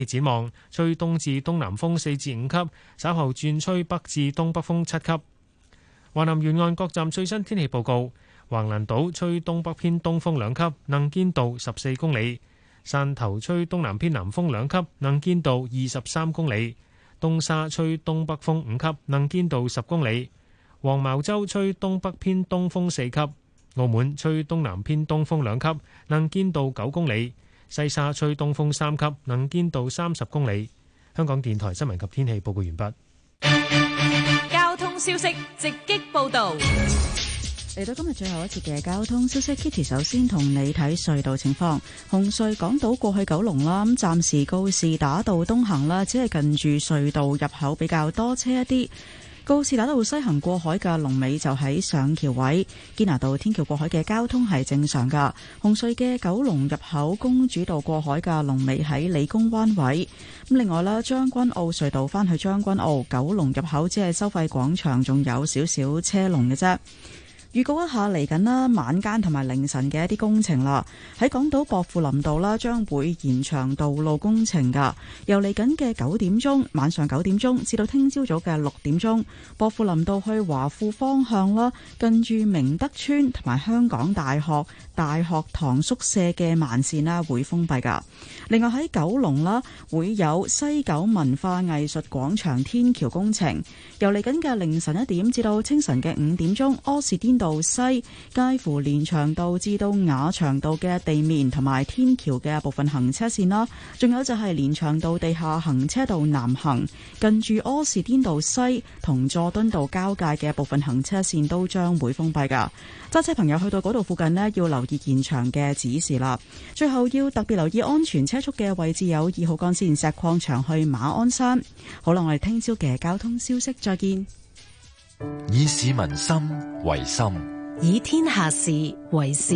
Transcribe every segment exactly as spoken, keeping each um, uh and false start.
展望吹東至東南風四至五級，稍後轉吹北至東北風七級。華南沿岸各站最新天氣報告：橫瀾島吹東北偏東風兩級，能見度十四公里；汕頭吹東南偏南風兩級，能見度二十三公里；東沙吹東北風五級，能見度十公里；黃茅洲吹東北偏東風四級；澳門吹東南偏東風兩級，能見度九公里；西沙吹東風三級，能見度三十公里。香港電台新聞及天氣報告完畢。 交通消息直擊報道。 嚟到今日最後一節嘅交通消息 ，Kitty 首先同你睇隧道情況。紅隧港島過去九龍啦，咁暫時告士打道東行啦，只係近住隧道入口比較多車一啲。告士打道西行過海嘅龍尾就喺上橋位，堅拿道天橋過海嘅交通係正常噶。紅隧嘅九龍入口公主道過海嘅龍尾喺理工灣位。咁另外啦，將軍澳隧道返去將軍澳九龍入口只係收費廣場，仲有少少車龍嘅啫。預告一下嚟緊啦，晚間同埋凌晨嘅一啲工程啦，喺港島薄扶林道啦，將會延長道路工程噶，由嚟緊嘅九點鐘，晚上九點鐘至到聽朝早嘅六點鐘，薄扶林道去華富方向啦，近住明德村同埋香港大學大學堂宿舍嘅慢線啦，會封閉噶。另外喺九龍啦，會有西九文化藝術廣場天橋工程，由嚟緊嘅凌晨一點至到清晨嘅五點鐘，柯士甸道西介乎連翔道至到雅翔道嘅地面同埋天橋嘅部分行車線啦，仲有就係連翔道地下行車道南行近住柯士甸道西同佐敦道交界嘅部分行車線都將會封閉噶。揸車朋友去到嗰度附近呢，要留意現場嘅指示啦。最後要特別留意安全車速嘅位置有二號幹線石礦場去馬鞍山。好啦，我哋聽朝嘅交通消息再見。 以市民心為心， 以天下事為事。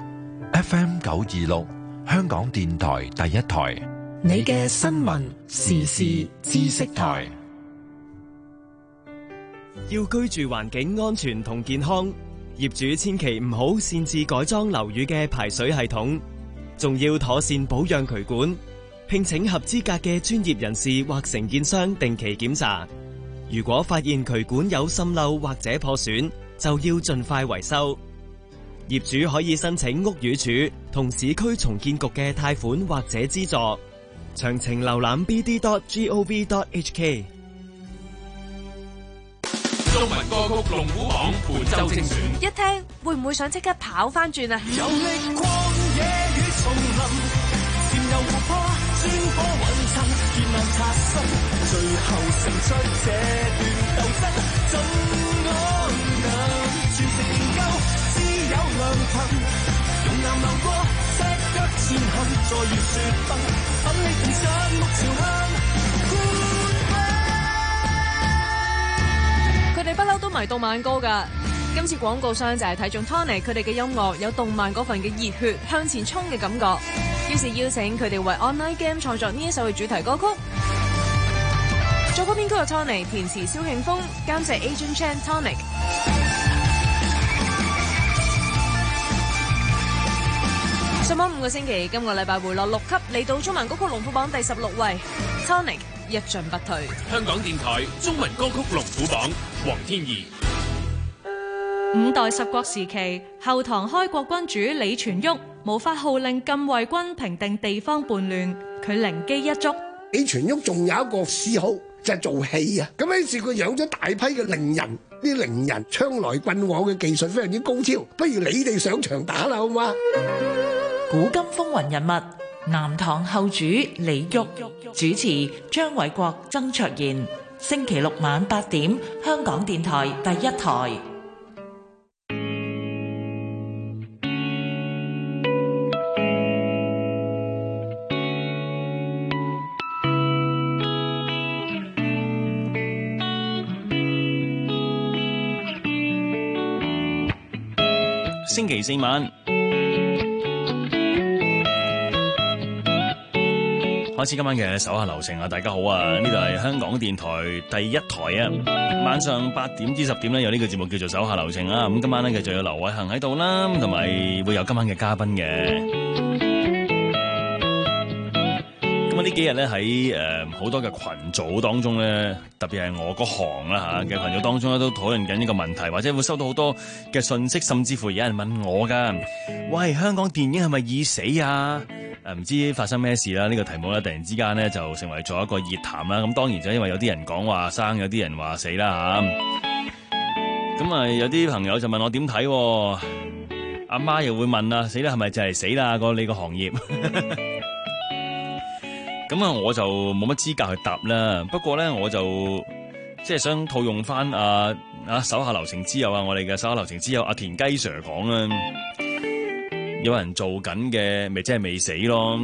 F M 九二六，香港電台第一台， 你嘅新聞時事知識台。 要居住環境安全同健康，業主千祈唔好擅自改裝樓宇嘅排水系統，仲要妥善保養渠管，聘請合資格嘅專業人士或承建商定期檢查。如果發現渠管有滲漏或者破損，就要盡快維修。業主可以申請屋宇署同市區重建局嘅貸款或者資助。詳情瀏覽 b d dot gov dot h k。 中文歌曲龍虎榜本周精選， 一聽會唔會想即刻跑翻轉啊？ 遊歷曠野與叢林，潛遊湖泊，穿過雲層，艱難擦身，最後勝出這段鬥爭，怎可能全城研究，只有良朋，用南流過，赤腳前行，再遇雪崩，奮力填上木朝向。 佢哋不嬲都迷動漫歌噶，今次廣告商就係睇中 Tonic 佢哋嘅音樂有動漫嗰份嘅熱血向前衝嘅感覺，於是邀請佢哋為 online game 創作呢一首嘅主題歌曲。作曲編曲嘅 Tonic， 填詞蕭慶峰，監製 Agent Chan Tonic。上網五個星期，今個禮拜回落六級，嚟到中文歌曲龍虎榜第十六位 ，Tonic 一進不退。 香港電台中文歌曲龍虎榜，黃天怡。 五代十國時期，後唐開國君主李全煜無法號令禁衛軍平定地方叛亂，佢靈機一觸。 李全煜仲有一個嗜好就係做戲啊！咁於是佢養咗大批嘅伶人，啲伶人槍來棍往嘅技術非常之高超，不如你哋上場打啦，好嘛？ 古今風雲人物，南唐後主李煜，主持張偉國、曾卓賢，星期六晚八點，香港電台第一台。 星期四晚開始今晚嘅手下留情啊！大家好啊，呢度係香港電台第一台啊，晚上八點至十點咧有呢個節目叫做手下留情啊。咁今晚咧繼續有劉偉恒喺度啦，同埋會有今晚嘅嘉賓嘅。咁啊呢呢幾日咧喺誒好多嘅群組當中咧，特別係我嗰行啦嚇嘅群組當中咧，都討論緊呢個問題，或者會收到好多嘅訊息，甚至乎有人問我㗎，喂，香港電影係咪已死啊？誒唔知發生咩事啦？呢個題目咧突然之間咧就成為咗一個熱談啦。咁當然就因為有啲人講話生，有啲人話死啦嚇。咁啊有啲朋友就問我點睇？阿媽又會問啊，死啦係咪就係死啦？個你個行業？咁啊，我就冇乜資格去答啦。不過咧，我就即係想套用翻啊啊手下留情之友啊，我哋嘅手下留情之友阿田雞 Sir 講啦，有人做緊嘅，咪即係未死咯。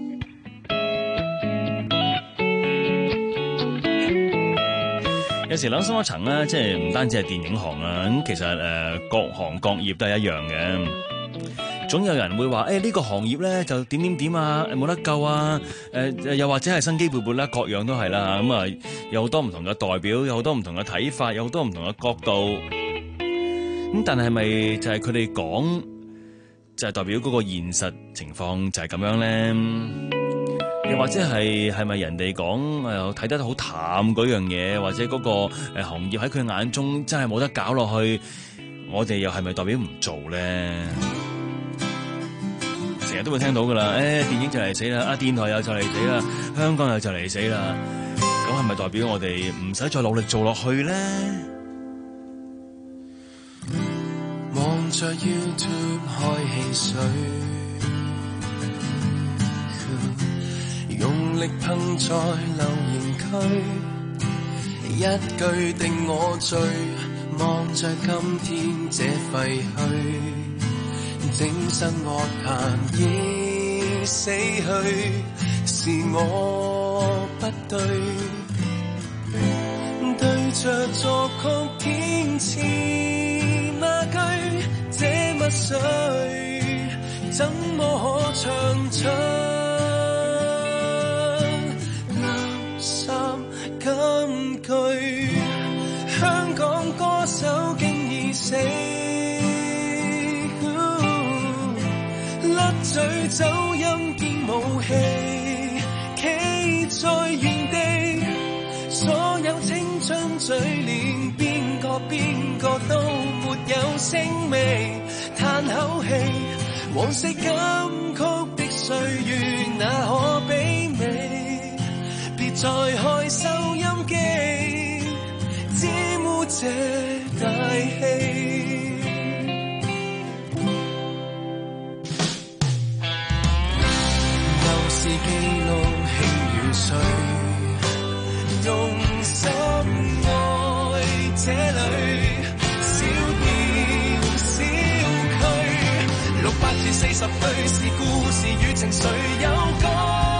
有時諗深一層咧，即係唔單止係電影行啊，咁其實誒、呃、各行各業都係一樣嘅。總有人會話誒呢個行業咧就點點點啊，冇得救啊！誒、呃、又或者係生機勃勃啦，各樣都係啦。咁啊，有好多唔同嘅代表，有好多唔同嘅睇法，有好多唔同嘅角度。咁但係咪就係佢哋講就係代表嗰個現實情況就係咁樣咧？又或者係係咪人哋講誒睇得好淡嗰樣嘢，或者嗰個誒行業喺佢眼中真係冇得搞落去，我哋又係咪代表唔做咧？成日都會聽到噶啦，誒、哎、電影就嚟死啦，啊電台又就嚟死啦，香港又就嚟死啦，咁係咪代表我哋唔使再努力做落去咧？ 望着 YouTube 開汽水，用力噴在留言區，一句定我醉，望着今天這廢墟。整身樂壇已死去，是我不對，對着作曲填詞那句這墨水，怎麼可唱出垃圾金句？香港歌手竟已死，甩嘴走音兼武器，企在原地，所有青春嘴臉，邊個邊個都沒有聲味，嘆口氣，黃色金曲的歲月那可媲美，別再開收音機，沾污這大氣。記錄輕與碎，用心愛這裏小店小區，六百至四十歲是故事與情緒有歌，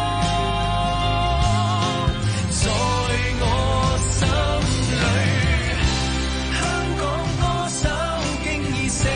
在我心裏，香港歌手竟已死，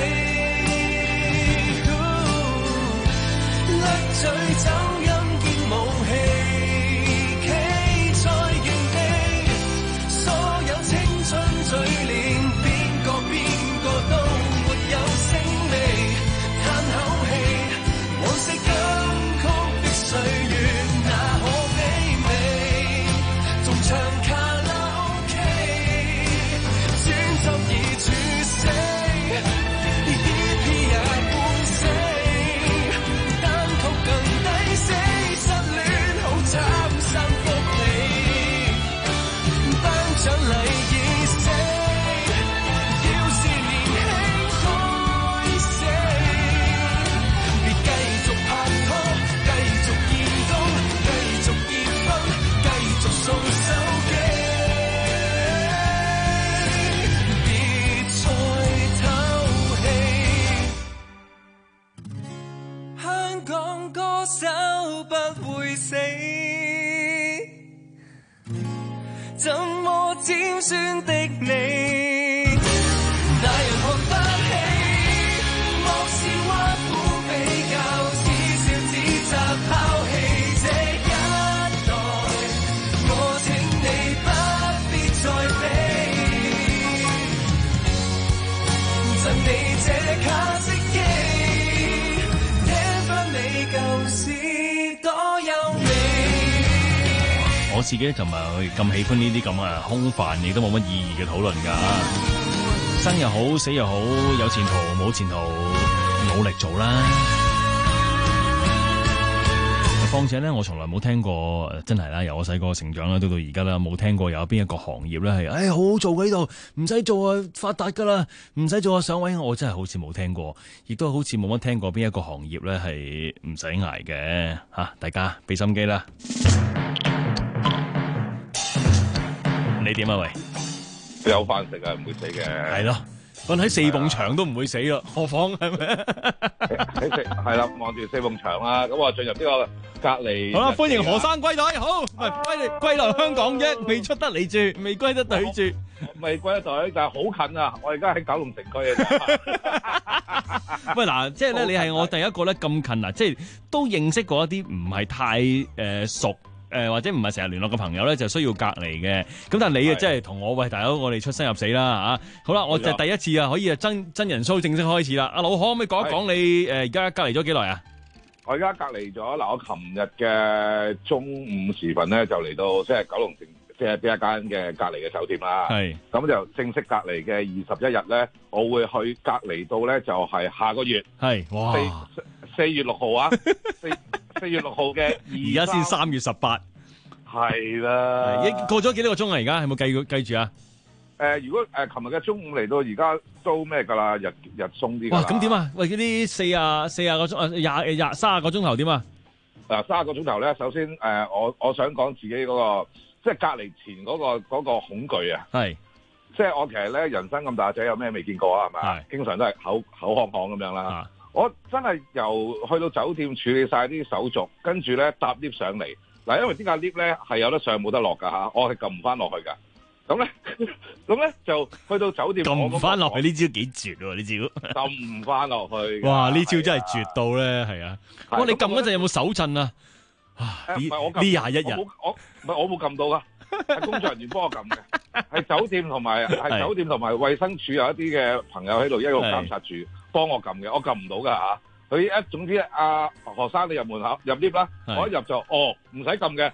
甩嘴走音武器，企在原地，所有青春嘴臉，邊個邊個都沒有聲味，嘆口氣，黃色金曲的歲月那可媲美，仲唱卡拉 OK， 專輯已猝死，E P 也半死，單曲更抵死。貪生福利，頒獎禮已死，要是年輕該死，別繼續拍拖，繼續見工，繼續結婚，繼續送手機，別再透氣，香港歌手不會死。怎麼尖酸的你，大人學得起，莫是挖苦比較，恥笑指責拋棄這一代，我請你不必再比，贈你這卡式機，聽返你舊時多優美。 我自己就唔係咁喜歡呢啲咁啊空泛，亦都冇乜意義嘅討論㗎。生又好，死又好，有前途冇前途，努力做啦。況且咧，我從來冇聽過，真係啦，由我細個成長啦，到到而家啦，冇聽過有邊一個行業咧係，誒、哎、好好做嘅呢度，唔使做啊發達噶啦，唔使做啊上位，我真係好似冇聽過，亦都好似冇乜聽過邊一個行業咧係唔使捱嘅嚇，大家俾心機啦。你點啊？喂， 有飯食啊，唔會死嘅。 係咯。瞓喺四埲牆都唔會死啦，何況係咪？ 喺四係啦，望住四埲牆啦。咁我進入呢個隔離。 好啦，歡迎何生歸隊。好，唔係歸嚟歸來香港啫，未出得嚟住，未歸得隊住， 未歸得隊，但係好近啊！我而家喺九龍城區啊。 喂，嗱，即係咧，你係我第一個咧咁近啊，即係都認識過一啲唔係太誒、呃、熟。誒、呃、或者唔係成日聯絡嘅朋友咧，就需要隔離嘅。咁但係你啊，即係同我喂大佬，我哋出生入死啦嚇。好啦，我就第一次啊，可以啊真真人 show 正式開始啦。阿老可唔可以講一講你誒而家隔離咗幾耐啊？ 我而家隔離咗嗱，我琴日嘅中午時分咧就嚟到即係九龍城，即係邊一間嘅隔離嘅酒店啦。係咁就正式隔離嘅二十一日咧，我會去隔離到咧就係、是、下個月係哇四四月六號啊。四四月六號嘅， 而家先三月十八， 係啦。 一過咗幾多個鐘啊？而家係冇計計住啊？ 誒、呃，如果誒琴日嘅中午嚟到而家都咩㗎啦？日日鬆啲㗎啦。哇！ 咁點啊？喂，嗰啲四啊四啊個鐘啊，廿廿三啊個鐘頭點啊？ 嗱，三啊個鐘頭咧，首先誒、呃，我我想講自己嗰、那個，即係隔離前嗰、那個那個恐懼啊。係。即係我其實咧，人生咁大仔有咩未見過啊？係咪？係。經常都係口口巷巷咁樣啦。啊。我真係由去到酒店處理晒啲手續，跟住咧搭 lift 上嚟嗱，因為呢架 lift 咧係有得上冇得落㗎嚇，我係撳唔翻落去㗎。咁咧，咁咧就去到酒店撳唔翻落去呢招幾絕喎？呢招撳唔翻落去。 哇！呢招真係絕到咧，係啊！哇！你撳嗰陣有冇手震啊？ 唔係我撳呢廿一日， 我我唔係我冇撳到㗎，係工作人員幫我撳嘅，係酒店同埋係酒店同埋衛生署有一啲嘅朋友喺度一路監察住。幫我撳嘅，我撳唔到噶嚇。佢一總之，阿、啊、何生你入門口入 lift 啦，我一入就哦唔使撳嘅，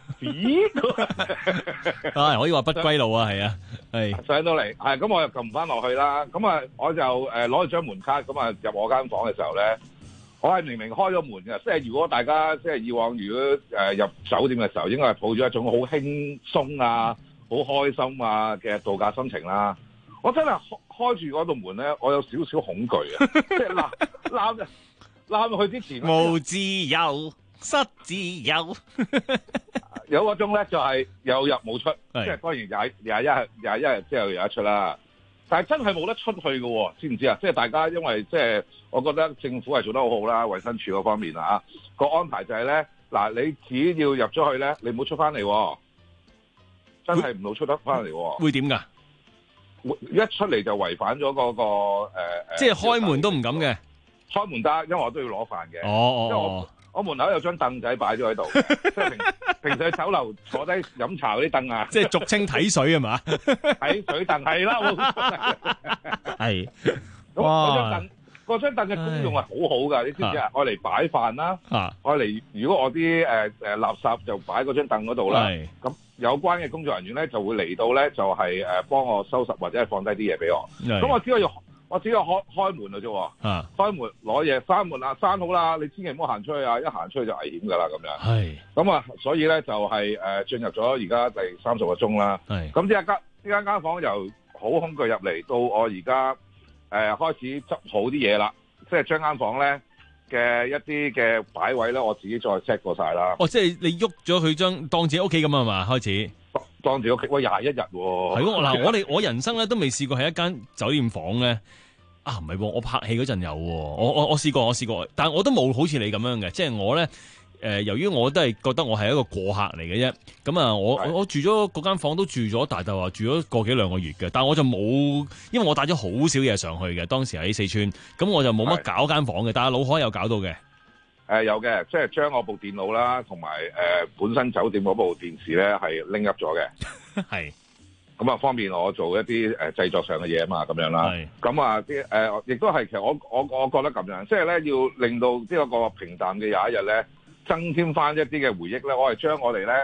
咦？ 啊可以話不歸路啊，係啊，係上到嚟，係咁我又撳唔翻落去啦。咁啊我就誒攞咗張門卡，咁啊入我間房嘅時候咧，我係明明開咗門嘅，即係如果大家即係以往如果誒入酒店嘅時候，應該係抱住一種好輕鬆啊、好開心啊嘅度假心情啦。我真係開住嗰道門咧，我有少少恐懼啊！即係攬攬攬入去之前， 無自由失自由， 有嗰種咧就係有入冇出，即係當然廿廿一日廿一日之後有得出啦。但係真係冇得出去嘅喎，知唔知啊？即係大家因為即係我覺得政府係做得好好啦，衛生署嗰方面啊，個安排就係咧嗱，你只要入咗去咧，你唔好出翻嚟，真係唔好出得翻嚟。 會點㗎？ 一出嚟就違反咗嗰、那個誒、呃、 即係開門都唔敢嘅。 開門得，因為我都要攞飯嘅。 哦哦， 因為我我門口有張凳仔擺咗喺度，即係平平時去酒樓坐低飲茶嗰啲凳啊。 即係俗稱睇水係嘛？ 睇水凳係啦， 係。 咁嗰張凳，嗰張凳嘅功用係好好㗎，你知唔知啊？愛嚟擺飯啦，愛嚟如果我啲誒誒垃圾就擺嗰張凳嗰度啦。咁有關嘅工作人員咧就會嚟到咧，就係誒幫我收拾或者係放低啲嘢俾我。咁我只可以我只可以開開門啦啫。啊，開門攞嘢，閂門啦，閂好啦，你千祈唔好行出去啊！一行出去就危險㗎啦，咁樣。係。咁啊，所以咧就係誒進入咗而家第三十個鐘啦。係。咁呢一間呢間間房由好恐懼入嚟，到我而家誒開始執好啲嘢啦，即係將間房咧嘅一啲嘅擺位咧，我自己再 set 過晒啦。 哦，即係你喐咗佢張當自己屋企咁啊嘛，開始當當住屋企，喂廿一日喎。係喎，嗱我哋我人生咧都未試過喺一間酒店房咧啊，唔係喎，我拍戲嗰陣有喎，我我我試過我試過，但係我都冇好似你咁樣嘅，即係我咧。誒、呃，由於我都係覺得我係一個過客嚟嘅啫，咁啊，我我住咗嗰間房都住咗，大就話住咗個幾兩個月嘅，但係我就冇，因為我帶咗好少嘢上去嘅，當時喺四川，咁我就冇乜搞間房嘅，但係老海有搞到嘅。誒、 呃，有嘅，即係將我部電腦啦，同埋誒本身酒店嗰部電視咧係拎入咗嘅，係，咁啊方便我做一啲誒製作上嘅嘢啊嘛，咁樣啦，咁啊啲誒，亦都係其實我我我覺得咁樣，即係咧要令到呢一個平淡嘅廿一日咧。增添翻一啲嘅回憶咧，我係將我哋咧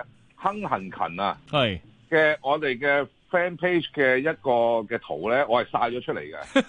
亨行勤啊係嘅我哋嘅 fan page 嘅一個嘅圖咧，我係晒咗出嚟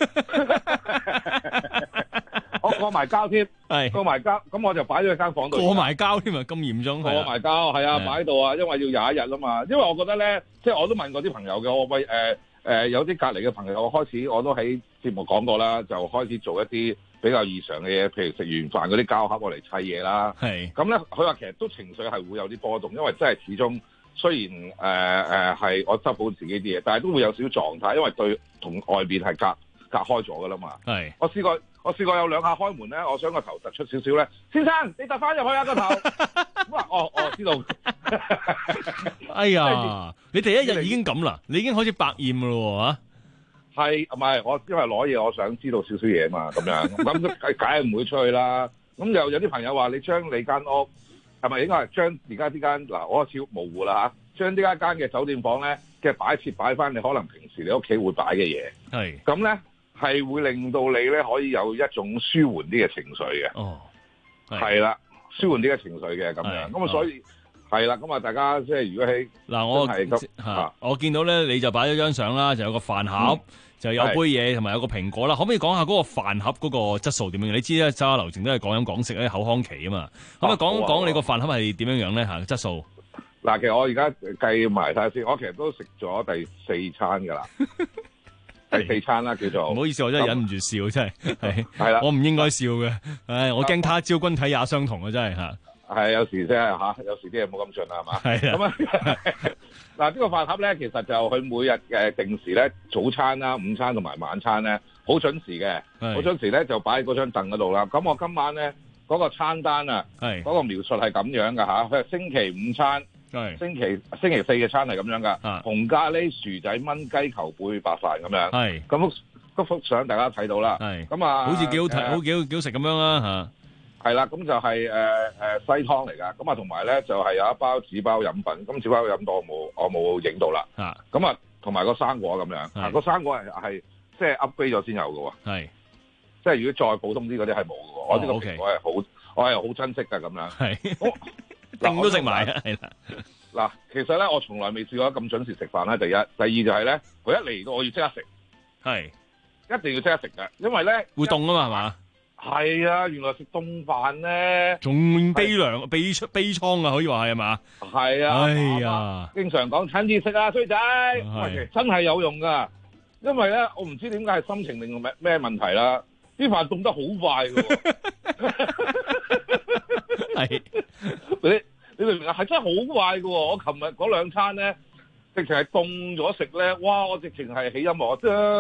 嘅。我過埋膠添， 係過埋膠，咁我就擺咗喺間房度。 過埋膠添啊，咁嚴重。 過埋膠係啊，擺喺度啊，因為要廿一日啊嘛。因為我覺得咧，即係我都問過啲朋友嘅，我喂誒誒有啲隔離嘅朋友開始，我都喺節目講過啦，就開始做一啲比較異常嘅嘢，譬如食完飯嗰啲膠盒我嚟砌嘢啦。 係咁咧，佢話其實都情緒係會有啲波動，因為真係始終雖然誒誒係我執好自己啲嘢，但係都會有少少狀態，因為對同外邊係隔隔開咗噶啦嘛。 係我試過。我試過有兩下開門咧，我想個頭突出少少咧，先生你突翻入去啊個頭，哇哦哦知道， 哎呀，你第一日已經咁啦，你已經開始百厭噶咯嚇，係唔係？我因為攞嘢，我想知道少少嘢嘛，咁樣咁梗係唔會出去啦。咁又有啲朋友話你將你間屋係咪應該係將而家呢間嗱，我少模糊啦嚇，將呢一間嘅酒店房咧嘅擺設擺翻你可能平時你屋企會擺嘅嘢， 係咁咧。係會令到你咧可以有一種舒緩啲嘅情緒嘅， 哦， 係啦，舒緩啲嘅情緒嘅咁樣，咁啊所以係啦，咁啊大家即係如果喺嗱我嚇我見到咧你就擺咗張相啦，就有個飯盒，就有杯嘢同埋有個蘋果啦，可唔可以講下嗰個飯盒嗰個質素點樣？你知咧，周下流程都係講飲講食咧，口腔期啊嘛，咁啊講講你個飯盒係點樣樣咧嚇質素？ 嗱，其實我而家計埋睇下先，我其實都食咗第四餐㗎啦。第四餐啦，叫做唔好意思，我真係忍唔住笑，真係係係啦， 我唔應該笑嘅，唉，我驚他朝君體也相同啊，真係嚇。 係有時真係嚇，有時啲嘢冇咁盡啦，係嘛？ 係啊。 咁啊，嗱呢個飯盒咧，其實就佢每日誒定時咧，早餐啦、午餐同埋晚餐咧，好準時嘅，好準時咧就擺喺嗰張凳嗰度啦。咁我今晚咧嗰個餐單啊，嗰個描述係咁樣㗎嚇，佢係星期午餐。星期星期四嘅餐係咁樣噶，紅咖喱薯仔炆雞球貝白飯咁樣。係咁幅嗰幅相大家睇到啦。係咁啊， 好似幾好睇，好幾好幾好食咁樣啦嚇。係啦，咁就係誒誒西湯嚟噶。咁啊，同埋咧就係有一包紙包飲品。咁紙包飲品我冇我冇影到啦。啊，咁啊，同埋個生果咁樣。啊，個生果係係即係 upgrade 咗先有嘅喎。係，即係如果再普通啲嗰啲係冇嘅喎。我呢個蘋果係好，我係好珍惜㗎咁樣。係。 定都食埋啊，係啦。 嗱，其實咧，我從來未試過咁準時食飯啦。第一，第二就係咧，佢一嚟到我要即刻食， 係一定要即刻食嘅，因為咧會凍啊嘛，係嘛？ 係啊，原來食凍飯咧， 仲悲涼、悲出、悲蒼啊，可以話係啊嘛？ 係啊， 哎呀， 經常講趁熱食啊，衰仔，真係有用噶。因為咧，我唔知點解係心情定咩咩問題啦，啲飯凍得好快㗎。係你。你明唔明啊？係真係好快㗎喎！我琴日嗰兩餐咧，直情係凍咗食咧，哇！我直情係起音樂，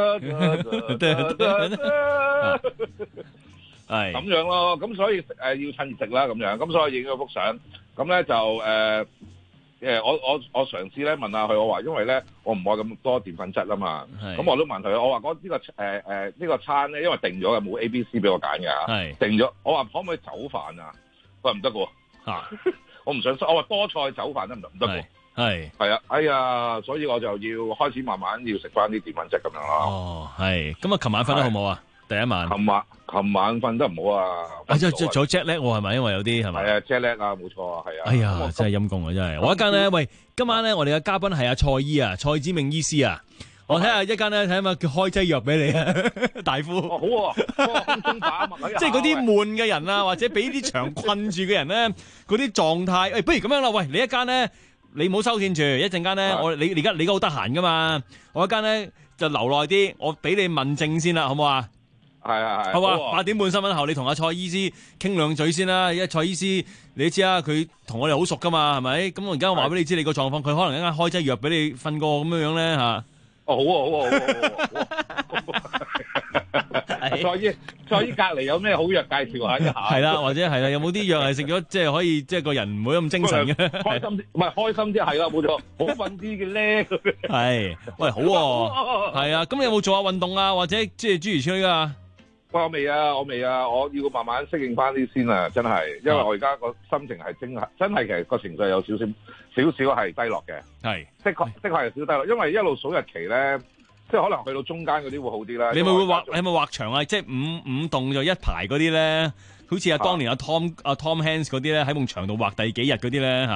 係咁樣咯。咁所以誒、呃、要趁熱食啦，咁樣。咁所以影咗幅相。咁咧就誒誒、呃，我我我嘗試咧問下佢，我話因為咧我唔愛咁多澱粉質啊嘛。咁我都問佢，我話嗰呢個誒誒呢個餐咧，因為定咗嘅冇 A、B、C 俾我揀嘅嚇，定咗。我話可唔可以走飯啊？佢話唔得嘅喎。嚇！我唔想，我話多菜走飯得唔得？唔得喎。係係啊，哎呀，所以我就要開始慢慢要食翻啲澱粉質咁樣咯。 哦，係。咁啊，琴晚瞓得好唔好啊？第一晚。 琴晚琴晚瞓得唔好啊。 啊，即係仲有 jet lag 喎，係咪？因為有啲係咪？ 係啊 jet lag 啊，冇錯啊，係啊。 哎呀，真係陰公啊，真係。我一間咧，喂，今晚咧，我哋嘅嘉賓係阿蔡醫啊，蔡子明醫師啊。我睇下一間咧，睇下嘛，叫開劑藥俾你啊，大夫。 哦，好喎，空中打嘛， 即係嗰啲悶嘅人啊，或者俾啲牆困住嘅人咧，嗰啲狀態，誒，不如咁樣啦，喂，你一間咧，你唔好收線住，一陣間咧，我你而家你而家好得閒噶嘛，我一間咧就留耐啲，我俾你問症先啦，好唔好啊？ 係啊係。 好啊，八點半新聞後，你同阿蔡醫師傾兩嘴先啦，因為蔡醫師你都知啊，佢同我哋好熟噶嘛，係咪？咁我而家話俾你知你個狀況，佢可能一間開劑藥俾你瞓過咁樣樣咧嚇。 哦，好啊，好啊，好啊，好啊！蔡醫，蔡醫隔離有咩好藥介紹下一下？ 係啦，或者係啦，有冇啲藥係食咗即係可以即係個人唔會咁精神嘅？ 開心啲，唔係開心啲係啦，冇錯，好瞓啲嘅咧。 係，喂，好喎，係啊，咁你有冇做下運動啊？或者即係諸如此類㗎？ 喂，我未啊，我未啊，我要慢慢適應翻啲先啊！真係，因為我而家個心情係真係真係其實個情緒有少少少少係低落嘅。係，的確的確係少低落，因為一路數日期咧，即係可能去到中間嗰啲會好啲啦。 你咪會畫？你有冇畫牆啊？即係五五棟就一排嗰啲咧，好似啊當年阿 Tom 阿 Tom Hanks 嗰啲咧喺埲牆度畫第幾日嗰啲咧嚇。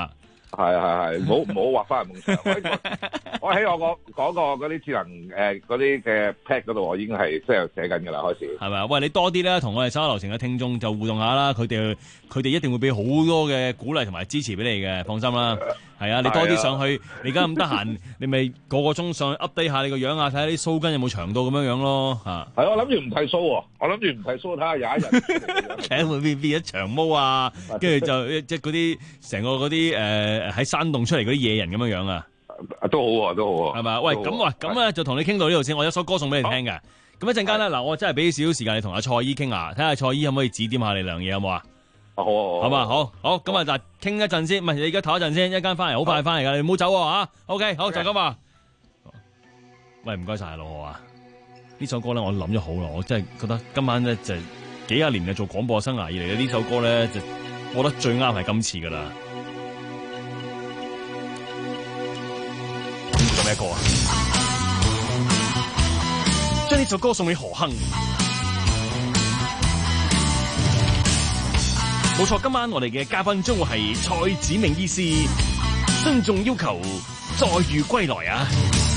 係係係，唔好唔好畫翻人夢想。我喺我個嗰個嗰啲智能誒嗰啲嘅 pad 嗰度，我已經係即係寫緊㗎啦，開始。 係咪啊？喂，你多啲咧，同我哋手下留情嘅聽眾就互動下啦。佢哋佢哋一定會俾好多嘅鼓勵同埋支持俾你嘅，放心啦。係啊，你多啲上去，你而家咁得閒，你咪個個鐘上去 update 下你個樣啊，睇下啲鬚根有冇長到咁樣樣咯嚇。 係我諗住唔剃鬚喎，我諗住唔剃鬚，睇下有一日睇下會變變一長毛啊，跟住就即係嗰啲成個嗰啲誒喺山洞出嚟嗰啲野人咁樣樣啊。 都好喎，都好喎。 係咪？喂，咁喂，咁咧就同你傾到呢度先。我有首歌送俾你聽嘅。咁一陣間咧，嗱，我真係俾少少時間你同阿蔡姨傾下，睇下蔡姨可唔可以指點下你兩嘢，好冇啊？ 好啊， 好嘛，好好。咁啊，嗱，傾一陣先，唔係你而家唞一陣先，一陣間翻嚟好快翻嚟噶，你唔好走喎嚇。OK，好就咁啊。喂，唔該晒老何啊！呢首歌咧，我諗咗好耐，我真係覺得今晚咧就幾廿年嘅做廣播生涯以嚟嘅呢首歌咧，就我覺得最啱係今次噶啦。做咩歌啊？將呢首歌送俾何鏗。冇錯，今晚我哋嘅嘉賓將會係蔡子明醫師，慎重要求再遇歸來啊！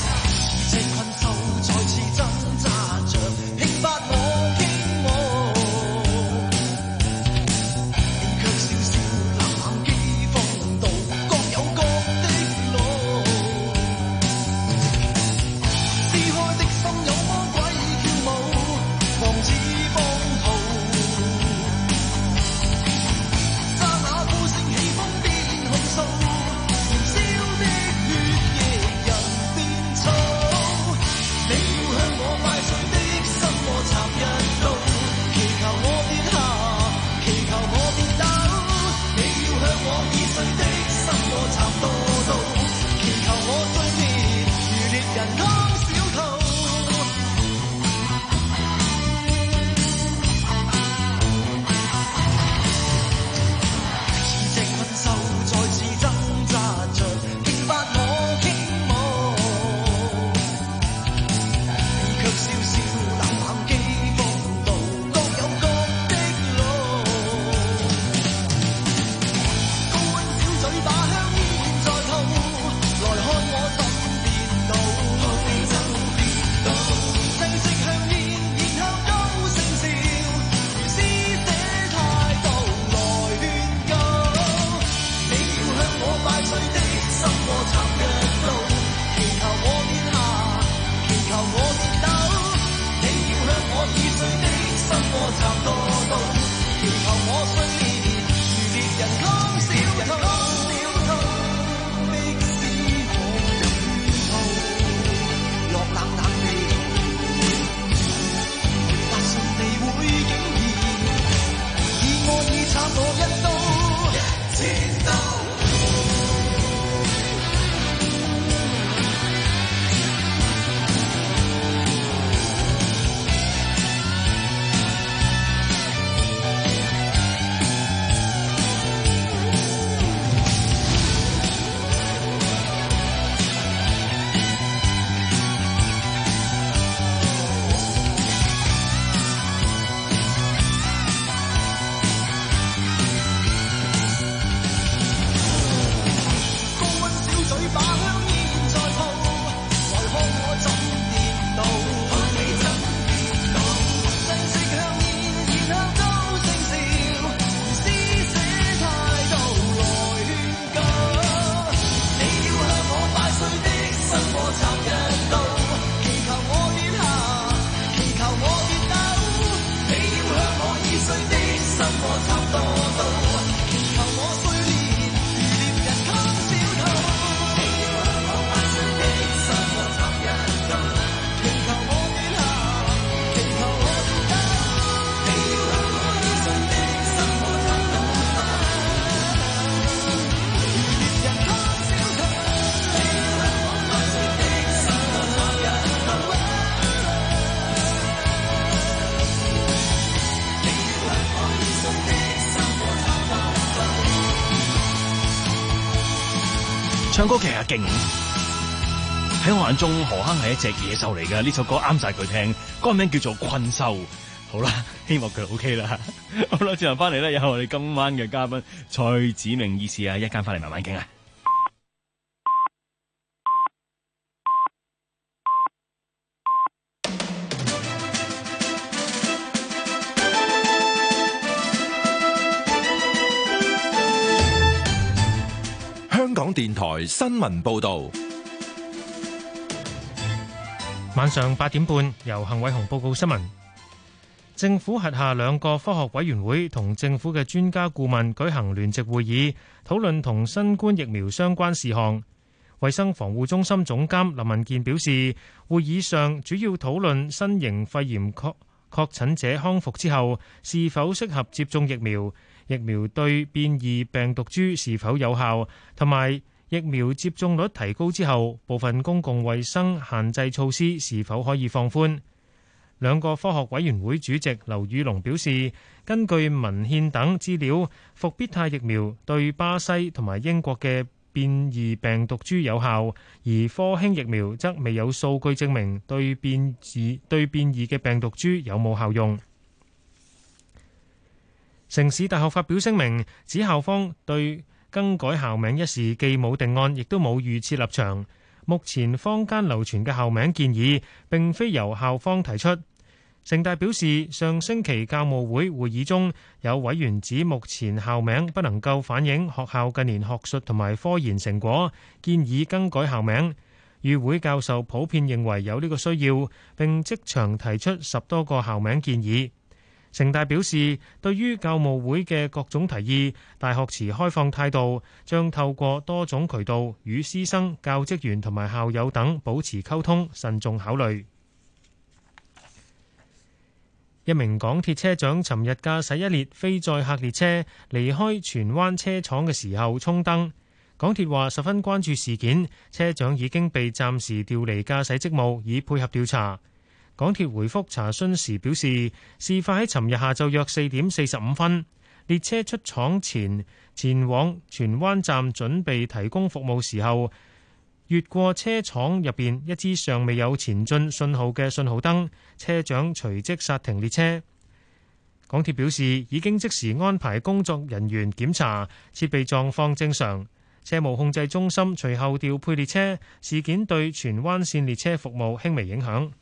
唱歌其實勁，喺我眼中何鏗係一隻野獸嚟㗎。呢首歌啱晒佢聽，歌名叫做《困獸》。好啦，希望佢 OK 啦。好啦，轉頭翻嚟咧，有我哋今晚嘅嘉賓蔡子明醫師啊，一間翻嚟慢慢傾啊。 港電台新聞報道。 晚上八點半，由幸偉雄報告新聞。政府轄下兩個科學委員會同政府嘅專家顧問舉行聯席會議，討論同新冠疫苗相關事項。衛生防護中心總監林文健表示，會議上主要討論新型肺炎確確診者康復之後是否適合接種疫苗，疫苗對變異病毒株是否有效，同埋疫苗接種率提高之後部分公共衛生限制措施是否可以放寬。兩個科學委員會主席劉宇龍表示，根據文獻等資料，復必泰疫苗對巴西同埋英國嘅變異病毒株有效，而科興疫苗則未有數據證明對變異對變異嘅病毒株有冇效用。城市大學發表聲明，指校方對更改校名一事既冇定案，亦都冇預設立場。目前坊間流傳嘅校名建議並非由校方提出。城大表示，上星期教務會會議中有委員指目前校名不能夠反映學校近年學術同埋科研成果，建議更改校名。與會教授普遍認為有呢個需要，並即場提出十多個校名建議。城大表示，對於教務會嘅各種提議，大學持開放態度，將透過多種渠道與師生、教職員同埋校友等保持溝通，慎重考慮。一名港鐵車長尋日駕駛一列非載客列車離開荃灣車廠嘅時候衝燈，港鐵話十分關注事件，車長已經被暫時調離駕駛職務，以配合調查。港鐵回覆查詢時表示，事發喺尋日下晝約四點四十五分，列車出廠前前往荃灣站準備提供服務時候，越過車廠入邊一支尚未有前進信號嘅信號燈，車長隨即剎停列車。港鐵表示已經即時安排工作人員檢查，設備狀況正常。車務控制中心隨後調配列車，事件對荃灣線列車服務輕微影響。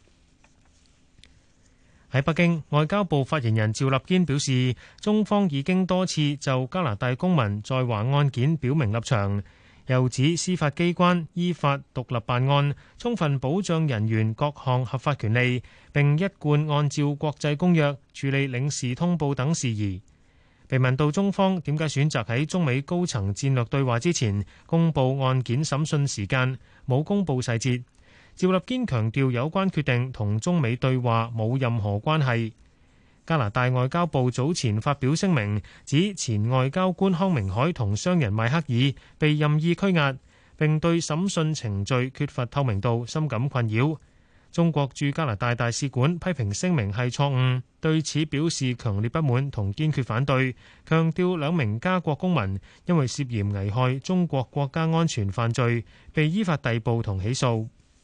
喺北京，外交部發言人趙立堅表示，中方已經多次就加拿大公民在華案件表明立場。又指司法機關依法獨立辦案，充分保障人員各項合法權利，並一貫按照國際公約處理領事通報等事宜。被問到中方點解選擇喺中美高層戰略對話之前公佈案件審訊時間，冇公佈細節，趙立堅強調有關決定同中美對話冇任何關係。加拿大外交部早前發表聲明，指前外交官康明凱同商人邁克爾被任意拘押，並對審訊程序缺乏透明度深感困擾。中國駐加拿大大使館批評聲明係錯誤，對此表示強烈不滿同堅決反對，強調兩名加國公民因為涉嫌危害中國國家安全犯罪，被依法逮捕同起訴。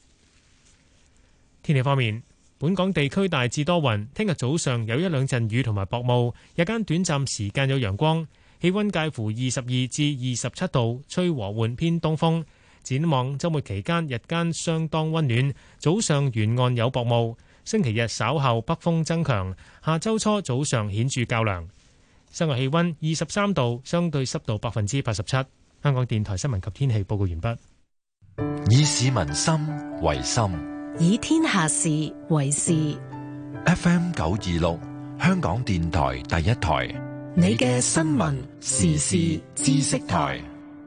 天氣方面，本港地區大致多雲，聽日早上有一兩陣雨同埋薄霧，日間短暫時間有陽光，氣溫介乎二十二至二十七度，吹和緩偏東風。展望週末期間，日間相當溫暖，早上沿岸有薄霧。星期日稍後北風增強，下週初早上顯著較涼。室外氣溫二十三度，相對濕度百分之八十七。香港電台新聞及天氣報告完畢。 以市民心為心， 以天下事為事。 F M 九二六，香港電台第一台， 你嘅新聞時事知識台。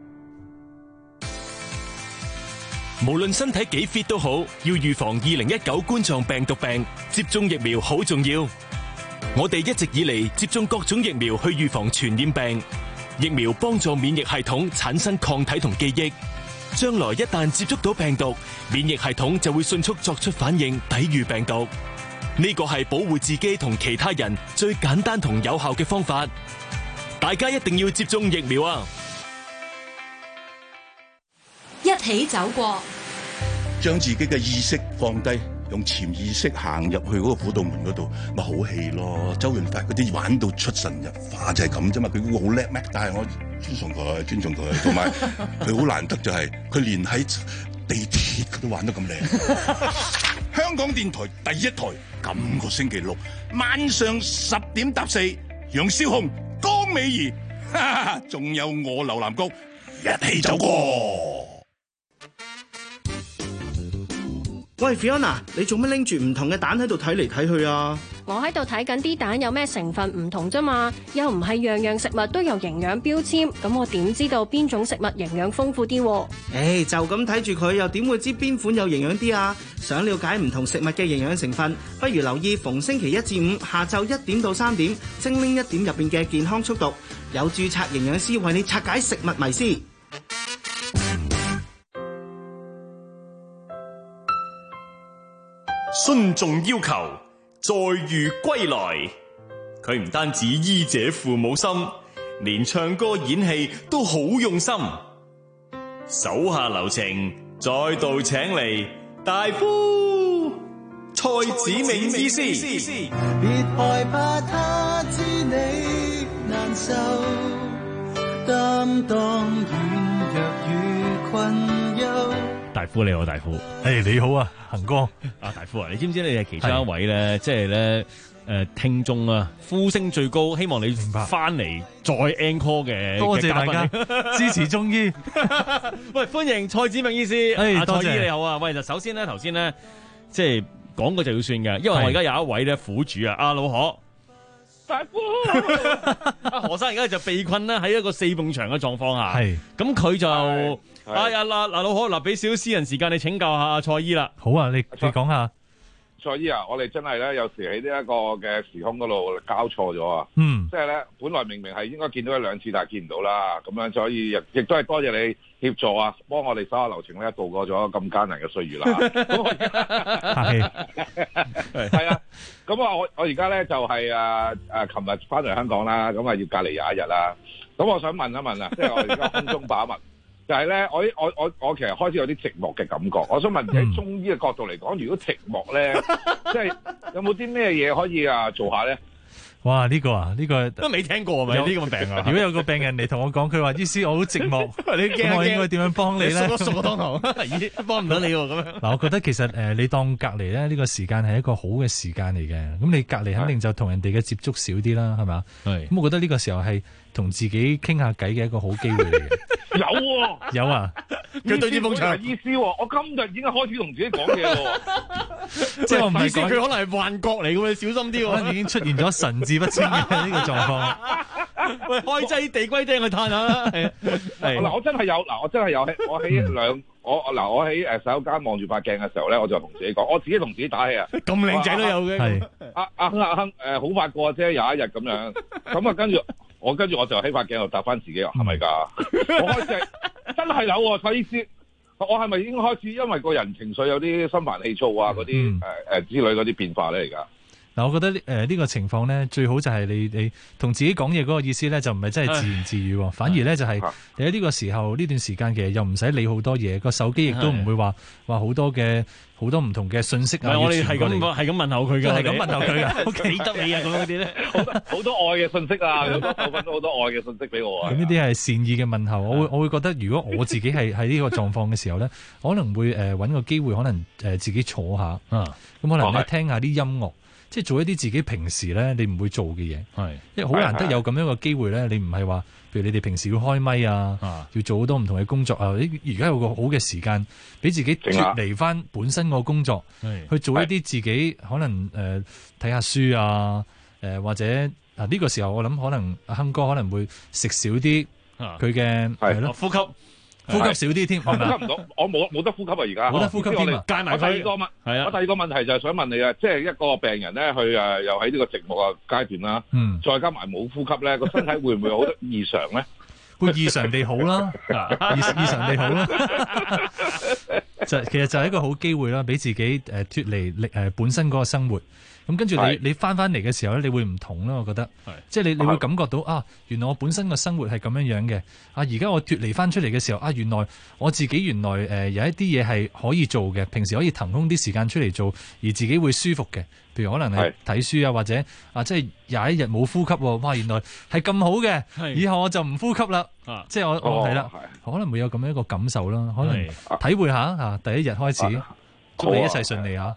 無論身體幾 fit 都好，要預防二零一九冠狀病毒病，接種疫苗好重要。我哋一直以嚟接種各種疫苗去預防傳染病，疫苗幫助免疫系統產生抗體同記憶。將來一旦接觸到病毒，免疫系統就會迅速作出反應，抵禦病毒。呢個係保護自己同其他人最簡單同有效嘅方法。大家一定要接種疫苗啊！ 一起走過， 將自己嘅意識放低，用潛意識行入去嗰個輔導門嗰度，咪好戲咯。周潤發嗰啲玩到出神入化就係咁啫嘛。佢好叻咩？但係我尊重佢，尊重佢，同埋佢好難得就係佢連喺地鐵佢都玩得咁靚。香港電台第一台，今個星期六晚上十點搭四，楊少紅、江美儀，仲有我劉南國。 一起走過。 喂 Fiona， 你做乜拎住唔同嘅蛋喺度睇嚟睇去啊？ 我喺度睇緊啲蛋有咩成分唔同啫嘛，又唔係樣樣食物都有營養標籤，咁我點知道邊種食物營養豐富啲？ 誒、欸，就咁睇住佢，又點會知邊款有營養啲啊？想了解唔同食物嘅營養成分，不如留意逢星期一至五下晝一點到三點，精靈一點入邊嘅健康速讀，有註冊營養師為你拆解食物迷思。 孫仲要求再遇歸來，佢唔單止醫者父母心，連唱歌演戲都好用心。手下留情，再度請嚟大夫蔡子銘醫師。 別害怕他知你難受，擔當軟弱與困憂。 大夫你好，大夫。 誒、hey, 你好啊，恒哥。 啊大夫啊，你知唔知你係其中一位咧？即係咧誒聽眾啊，呼聲最高，希望你翻嚟再 encore 嘅。 多謝大家支持中醫。 喂，歡迎蔡子銘醫師。 誒、hey, 啊， 多謝蔡醫你好啊。喂，就首先咧，頭先咧，即係講過就要算嘅，因為我而家有一位咧苦主啊，阿老何。大夫，阿何生而家就被困咧喺一個四埲牆嘅狀況下，係咁佢就，哎呀嗱嗱老何嗱，俾少少私人時間你請教下阿蔡醫啦。 好啊，你你講下。 蔡醫啊，我哋真係咧有時喺呢一個嘅時空嗰度交錯咗啊， 嗯， 即係咧本來明明係應該見到一兩次，但係見唔到啦，咁樣所以亦亦都係多謝你協助啊，幫我哋手下留情咧度過咗咁艱難嘅歲月啦。係係啊，咁啊我我而家咧就係誒誒，琴日翻嚟香港啦，咁啊要隔離廿一日啦。咁我想問一問啊，即係我而家空中把脈。就係咧，我我我我其實開始有啲寂寞嘅感覺。我想問喺中醫嘅角度嚟講，如果寂寞咧，即係有冇啲咩嘢可以啊做下咧？ 哇！呢、這個啊，呢、這個都未聽過係咪呢個病啊？ 如果有個病人嚟同我講，佢話醫師我好寂寞， 你驚我應該點樣幫你咧？ 熟熟個湯頭，咦，幫唔到你喎咁樣。 嗱，我覺得其實誒，你當隔離咧，呢個時間係一個好嘅時間嚟嘅。咁你隔離肯定就同人哋嘅接觸少啲啦，係咪？係。咁我覺得呢個時候係同自己傾下偈嘅一個好機會嚟嘅。 有喎， 有啊， 佢對住埲牆醫師喎，我今日已經開始同自己講嘢咯。 即係我唔係講佢可能係幻覺嚟嘅，你小心啲喎。 可能已經出現咗神志不清嘅呢個狀況。 喂，開劑地龜釘去嘆下啦。係嗱，我真係有嗱，我真係有我喺兩我嗱，我喺誒洗手間望住塊鏡嘅時候咧，我就同自己講，我自己同自己打氣啊。 咁靚仔都有嘅。係。 阿阿亨阿亨誒，好快過啫，有一日咁樣。咁啊，跟住。我跟住我就喺塊鏡度答翻自己話係咪㗎？我開始真係有喎，蔡醫師，我係咪已經開始因為個人情緒有啲心煩氣躁啊嗰啲誒誒之類嗰啲變化咧而家？嗱， 我覺得誒呢、呃這個情況咧，最好就係你你同自己講嘢嗰個意思咧，就唔係真係自言自語，唉反而咧就係你喺呢個時候呢段時間其實又唔使理好多嘢，個手機亦都唔會話話好多嘅好多唔同嘅信息啊。 我哋係咁係咁問候佢嘅， 係咁問候佢嘅， 好記得你啊咁嗰啲咧， 好多好多愛嘅信息啊，好多受分咗好多愛嘅信息俾我啊。 咁呢啲係善意嘅問候，我會我會覺得如果我自己係喺呢個狀況嘅時候咧，可能會誒揾個機會，可能誒自己坐下啊，咁可能咧聽下啲音樂。即係做一啲自己平時咧你唔會做嘅嘢，係，因為好難得有咁樣嘅機會咧。你唔係話，譬如你哋平時要開咪啊，啊要做好多唔同嘅工作啊。而家有個好嘅時間，俾自己脫離翻本身個工作，去做一啲自己可能誒睇、呃、下書啊，誒、呃、或者啊呢、這個時候我諗可能阿亨哥可能會食少啲佢嘅係咯呼吸。呼吸少啲添， 呼吸唔到，我冇冇得呼吸啊！而家冇得呼吸添啊！ 戒埋第二個問，係啊，我第二個問題就係想問你啊，即係一個病人咧，佢誒又喺呢個寂寞嘅階段啦，嗯，再加埋冇呼吸咧，個身體會唔會好得異常咧？ 會異常地好啦，異異常地好啦，就其實就係一個好機會啦，俾自己誒脫離力誒本身嗰個生活。咁跟住你你翻翻嚟嘅時候咧，你會唔同啦，我覺得，即係你你會感覺到啊，原來我本身嘅生活係咁樣樣嘅，啊而家我脫離翻出嚟嘅時候，啊原來我自己原來誒、呃、有一啲嘢係可以做嘅，平時可以騰空啲時間出嚟做，而自己會舒服嘅，譬如可能係睇書啊，或者啊即係廿一日冇呼吸，哇原來係咁好嘅，以後我就唔呼吸啦，即係我我係啦，可能會有咁樣一個感受啦，可能體會下啊第一日開始，祝你一切順利啊！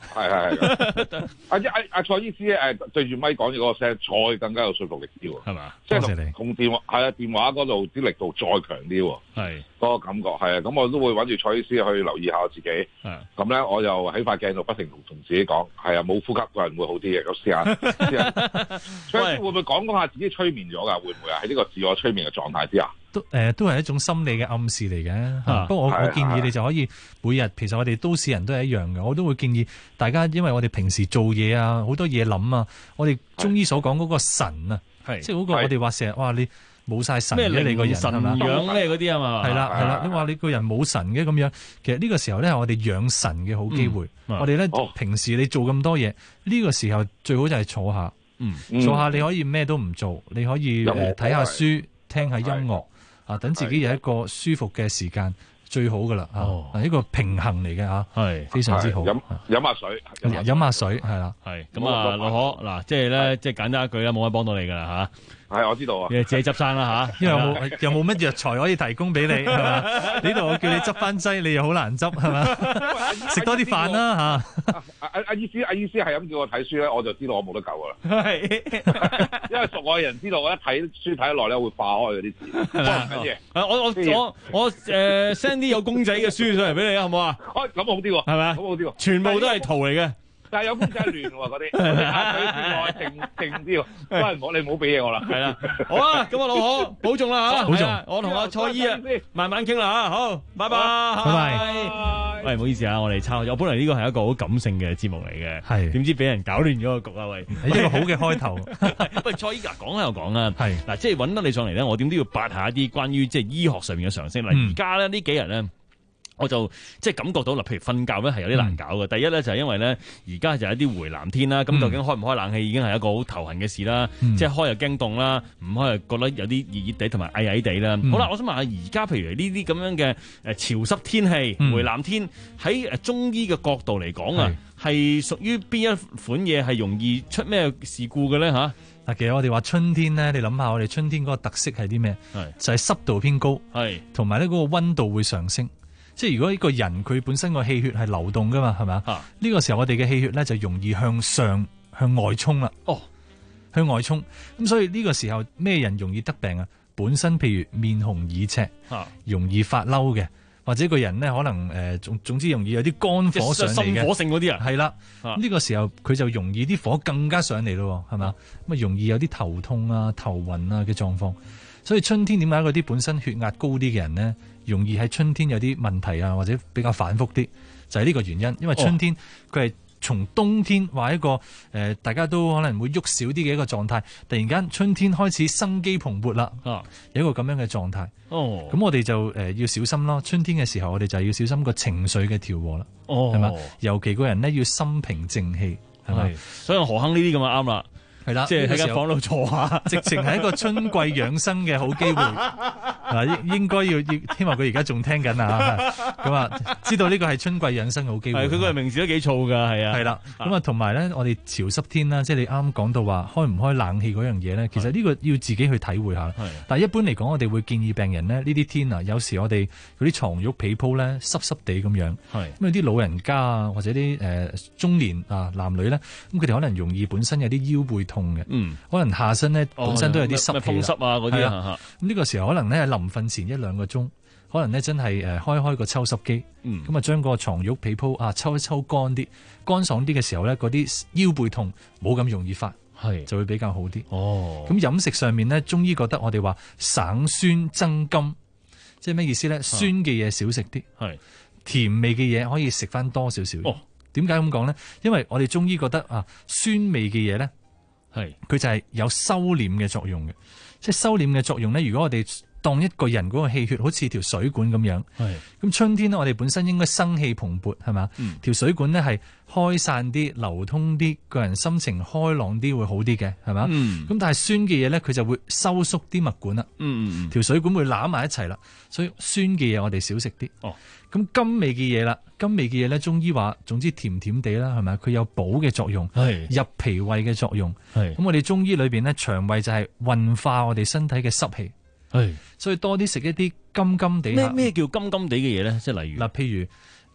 係係係。阿阿阿蔡醫師誒對住咪講咗嗰個聲，再更加有說服力啲喎， 係嘛？ 即係同同電話係啊電話嗰度啲力度再強啲喎， 係嗰個感覺係啊。咁我都會揾住蔡醫師去留意下我自己。咁咧我就喺塊鏡度不停同同自己講，係啊冇呼吸個人會好啲嘅。咁試下試下。蔡醫師會唔會講講下自己催眠咗㗎？會唔會啊？喺呢個自我催眠嘅狀態之下？ 都誒、呃、都係一種心理嘅暗示嚟嘅、啊，不過我我建議你就可以每日，其實我哋都市人都係一樣嘅，我都會建議大家，因為我哋平時做嘢啊，好多嘢諗啊，我哋中醫所講嗰個神啊，即係嗰個我哋話成日哇你冇晒神嘅你個人係嘛， 養咩嗰啲啊嘛， 係啦係啦，你話你個人冇神嘅咁樣，其實呢個時候咧係我哋養神嘅好機會，嗯、我哋咧、哦、平時你做咁多嘢，呢、呢個時候最好就係坐下，嗯、坐下你可以咩都唔做，你可以誒睇下書，聽下音樂。啊！等自己有一個舒服嘅時間最好噶啦，哦、啊，呢個平衡嚟嘅嚇，係非常之好。 飲飲下水， 飲下水係啦， 係咁啊，老可嗱，即係咧，即係簡單一句啦，冇人幫到你噶啦嚇。係，我知道啊。你自己執生啦嚇，因為有冇又冇乜藥材可以提供俾你係嘛？呢度我叫你執翻劑，你又好難執係嘛？食多啲飯啦嚇。 阿阿阿醫師，阿醫師係咁叫我睇書咧，我就知道我冇得救噶啦。係，因為熟我嘅人知道我一睇書睇得耐咧會化開嗰啲字。係我我我我誒 send 啲有公仔嘅書上嚟俾你啊，好唔好啊？ 哦，咁好啲喎，係咪啊？咁好啲喎， 全部都係圖嚟嘅。 但係有公仔亂喎嗰啲，佢靜靜啲喎，都係唔好你唔好俾嘢我啦。係啦， 好啊，咁啊老可保重啦嚇， 保重。 我同阿蔡醫啊慢慢傾啦嚇，好，拜拜，拜拜。喂，唔好意思啊，我哋抄，我本來呢個係一個好感性嘅節目嚟嘅，係點知俾人搞亂咗個局啊？喂， 係一個好嘅開頭。 喂，蔡醫啊，講又講啊，係嗱，即係揾得你上嚟咧，我點都要八下一啲關於即係醫學上面嘅常識。嗱，而家咧呢幾日咧。我就即係感覺到啦，譬如瞓覺咧係有啲難搞嘅。嗯、第一咧就係因為咧，而家就係一啲回南天啦。咁、嗯、究竟開唔開冷氣已經係一個好頭痕嘅事啦。嗯、即係開又驚凍啦，唔開又覺得有啲熱熱地同埋翳翳地啦。嗯、好啦，我想問下，而家譬如呢啲咁樣嘅誒潮濕天氣、嗯、回南天，喺誒中醫嘅角度嚟講啊，係屬於邊一款嘢係容易出咩事故嘅咧嚇？ 嗱，其實我哋話春天咧，你諗下我哋春天嗰個特色係啲咩？係就係濕度偏高，係同埋呢嗰個溫度會上升。即係如果呢個人佢本身個氣血係流動噶嘛，係咪啊？呢、呢個時候我哋嘅氣血咧就容易向上向外衝啦。哦，向外衝，咁所以呢個時候咩人容易得病啊？本身譬如面紅耳赤，啊、容易發嬲嘅，或者個人咧可能誒總總之容易有啲肝火上嚟嘅， 心火性嗰啲啊， 係啦。呢、呢個時候佢就容易啲火更加上嚟咯，係嘛？咁啊容易有啲頭痛啊、頭暈啊嘅狀況。所以春天點解嗰啲本身血壓高啲嘅人咧，容易喺春天有啲問題啊，或者比較反覆啲，就係、是、呢個原因。因為春天佢係從冬天話一個誒、呃，大家都可能會喐少啲嘅一個狀態，突然間春天開始生機蓬勃啦，啊，有一個咁樣嘅狀態。哦，咁我哋就誒、呃、要小心咯。春天嘅時候，我哋就要小心個情緒嘅調和啦。哦，係嘛？尤其個人咧要心平靜氣，係咪？ 所以何坑呢啲咁啊啱啦。 係啦， 即係喺間房度坐下， 直情係一個春季養生嘅好機會。嗱，應應該要，希望佢而家仲聽緊啊。咁啊，知道呢個係春季養生嘅好機會。係，佢個名字都幾燥噶，係啊。係啦，咁啊，同埋咧，我哋潮濕天啦，即係你啱啱講到話開唔開冷氣嗰樣嘢咧，其實呢個要自己去體會下。但係一般嚟講，我哋會建議病人咧，呢啲天啊，有時我哋嗰啲床褥被鋪咧濕濕地咁樣。係，因為啲老人家啊，或者啲誒中年啊男女咧，咁佢哋可能容易本身有啲腰背痛嘅，嗯，可能下身咧本身都有啲濕氣啦，風濕啊嗰啲啊，咁呢個時候可能咧喺臨瞓前一兩個鐘，可能咧真係誒開開個抽濕機，嗯，咁啊將個床褥被鋪啊抽一抽乾啲，乾爽啲嘅時候咧，嗰啲腰背痛冇咁容易發，係就會比較好啲。哦，咁飲食上面咧，中醫覺得我哋話省酸增甘，即係咩意思咧？酸嘅嘢少食啲，係甜味嘅嘢可以食翻多少少。哦，點解咁講咧？因為我哋中醫覺得啊，酸味嘅嘢咧。係，佢就係有收斂嘅作用嘅，即係收斂嘅作用咧。如果我哋當一個人嗰個氣血好似條水管咁樣，係咁春天咧，我哋本身應該生氣蓬勃，係嘛？嗯，條水管咧係開散啲、流通啲，個人心情開朗啲會好啲嘅，係嘛？嗯，咁但係酸嘅嘢咧，佢就會收縮啲脈管啦。嗯嗯，條水管會攬埋一齊啦，所以酸嘅嘢我哋少食啲。哦。咁甘味嘅嘢啦，甘味嘅嘢咧，中醫話，總之甜甜地啦，係咪？佢有補嘅作用，入脾胃嘅作用。係咁，我哋中醫裏邊咧，腸胃就係運化我哋身體嘅濕氣。係，所以多啲食一啲甘甘地。咩咩叫甘甘地嘅嘢咧？即係例如嗱，譬如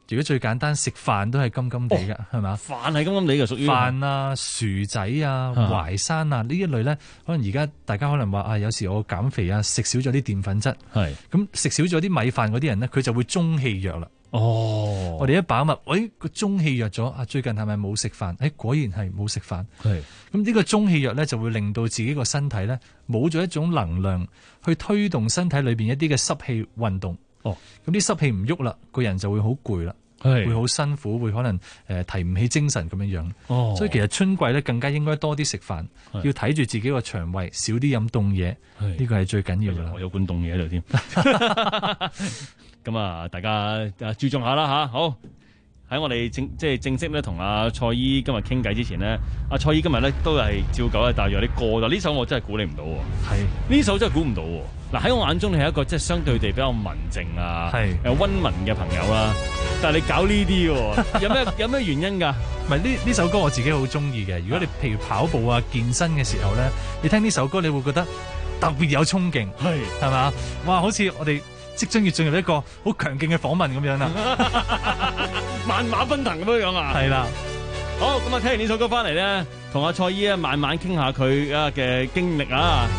如果最簡單食飯都係金金地嘅，係嘛、哦？ 飯係金金地嘅，屬於飯啊、薯仔啊、淮山啊呢一類咧，可能而家大家可能話啊，有時我減肥啊，食少咗啲澱粉質，係咁食少咗啲米飯嗰啲人咧，佢就會中氣弱啦。哦，我哋一把脈，喂個中氣弱咗啊！最近係咪冇食飯？誒、哎，果然係冇食飯。係咁呢個中氣弱咧，就會令到自己個身體咧冇咗一種能量去推動身體裏邊一啲嘅濕氣運動。哦，咁啲濕氣唔喐啦，個人就會好攰啦，會好辛苦，會可能誒、呃、提唔起精神咁樣樣。哦，所以其實春季咧更加應該多啲食飯，要睇住自己個腸胃，少啲飲凍嘢。呢個係最緊要啦。 我有罐凍嘢喺度添。咁啊，大家注重下啦吓。好，喺我哋正即係正式咧同阿蔡姨今日傾偈之前咧，阿蔡姨今日咧都係照舊係帶住啲歌，但呢首我真係估你唔到喎。係呢首真係估唔到喎。嗱，喺我眼中你係一個即係相對地比較文靜啊，係誒溫文嘅朋友啦。但係你搞呢啲喎，有咩有咩原因㗎？ 唔係呢呢首歌我自己好中意嘅。如果你譬如跑步啊、健身嘅時候咧，你聽呢首歌，你會覺得特別有衝勁，係係嘛？哇！好似我哋即將要進入一個好強勁嘅訪問咁樣啦， 萬馬奔騰咁樣樣啊！ 係啦， 好咁啊！聽完呢首歌翻嚟咧，同阿蔡姨啊慢慢傾下佢啊嘅經歷啊。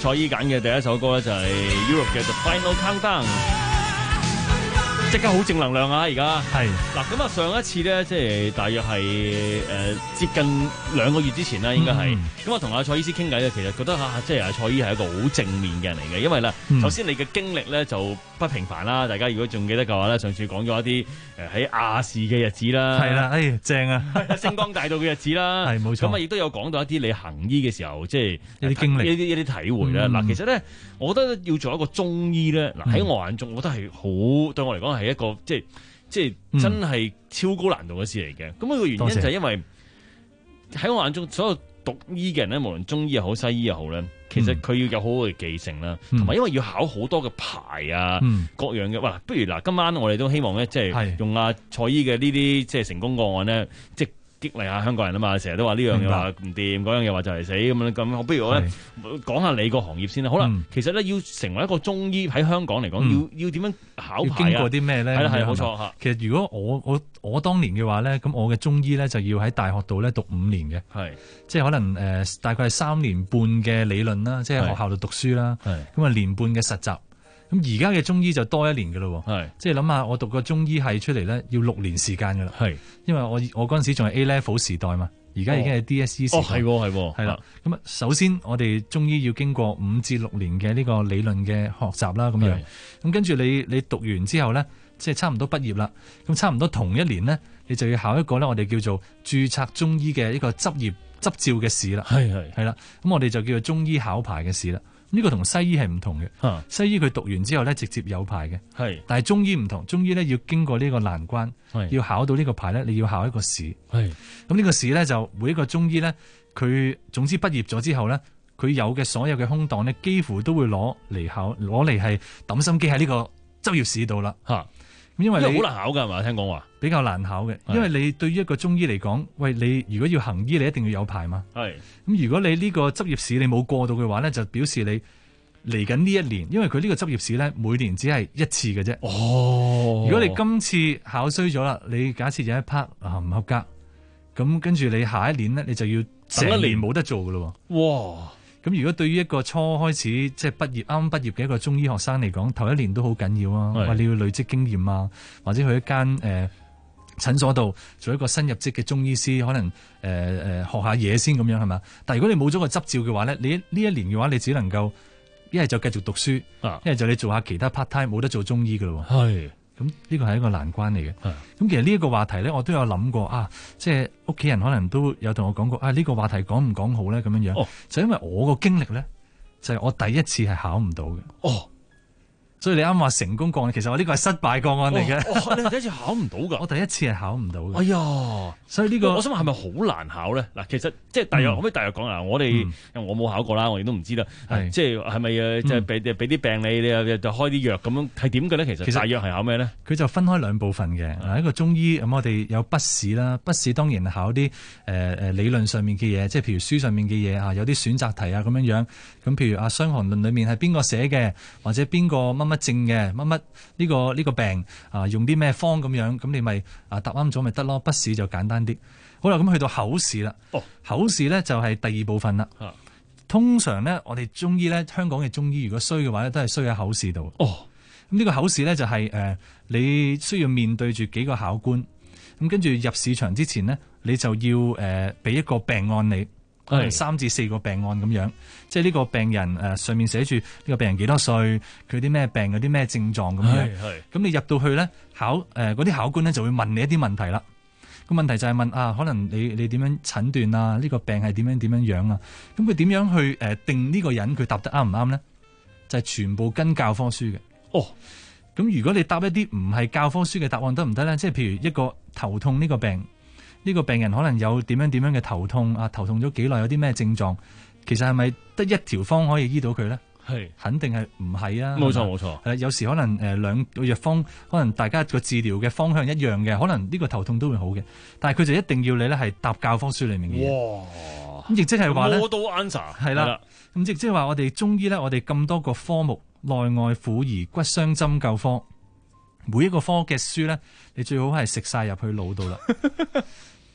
蔡依揀嘅第一首歌咧就係 Europe 嘅 The Final Countdown。即刻好正能量啊！而家係嗱咁啊，上一次咧即係大約係誒、呃、接近兩個月之前啦，應該係咁啊，同阿蔡醫師傾偈咧，其實覺得啊，即係阿蔡醫係一個好正面嘅人嚟嘅，因為咧，嗯、首先你嘅經歷咧就不平凡啦。大家如果仲記得嘅話咧，上次講咗一啲誒喺亞視嘅日子啦， 係啦，哎正啊， 星光大道嘅日子啦， 係冇錯。 咁啊，亦都有講到一啲你行醫嘅時候，即係一啲經歷、 一啲一啲體會啦。嗱、嗯，其實咧，我覺得要做一個中醫咧，嗱喺我眼中，我覺得係好對我嚟講係一個即係。即係真係超高難度嘅事嚟嘅，咁、嗯、個原因就係因為喺我眼中，所有讀醫嘅人咧，無論中醫又好、西醫又好咧，其實佢要有好好嘅記性啦，同、嗯、埋因為要考好多嘅牌啊，嗯、各樣嘅。哇，不如嗱，今晚我哋都希望咧，即係用阿蔡醫嘅呢啲即係成功個案咧，即係激勵下香港人啊嘛，成日都話呢樣嘢話唔掂，嗰樣嘢話就嚟死咁樣咁。不如我咧講下你個行業先啦。好啦，嗯、其實咧要成為一個中醫喺香港嚟講，嗯、要要點樣考牌啊？經過啲咩咧？係啦係冇錯嚇。其實如果我我我當年嘅話咧，咁我嘅中醫咧就要喺大學度咧讀五年嘅，係即係可能誒、呃、大概係三年半嘅理論啦，即係學校度讀書啦，咁啊年半嘅實習。咁而家嘅中醫就多一年嘅咯，係即係諗下我讀個中醫系出嚟咧，要六年時間噶啦，係因為我我嗰陣時仲係 A Level 時代嘛，而家已經係 D S E 時代，哦係係係啦。咁啊，首先我哋中醫要經過五至六年嘅呢個理論嘅學習啦，咁樣，咁跟住你你讀完之後咧，即係差唔多畢業啦，咁差唔多同一年咧，你就要考一個咧，我哋叫做註冊中醫嘅一個執業執照嘅試啦，係係係啦，咁我哋就叫做中醫考牌嘅試啦。呢個同西醫係唔同嘅，啊、西醫佢讀完之後咧直接有牌嘅，係，但係中醫唔同，中醫咧要經過呢個難關，要考到呢個牌咧，你要考一個試，係，咁呢個試咧就每一個中醫咧，佢總之畢業咗之後咧，佢有嘅所有嘅空檔咧，幾乎都會攞嚟考，攞嚟係抌心機喺呢個執業試度啦，嚇、啊。因為你好難考㗎係嘛？聽講話比較難考嘅，因為你對於一個中醫嚟講，喂，你如果要行醫，你一定要有牌嘛。係咁，如果你呢個執業試你冇過到嘅話咧，就表示你嚟緊呢一年，因為佢呢個執業試咧每年只係一次嘅啫。哦，如果你今次考衰咗啦，你假設有一 part 啊唔合格，咁跟住你下一年咧，你就要成一年冇得做㗎咯。哇！咁如果對於一個初開始即係畢業啱畢業嘅一個中醫學生嚟講，頭一年都好緊要啊！話你要累積經驗啊，或者去一間誒、呃、診所度做一個新入職嘅中醫師，可能誒誒、呃、學下嘢先咁樣係嘛？但係如果你冇咗個執照嘅話咧，你呢一年嘅話，你只能夠一係就繼續讀書，一係就你做下其他 part time，冇得做中醫㗎咯。係。咁呢個係一個難關嚟嘅。咁其實呢一個話題咧，我都有諗過啊，即係屋企人可能都有同我講過啊，呢、呢個話題講唔講好咧咁樣樣。哦，就因為我個經歷咧，就係、係、我第一次係考唔到嘅。哦。所以你啱話成功個案，其實我呢個係失敗個案嚟嘅。 哦，你第一次考唔到㗎？ 我第一次係考唔到嘅。 哎呀， 所以呢個我想問係咪好難考咧？嗱，其實即係大約可唔可以大約講啊？我哋我冇考過啦，我亦都唔知啦。係即係係咪誒？即係俾俾啲病你，你又就開啲藥咁樣係點嘅咧？其實其實大約係考咩咧？ 佢就分開兩部分嘅。嗱，一個中醫咁，我哋有筆試啦。筆試當然係考啲誒誒理論上面嘅嘢，即係譬如書上面嘅嘢啊，有啲選擇題啊咁樣樣。咁譬如啊，《傷寒論》裏面係邊個寫嘅，或者邊個乜乜症嘅乜乜呢個呢、呢個病啊，用啲咩方咁樣，咁你咪啊答啱咗咪得咯。筆試就簡單啲。好啦，咁去到口試啦。哦，口試咧就係第二部分啦。啊，通常咧我哋中醫咧，香港嘅中醫如果衰嘅話咧，都係衰喺口試度。哦，咁呢個口試咧就係、是、誒、呃，你需要面對住幾個考官，咁跟住入試場之前呢，你就要誒俾、呃、一個病案你。係三至四個病案咁樣，即係呢個病人誒、呃、上面寫住呢個病人幾多歲，佢啲咩病，有啲咩症狀咁樣。咁你入到去咧，考誒嗰啲考官咧就會問你一啲問題啦。個問題就係問啊，可能你你點樣診斷啊？呢、這個病係點樣點樣樣啊？咁佢點樣去誒、呃、定呢個人佢答得啱唔啱咧？就係、是、全部跟教科書嘅。哦，咁如果你答一啲唔係教科書嘅答案得唔得咧？即係譬如一個頭痛呢個病。呢個病人可能有點樣點樣嘅頭痛啊？頭痛咗幾耐？有啲咩症狀？其實係咪得一條方可以醫到佢咧？係肯定係唔係啊？冇錯冇錯。係有時可能誒兩個藥方，可能大家個治療嘅方向一樣嘅，可能呢個頭痛都會好嘅，但係佢就一定要你咧係答教科書裡面嘅嘢。哇！咁亦即係話咧，model answer 係啦。咁亦即係話我哋中醫咧，我哋咁多個科目，內外婦兒骨傷針灸科。每一個科嘅書咧，你最好係食晒入去腦度啦。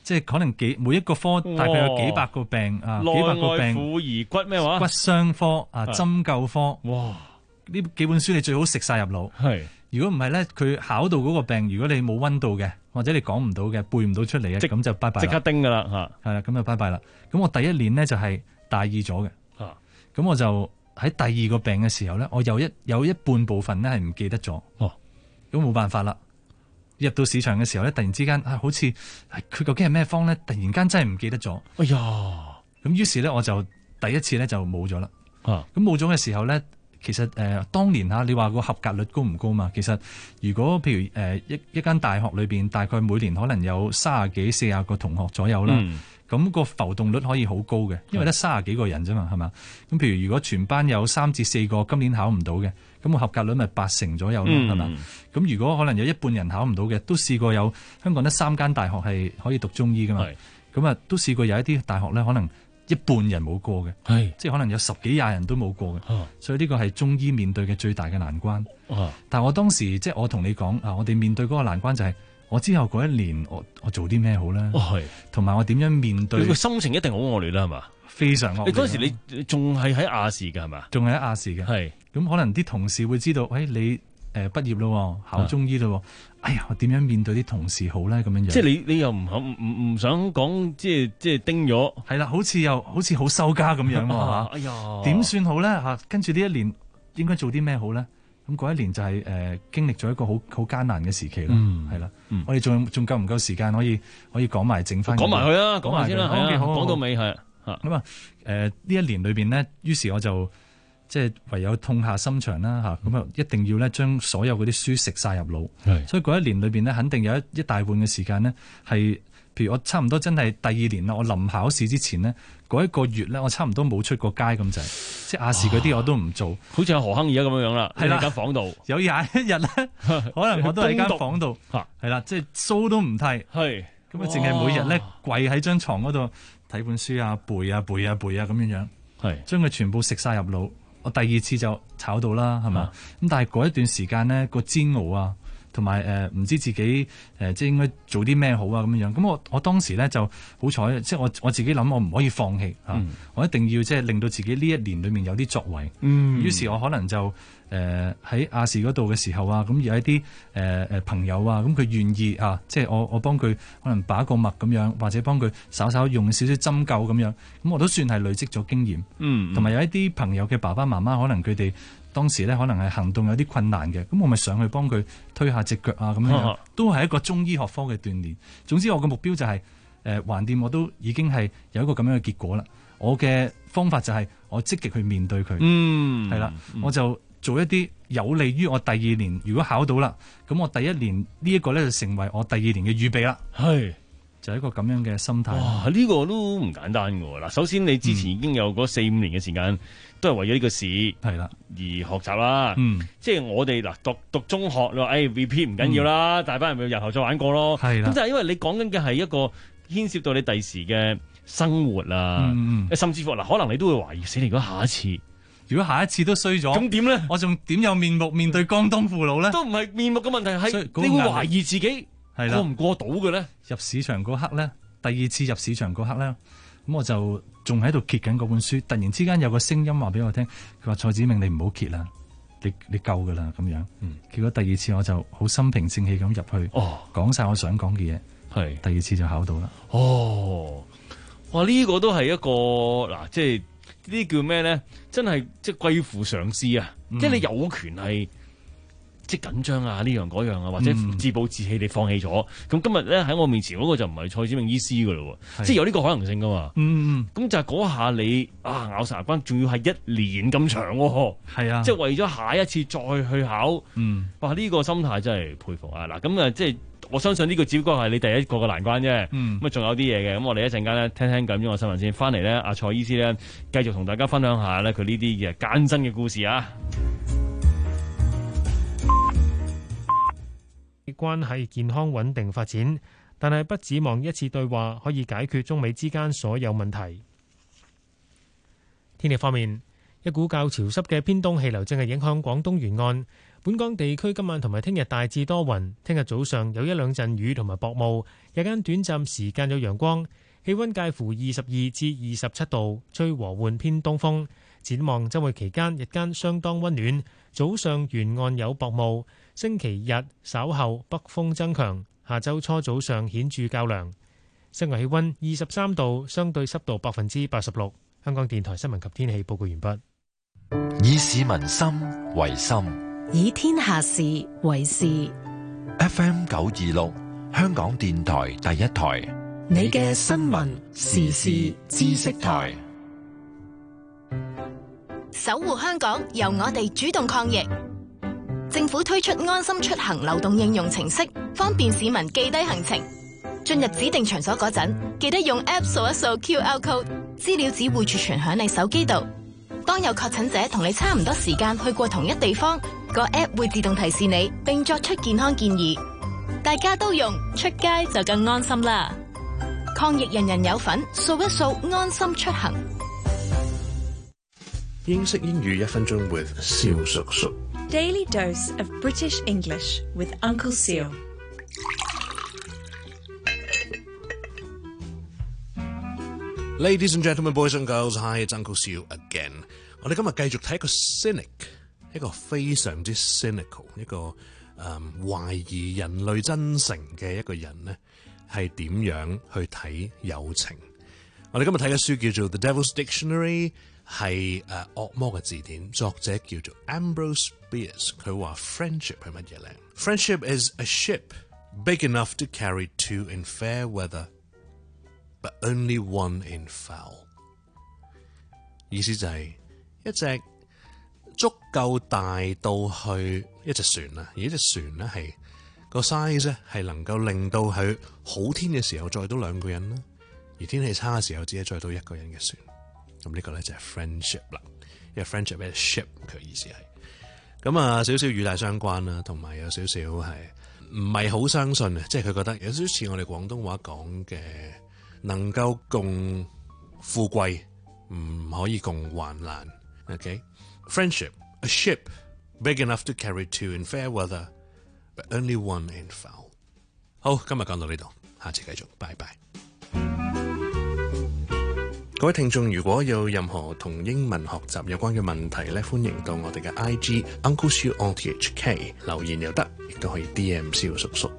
即係可能幾每一個科大概有幾百個病啊，幾百個病。 內外婦兒骨咩話？ 骨傷科啊，針灸科。哇！呢幾本書你最好食晒入腦。係。如果唔係咧，佢考到嗰個病，如果你冇溫度嘅，或者你講唔到嘅，背唔到出嚟嘅，咁就拜拜。 即刻叮噶啦嚇。 係啦，咁就拜拜啦。咁我第一年咧就係大意咗嘅。嚇。咁我就喺第二個病嘅時候咧，我有一有一半部分咧係唔記得咗。哦。咁冇辦法啦。入到市場嘅時候咧，突然之間啊，好似佢究竟係咩方咧？突然間真係唔記得咗。哎呀！咁於是咧，我就第一次咧就冇咗啦。啊！咁冇咗嘅時候咧。其實誒、呃，當年嚇你話個合格率高唔高嘛？其實如果譬如誒、呃、一一間大學裏邊，大概每年可能有三十幾、四十個同學左右啦，咁、嗯、個浮動率可以好高嘅，因為得三十幾個人啫嘛，係嘛？咁譬如如果全班有三至四個今年考唔到嘅，咁個合格率咪八成左右咯，係嘛？咁、嗯、如果可能有一半人考唔到嘅，都試過有香港得三間大學係可以讀中醫噶嘛？咁啊都試過有一啲大學咧，可能一半人冇過嘅，係即係可能有十幾廿人都冇過嘅、啊，所以呢個係中醫面對嘅最大嘅難關。啊、但係我當時即係我同你講啊，我哋面對嗰個難關就係我之後嗰一年我我做啲咩好咧？係同埋我點樣面對？你個心情一定好惡劣啦，係嘛？非常惡劣。你嗰時你仲係喺亞視嘅係嘛？仲係喺亞視嘅。係咁可能啲同事會知道，喂、哎、你。誒畢業咯，考中醫咯，哎呀，我點樣面對啲同事好咧？咁樣樣，即係你你又唔肯唔唔想講，即係即係叮咗，係啦，好似又好似好收家咁樣喎、啊、哎呀，點算好咧嚇？跟住呢一年應該做啲咩好咧？咁嗰一年就係、是、誒、呃、經歷咗一個好好艱難嘅時期啦，係、嗯、啦、嗯，我哋仲仲夠唔夠時間可以可以講埋整翻？講埋佢啦，講埋先啦，講到尾係咁啊誒呢一年裏邊呢，於是我就。即係唯有痛下心腸啦嚇，咁啊一定要咧將所有嗰啲書食晒入腦。所以嗰一年裏邊咧，肯定有一一大半嘅時間呢，係譬如我差唔多真係第二年啦，我臨考試之前呢，嗰一個月咧，我差唔多冇出過街咁滯，即係亞視嗰啲我都唔做，好似阿何鏗而家咁樣樣啦，喺間房度有廿一日咧，可能我都喺間房度，係啦，即係鬚都唔剃，係咁啊，淨係每日咧跪喺張床嗰度睇本書啊，背啊背啊背啊咁樣樣，係將佢全部食晒入腦。我第二次就炒到啦，係嘛？咁、啊、但係嗰一段時間咧，個煎熬啊，同埋誒唔知自己誒、呃、即係應該做啲咩好啊咁樣樣。咁我我當時咧就好彩，即係我我自己諗，我唔可以放棄嚇、嗯啊，我一定要即係令到自己呢一年裡面有啲作為。嗯，於是我可能就誒喺亞視嗰度嘅時候啊，咁有一啲誒誒朋友啊，咁佢願意啊，即係我我幫佢可能把個脈咁樣，或者幫佢稍稍用少少針灸咁樣，咁我都算係累積咗經驗。嗯，同埋有一啲朋友嘅爸爸媽媽，可能佢哋當時咧可能係行動有啲困難嘅，咁我咪上去幫佢推下隻腳啊咁樣，啊、都係一個中醫學科嘅鍛鍊。總之我嘅目標就係、是、誒，橫掂我都已經係有一個咁樣嘅結果啦。我嘅方法就係我積極去面對佢。嗯，係啦，我就。做一啲有利於我第二年，如果考到啦，咁我第一年呢一個咧就成為我第二年嘅預備啦。係，就係一個咁樣嘅心態。哇，呢、這個都唔簡單㗎喎。嗱，首先你之前已經有嗰四五年嘅時間，嗯、都係為咗呢個試係啦而學習啦。嗯，即係我哋嗱讀讀中學，你話誒 repeat 唔緊要啦，大班人咪日後再玩過咯。係啦，咁就係因為你講緊嘅係一個牽涉到你第時嘅生活啊，嗯、甚至乎嗱，可能你都會懷疑死你如果下一次。如果下一次都衰咗，咁點咧？我仲點有面目面對江東父老咧？都唔係面目嘅問題，係你會懷疑自己過唔過到嘅咧？入市場嗰刻咧，第二次入市場嗰刻咧，咁我就仲喺度揭緊嗰本書，突然之間有個聲音話俾我聽，佢話蔡子明，你唔好揭啦，你你夠噶啦咁樣。嗯，結果第二次我就好心平氣氣咁入去，哦，講晒我想講嘅嘢，係第二次就考到啦。哦，哇！呢、這個都係一個嗱，即係。呢啲叫咩咧？真係即係貴乎嘗試啊！嗯、即係你有權係即係緊張啊，呢樣嗰樣啊，或者自暴自棄，你放棄咗。咁、嗯、今日咧喺我面前嗰個就唔係蔡子明醫師噶咯，即係有呢個可能性噶嘛。嗯咁就係嗰下你啊咬實牙關，仲要係一年咁長喎。係啊，即係為咗下一次再去考。嗯，哇！呢、呢個心態真係佩服啊！嗱，咁啊，即係。我相信呢個只不過係你第一個嘅難關啫，咁啊仲有啲嘢嘅，咁我哋一陣間咧聽聽咁樣嘅新聞先，翻嚟咧阿蔡醫師咧繼續同大家分享下咧佢呢啲嘅艱辛嘅故事啊。 關係健康穩定發展，但係不指望一次對話可以解決中美之間所有問題。天氣方面，一股較潮濕嘅偏東氣流正係影響廣東沿岸。 本港地區今晚同埋聽日大致多雲，聽日早上有一兩陣雨同埋薄霧，日間短暫時間有陽光，氣溫介乎二十二至二十七度，吹和緩偏東風。展望週末期間，日間相當溫暖，早上沿岸有薄霧。星期日稍後北風增強，下週初早上顯著較涼。室外氣溫二十三度，相對濕度百分之八十六。香港電台新聞及天氣報告完畢。 以市民心為心， 以天下事為事。 F M 九二六，香港電台第一台， 你嘅新聞時事知識台。 守護香港，由我哋主動抗疫。政府推出安心出行流動應用程式，方便市民記低行程。進入指定場所嗰陣，記得用 App 掃一掃 Q R code， 資料只會儲存響你手機度。當有確診者同你差唔多時間去過同一地方，個 App 會自動提示你，並作出健康建議。大家都用，出街就更安心啦！抗疫人人有份，掃一掃安心出行。 英式英語一分鐘 with 蕭叔叔。 Daily dose of British English with Uncle Seal。 Ladies and gentlemen, boys and girls, hi, it's Uncle Seal again. 我哋今日繼續睇一個 cynic， 一個非常之 cynical， 一個誒、嗯、懷疑人類真誠嘅一個人呢，係點樣去睇友情？我哋今日睇嘅書叫做《The Devil's Dictionary》，係誒惡魔嘅字典，作者叫做 Ambrose Bierce。佢話 friendship 係乜嘢咧 ？Friendship is a ship big enough to carry two in fair weather。But only one in foul。 意思就係一隻足夠大到去一隻船啊，而一隻船咧係個 size 咧係能夠令到佢好天嘅時候載到兩個人啦，而天氣差嘅時候只係載到一個人嘅船。咁呢個咧就係 friendship 啦，因為 friendship 係 ship 佢意思係咁啊，少少語帶相關啦，同埋有少少係唔係好相信啊，即係佢覺得有少少似我哋廣東話講嘅。能夠共富貴，唔可以共患難。OK， friendship, a ship big enough to carry two in fair weather, but only one in foul。好，今日講到呢度，下次繼續，拜拜。各位聽眾，如果有任何同英文學習有關嘅問題咧，歡迎到我哋嘅 I G Uncle Siu on T H K 留言又得，亦都可以 D M 蕭叔叔。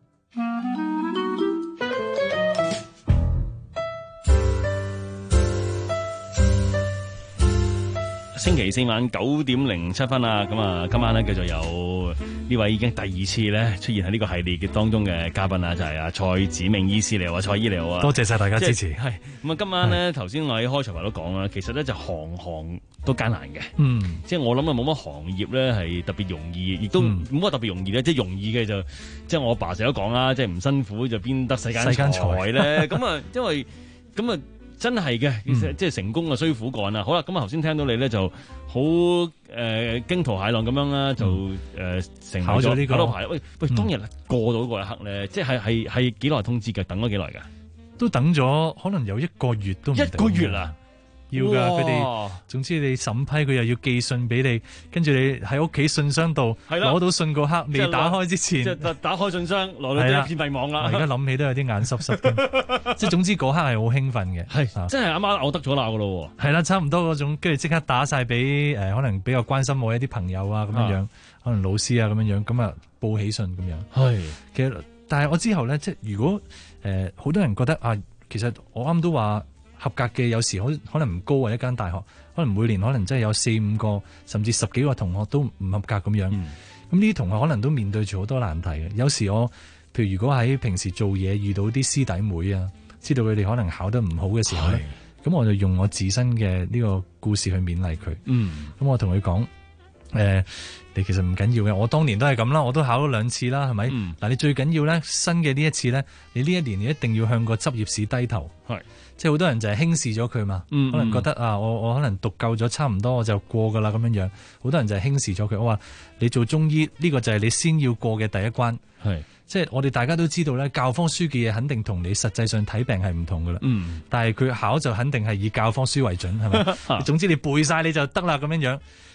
星期四晚九點零七分啊，咁啊，今晚咧繼續有呢位已經第二次咧出現喺呢個系列嘅當中嘅嘉賓啊，就係、是、阿蔡子明醫師嚟啊，蔡醫嚟啊， 多謝晒大家支持。係咁啊，今晚咧頭先我喺開場白都講啦，其實咧就行行都艱難嘅， 嗯， 即係我諗啊冇乜行業咧係特別容易，亦都冇乜特別容易咧，即係容易嘅就即係我阿爸成日都講啦，即係唔辛苦就邊得世間財咧，咁啊，因為咁啊。真係嘅，其實即係成功啊，需苦幹啊！好啦，咁啊頭先聽到你咧就好誒驚濤駭浪咁樣啦，就誒、呃、成考咗呢個考到牌。喂喂，當日過到嗰一刻咧，即係係係幾耐通知嘅？等咗幾耐㗎？ 都等咗可能有一個月都唔定。一個月啊！要㗎，佢哋總之你審批佢又要寄信俾你，跟住你喺屋企信箱度攞到信嗰刻，未打開之前， 即係打開信箱，攞到一片迷惘啦。 而家諗起都有啲眼濕濕嘅，即係總之嗰刻係好興奮嘅， 係真係啱啱我得咗啦㗎咯喎。 係啦，差唔多嗰種，跟住即刻打晒俾誒可能比較關心我一啲朋友啊咁樣樣，可能老師啊咁樣樣，咁啊報喜信咁樣。 係其實，但係我之後咧，即係如果誒好多人覺得啊，其實我啱都話。合格嘅有時可可能唔高啊，一間大學可能每年可能真係有四五個甚至十幾個同學都唔合格咁樣。咁呢啲同學可能都面對住好多難題嘅。有時我譬如如果喺平時做嘢遇到啲師弟妹啊，知道佢哋可能考得唔好嘅時候咧，咁我就用我自身嘅呢個故事去勉勵佢。 嗯， 咁我同佢講誒，你其實唔緊要嘅，我當年都係咁啦，我都考咗兩次啦，係咪？嗱、嗯，你最緊要咧新嘅呢一次咧，你呢一年你一定要向個執業試低頭。 係。 即係好多人就係輕視咗佢嘛， 嗯、 可能覺得啊，我我可能讀夠咗差唔多我就過噶啦咁樣樣。好多人就係輕視咗佢。我話你做中醫呢、呢個就係你先要過嘅第一關。 係即係我哋大家都知道咧，教科書嘅嘢肯定同你實際上睇病係唔同噶啦。 嗯， 但係佢考就肯定係以教科書為準係咪？總之你背晒你就得啦咁樣樣。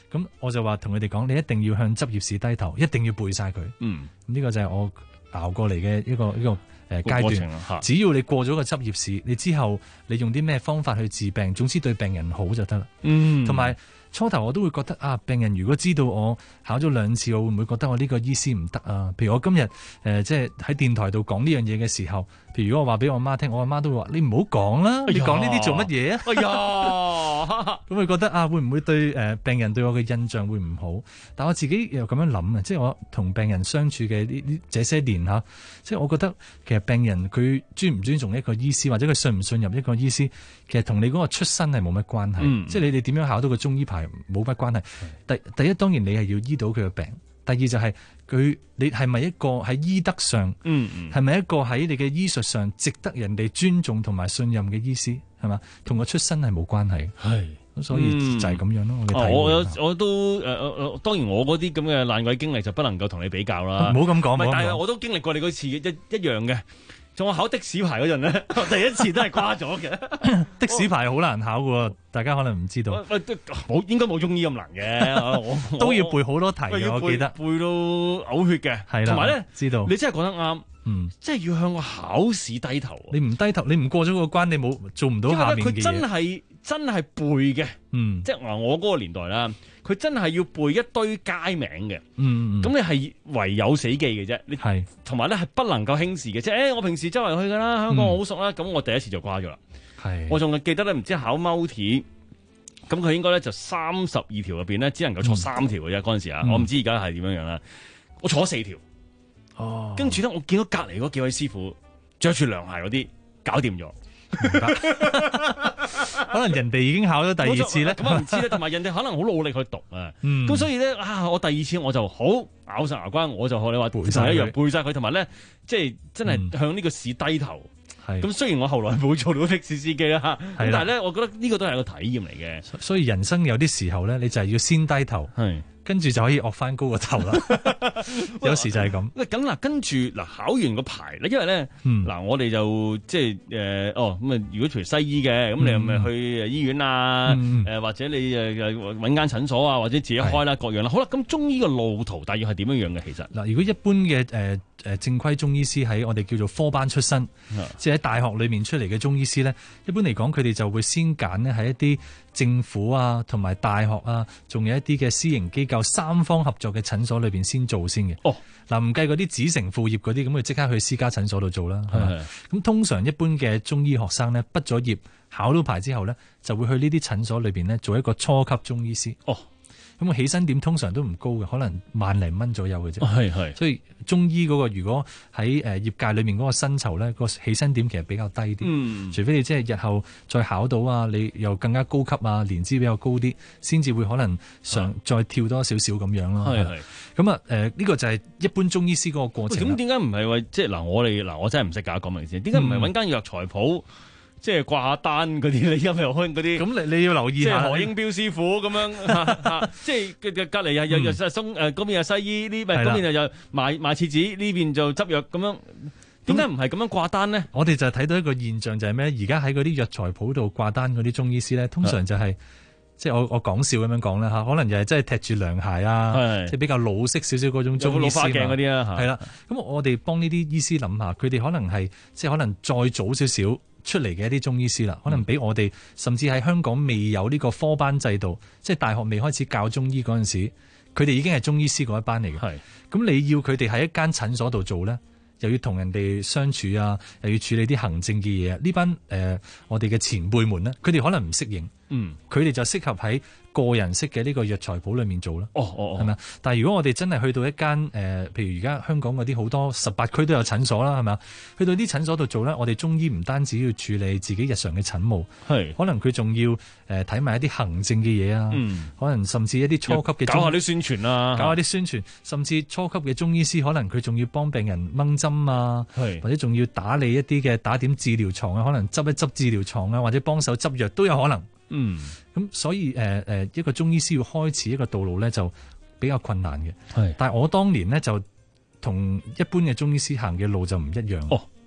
咁我就話同佢哋講，你一定要向執業試低頭，一定要背晒佢。 嗯， 咁呢個就係我熬過嚟嘅一個一個誒階段。只要你過咗個執業試，你之後你用啲咩方法去治病，總之對病人好就得啦。 嗯， 同埋初頭我都會覺得啊，病人如果知道我考咗兩次，我會唔會覺得我呢個醫師唔得啊？譬如我今日誒、呃、即係喺電台度講呢樣嘢嘅時候，譬如如果我話俾我媽聽，我阿媽都會話你唔好講啦，你講呢啲做乜嘢啊？哎呀，咁會覺得啊，會唔會對誒、呃、病人對我嘅印象會唔好？但我自己又咁樣諗啊，即係我同病人相處嘅呢呢這些年吓，即係我覺得其實病人佢尊唔尊重一個醫師，或者佢信唔信任一個醫師，其實同你嗰個出身係冇乜關係。嗯、即係你哋點樣考到個中醫牌冇乜關係。第第一當然你係要醫到佢嘅病，第二就係佢你係咪一個喺醫德上，嗯嗯，係咪一個喺你嘅醫術上值得人哋尊重同埋信任嘅醫師，係嘛？同個出身係冇關係。係。所以就係咁樣咯。 嗯、我我有我都誒誒、呃，當然我嗰啲咁嘅爛鬼經歷就不能夠同你比較啦。 唔好咁講， 但係我都經歷過你嗰次一一樣嘅。仲我考的士牌嗰陣咧，我第一次都係瓜咗嘅。 的士牌好難考嘅，大家可能唔知道。 冇應該冇中醫咁難嘅， 都要背好多題嘅，我記得背到嘔血嘅。係啦，同埋咧， 知道你真係講得啱。嗯，即係要向個考試低頭。 你唔低頭，你唔過咗個關，你冇做唔到下面嘅嘢。 佢真係真係背嘅。嗯，即係話我嗰個年代啦，佢真係要背一堆街名嘅。嗯，咁你係唯有死記嘅啫。你係同埋咧係不能夠輕視嘅。即係誒，我平時周圍去噶啦，香港我好熟啦。咁、嗯、我第一次就瓜咗啦。係，我仲記得咧，唔知考 multi，咁佢應該咧就三十二條入邊咧，只能夠錯三條嘅啫。嗰陣時啊，我唔知而家係點樣樣啦。我錯咗四條。哦，跟住咧，我見到隔籬嗰幾位師傅着住涼鞋嗰啲，搞掂咗。 可能人哋已經考咗第二次咧， 咁我唔知咧。同埋人哋可能好努力去讀啊。咁、嗯、所以咧啊，我第二次我就好咬實牙關，我就學你話背晒一樣背晒佢，同埋咧即係真係向呢個試低頭。咁、嗯、雖然我後來冇做到的士司機啦，咁但係咧，我覺得呢個都係個體驗嚟嘅。 所以人生有啲時候咧，你就係要先低頭。係。跟住就可以惡翻高個頭啦，有時就係咁。 喂，咁嗱，跟住嗱，考完個牌咧，因為咧，嗱、嗯，我哋就即係誒，哦，咁啊，如果譬如西醫嘅，咁、嗯、你係咪去醫院啊？誒、嗯呃，或者你誒誒揾間診所啊，或者自己開啦，各樣啦。好啦，咁中醫個路途大約係點樣樣嘅？其實嗱，如果一般嘅誒誒正規中醫師喺我哋叫做科班出身，即係喺大學裏面出嚟嘅中醫師咧，一般嚟講，佢哋就會先揀呢喺一啲政府啊，同埋大學啊，仲有一啲嘅私營機構三方合作嘅診所裏邊先做先嘅。哦，嗱，唔計嗰啲子承父業嗰啲，咁佢即刻去私家診所度做啦，係咪？咁通常一般嘅中醫學生咧，畢咗業考到牌之後咧，就會去呢啲診所裏邊咧做一個初級中醫師。哦。咁個起薪點通常都唔高嘅，可能萬零蚊左右嘅啫。係係，所以中醫嗰個如果喺誒業界裏面嗰個薪酬咧，個起薪點其實比較低啲。嗯，除非你即係日後再考到啊，你又更加高級啊，年資比較高啲，先至會可能上再跳多少少咁樣咯。係係。咁啊誒呢個就係一般中醫師嗰個過程。咁點解唔係話即係嗱我哋嗱我真係唔識搞講明先，點解唔係揾間藥材鋪？即係掛下單嗰啲，你今日開嗰啲，咁你你要留意下，即係何英彪師傅咁樣，即係隔隔離又又又松誒嗰邊又西醫，呢邊嗰邊又又賣賣廁紙，呢邊就執藥咁樣，點解唔係咁樣掛單呢？我哋就睇到一個現象就係咩？而家喺嗰啲藥材鋪度掛單嗰啲中醫師咧，通常就係、是、即係我我講笑咁樣講啦嚇，可能又係真係踢住涼鞋啊，即係比較老式少少嗰種中醫師，老花鏡嗰啲啊，係啦。咁我哋幫呢啲醫師諗下，佢哋可能係即係可能再早少少出嚟嘅一啲中醫師啦，可能比我哋甚至喺香港未有呢個科班制度，即係大學未開始教中醫嗰陣時，佢哋已經係中醫師嗰一班嚟嘅。係，咁你要佢哋喺一間診所度做咧，又要同人哋相處啊，又要處理啲行政嘅嘢啊，呢班誒、呃、我哋嘅前輩們咧，佢哋可能唔適應。嗯，佢哋就適合喺個人式嘅呢個藥材鋪裏面做啦。哦哦，係咪？但係如果我哋真係去到一間誒、呃，譬如而家香港嗰啲好多十八區都有診所啦，係咪？去到啲診所度做咧，我哋中醫唔單止要處理自己日常嘅診務，係可能佢仲要誒睇埋一啲行政嘅嘢啊。嗯，可能甚至一啲初級嘅搞下啲宣傳啊，搞下啲宣傳，甚至初級嘅中醫師可能佢仲要幫病人掹針啊，係或者仲要打理一啲嘅打點治療床啊，可能執一執治療床啊，或者幫手執藥都有可能。嗯，咁所以誒誒、呃，一個中醫師要開始一個道路咧，就比較困難嘅。係，但係我當年咧就同一般嘅中醫師行嘅路就唔一樣。哦，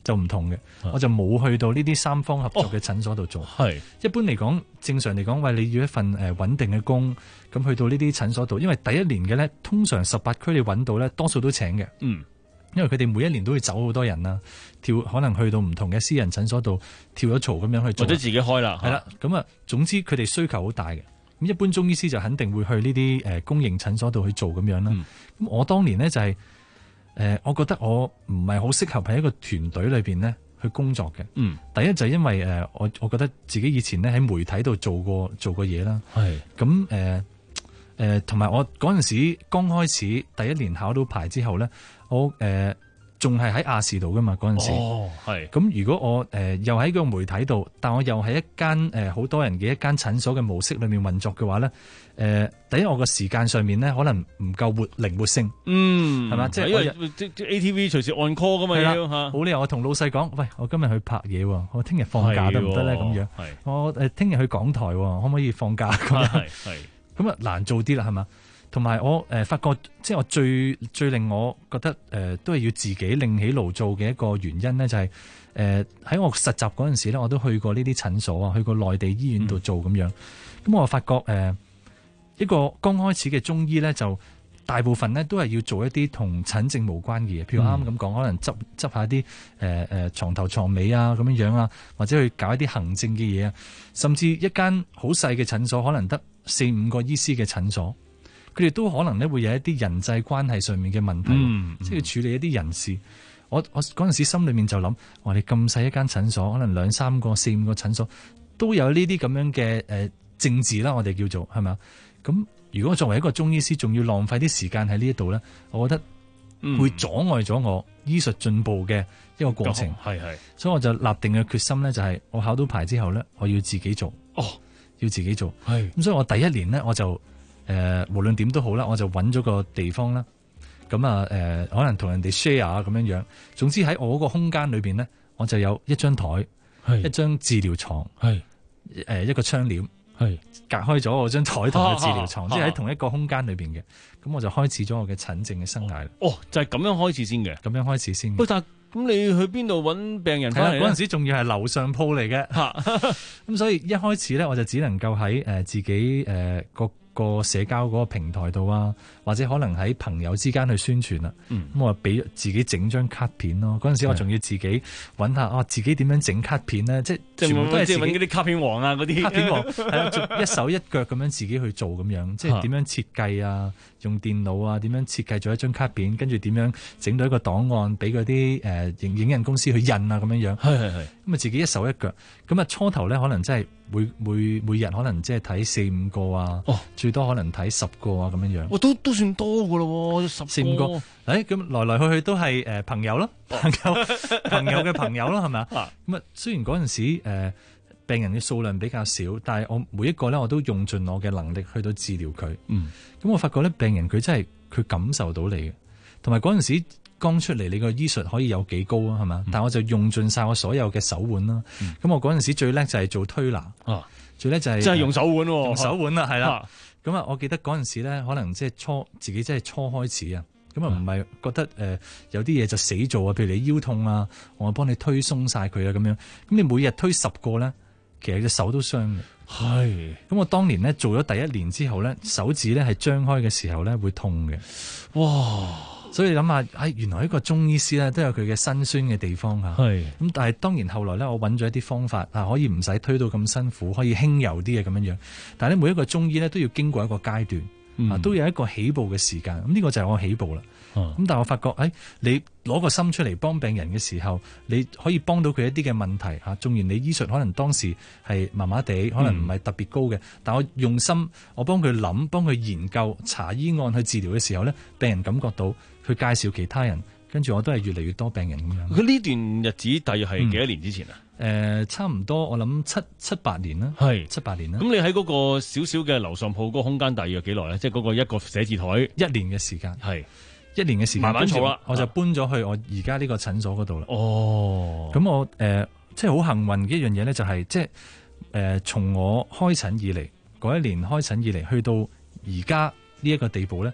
就唔同嘅，我就冇去到呢啲三方合作嘅診所度做。 係、哦、 一般嚟講，正常嚟講，喂，你要一份誒穩定嘅工，咁去到呢啲診所度，因為第一年嘅咧，通常十八區你揾到咧，多數都請嘅。 嗯， 因為佢哋每一年都會走好多人啦，跳可能去到唔同嘅私人診所度跳咗槽咁樣去做， 或者自己開啦。 係啦，咁啊，總之佢哋需求好大嘅。咁一般中醫師就肯定會去呢啲誒公營診所度去做咁樣啦。咁、嗯、我當年呢，就係、是、誒、呃，我覺得我唔係好適合喺一個團隊裏邊呢去工作嘅。嗯，第一就係因為誒，我我覺得自己以前呢喺媒體度做過做過嘢啦。係咁誒誒，同埋、呃呃、我嗰陣時剛開始第一年考到牌之後呢，我誒仲係喺亞視度噶嘛嗰陣時。哦，係。咁如果我誒、呃、又喺個媒體度，但我又喺一間誒好多人嘅一間診所嘅模式裏面運作嘅話咧，誒、呃、第一我個時間上面咧可能唔夠活靈活性。嗯，係嘛？即係因為即即 A T V 隨時按 call 噶嘛要嚇。好理由我同老細講，喂，我今日去拍嘢喎，我聽日放假得唔得咧？咁樣。係。我誒聽日去港台喎，可唔可以放假咁樣？係係。咁啊難做啲啦，係嘛？同埋我誒、呃、發覺，即係我最最令我覺得誒、呃、都係要自己另起爐灶嘅一個原因咧，就係誒喺我實習嗰陣時咧，我都去過呢啲診所啊，去過內地醫院度做咁樣。咁、嗯、我發覺誒、呃、一個剛開始嘅中醫咧，就大部分咧都係要做一啲同診症無關嘅嘢，譬如啱啱咁講，可能執執下啲誒誒床頭床尾啊咁樣樣啊，或者去搞一啲行政嘅嘢啊，甚至一間好細嘅診所，可能得四五個醫師嘅診所。佢哋都可能咧會有一啲人際關係上面嘅問題，嗯嗯、即係處理一啲人事。我我嗰陣時心裏面就諗，話你咁細一間診所，可能兩三個、四五個診所都有呢啲咁樣嘅誒政治啦，我哋叫做係咪？咁如果作為一個中醫師，仲要浪費啲時間喺呢一度咧，我覺得會阻礙咗我醫術進步嘅一個過程。係、嗯、係，所以我就立定嘅決心咧，就係我考到牌之後咧，我要自己做。哦，要自己做。係咁，所以我第一年咧，我就。誒、呃，無論點都好啦，我就揾咗個地方啦。咁啊，誒、呃，可能同人哋 share 咁樣樣。總之喺我嗰個空間裏邊咧，我就有一張台，一張治療床，係誒、呃、一個窗簾，係隔開咗我張台同個治療床，即係喺同一個空間裏邊嘅。咁我就開始咗我嘅診症嘅生涯。 哦，就係、是、咁樣開始先嘅， 咁樣開始先。 喂，但係咁你去邊度揾病人翻嚟咧？ 嗰陣時仲要係樓上鋪嚟嘅，咁所以一開始咧，我就只能夠喺誒自己誒個。呃個社交嗰個平台度啊，或者可能喺朋友之間去宣傳啦。咁、嗯、我俾自己整張卡片咯。嗰陣時我仲要自己揾下啊，自己點樣整卡片咧？即係全部都係自己揾嗰啲卡片王啊，嗰啲卡片王係啊，一手一腳咁樣自己去做咁樣，即係點樣設計啊？用電腦啊，點樣設計咗一張卡片，跟住點樣整到一個檔案俾嗰啲誒影影印公司去印啊咁樣樣。係係係。咁啊自己一手一腳。咁啊初頭咧可能真係每每每日可能即係睇四五個啊。哦。最多可能睇十個啊咁樣樣。 哇，都都算多噶咯，十四五個。誒咁來來去去都係誒朋友咯，朋友朋友嘅朋友咯，係咪啊？咁啊雖然嗰陣時誒。呃病人嘅數量比較少，但係我每一個咧，我都用盡我嘅能力去到治療佢。嗯，咁我發覺咧，病人佢真係佢感受到你嘅，同埋嗰陣時剛出嚟，你個醫術可以有幾高啊？係嘛？嗯、但係我就用盡晒我所有嘅手腕啦。咁、嗯、我嗰陣時最叻就係做推拿，啊、最叻就係、是、 即係用手腕、哦， 用手腕啦，係啦。咁啊，我記得嗰陣時咧，可能即係初自己即係初開始啊。咁啊，唔係覺得誒、呃、有啲嘢就死做啊，譬如你腰痛啊，我幫你推鬆晒佢啊，咁樣。咁你每日推十個咧。其實隻手都傷嘅，係。咁我當年咧做咗第一年之後咧，手指咧係張開嘅時候咧會痛嘅，哇！所以諗下，哎，原來一個中醫師咧都有佢嘅辛酸嘅地方嚇。係。咁但係當然後來咧，我揾咗一啲方法啊，可以唔使推到咁辛苦，可以輕柔啲嘅咁樣樣。但係咧，每一個中醫咧都要經過一個階段，嗯、啊，都有一個起步嘅時間。咁、這、呢個就係我起步啦。咁、嗯、但係我發覺，誒、哎，你攞個心出嚟幫病人嘅時候，你可以幫到佢一啲嘅問題嚇。縱然你醫術可能當時係麻麻地，可能唔係特別高嘅、嗯，但我用心，我幫佢諗，幫佢研究，查醫案去治療嘅時候咧，病人感覺到，佢介紹其他人，跟住我都係越嚟越多病人咁樣。 佢呢段日子大約係幾多年之前啊？誒、 嗯呃，差唔多，我諗七七八年啦，係七八年啦。 咁你喺嗰個少少嘅樓上鋪嗰個空間大約幾耐咧？即係嗰個一個寫字台， 一年嘅時間係。一年嘅時間， 慢慢做啦， 我就搬咗去我而家呢個診所嗰度啦。 哦， 咁我誒、呃，即係好幸運嘅一樣嘢咧，就係即係誒，從我開診以嚟嗰一年開診以嚟，去到而家呢一個地步咧，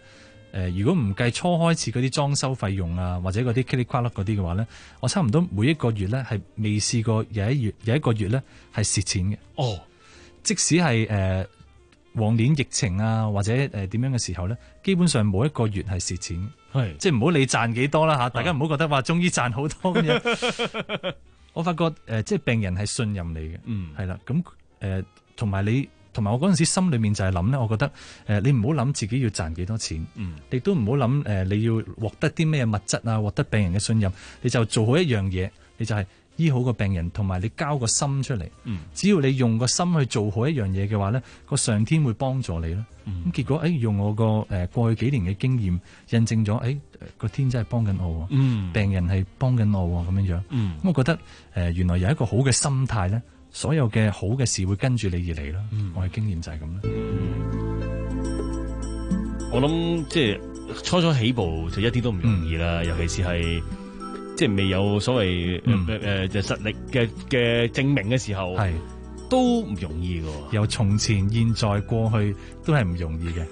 呃、如果唔計初開始嗰啲裝修費用啊，或者嗰啲噼里呱啦嗰啲嘅話咧，我差唔多每一個月咧係未試過有一月有一個月咧係蝕錢嘅。哦，即使係誒、呃、往年疫情啊，或者誒點、呃、樣嘅時候咧，基本上冇一個月係蝕錢。係，即係唔好理賺幾多啦嚇，大家唔好覺得話終於賺好多咁樣。我發覺誒、呃，即係病人係信任你嘅，嗯，係啦，咁誒同埋你。同埋我嗰陣時心裏面就係諗咧，我覺得誒、呃、你唔好諗自己要賺幾多錢，嗯，你都唔好諗誒你要獲得啲咩物質啊，獲得病人嘅信任，你就做好一樣嘢，你就係醫好個病人，同埋你交個心出嚟，嗯，只要你用個心去做好一樣嘢嘅話咧，個上天會幫助你啦。咁、嗯、結果誒、哎、用我個誒、呃、過去幾年嘅經驗印證咗，誒個天真係幫緊我，嗯，病人係幫緊我咁樣樣，嗯，咁我覺得誒、呃、原來有一個好嘅心態咧。所有嘅好嘅事會跟住你而嚟啦，嗯、我嘅經驗就係咁啦。 我諗即係初初起步就一啲都唔容易啦，嗯、尤其是係即係未有所謂誒誒就實力嘅嘅證明嘅時候，係都唔容易嘅。 由從前、現在、過去都係唔容易嘅。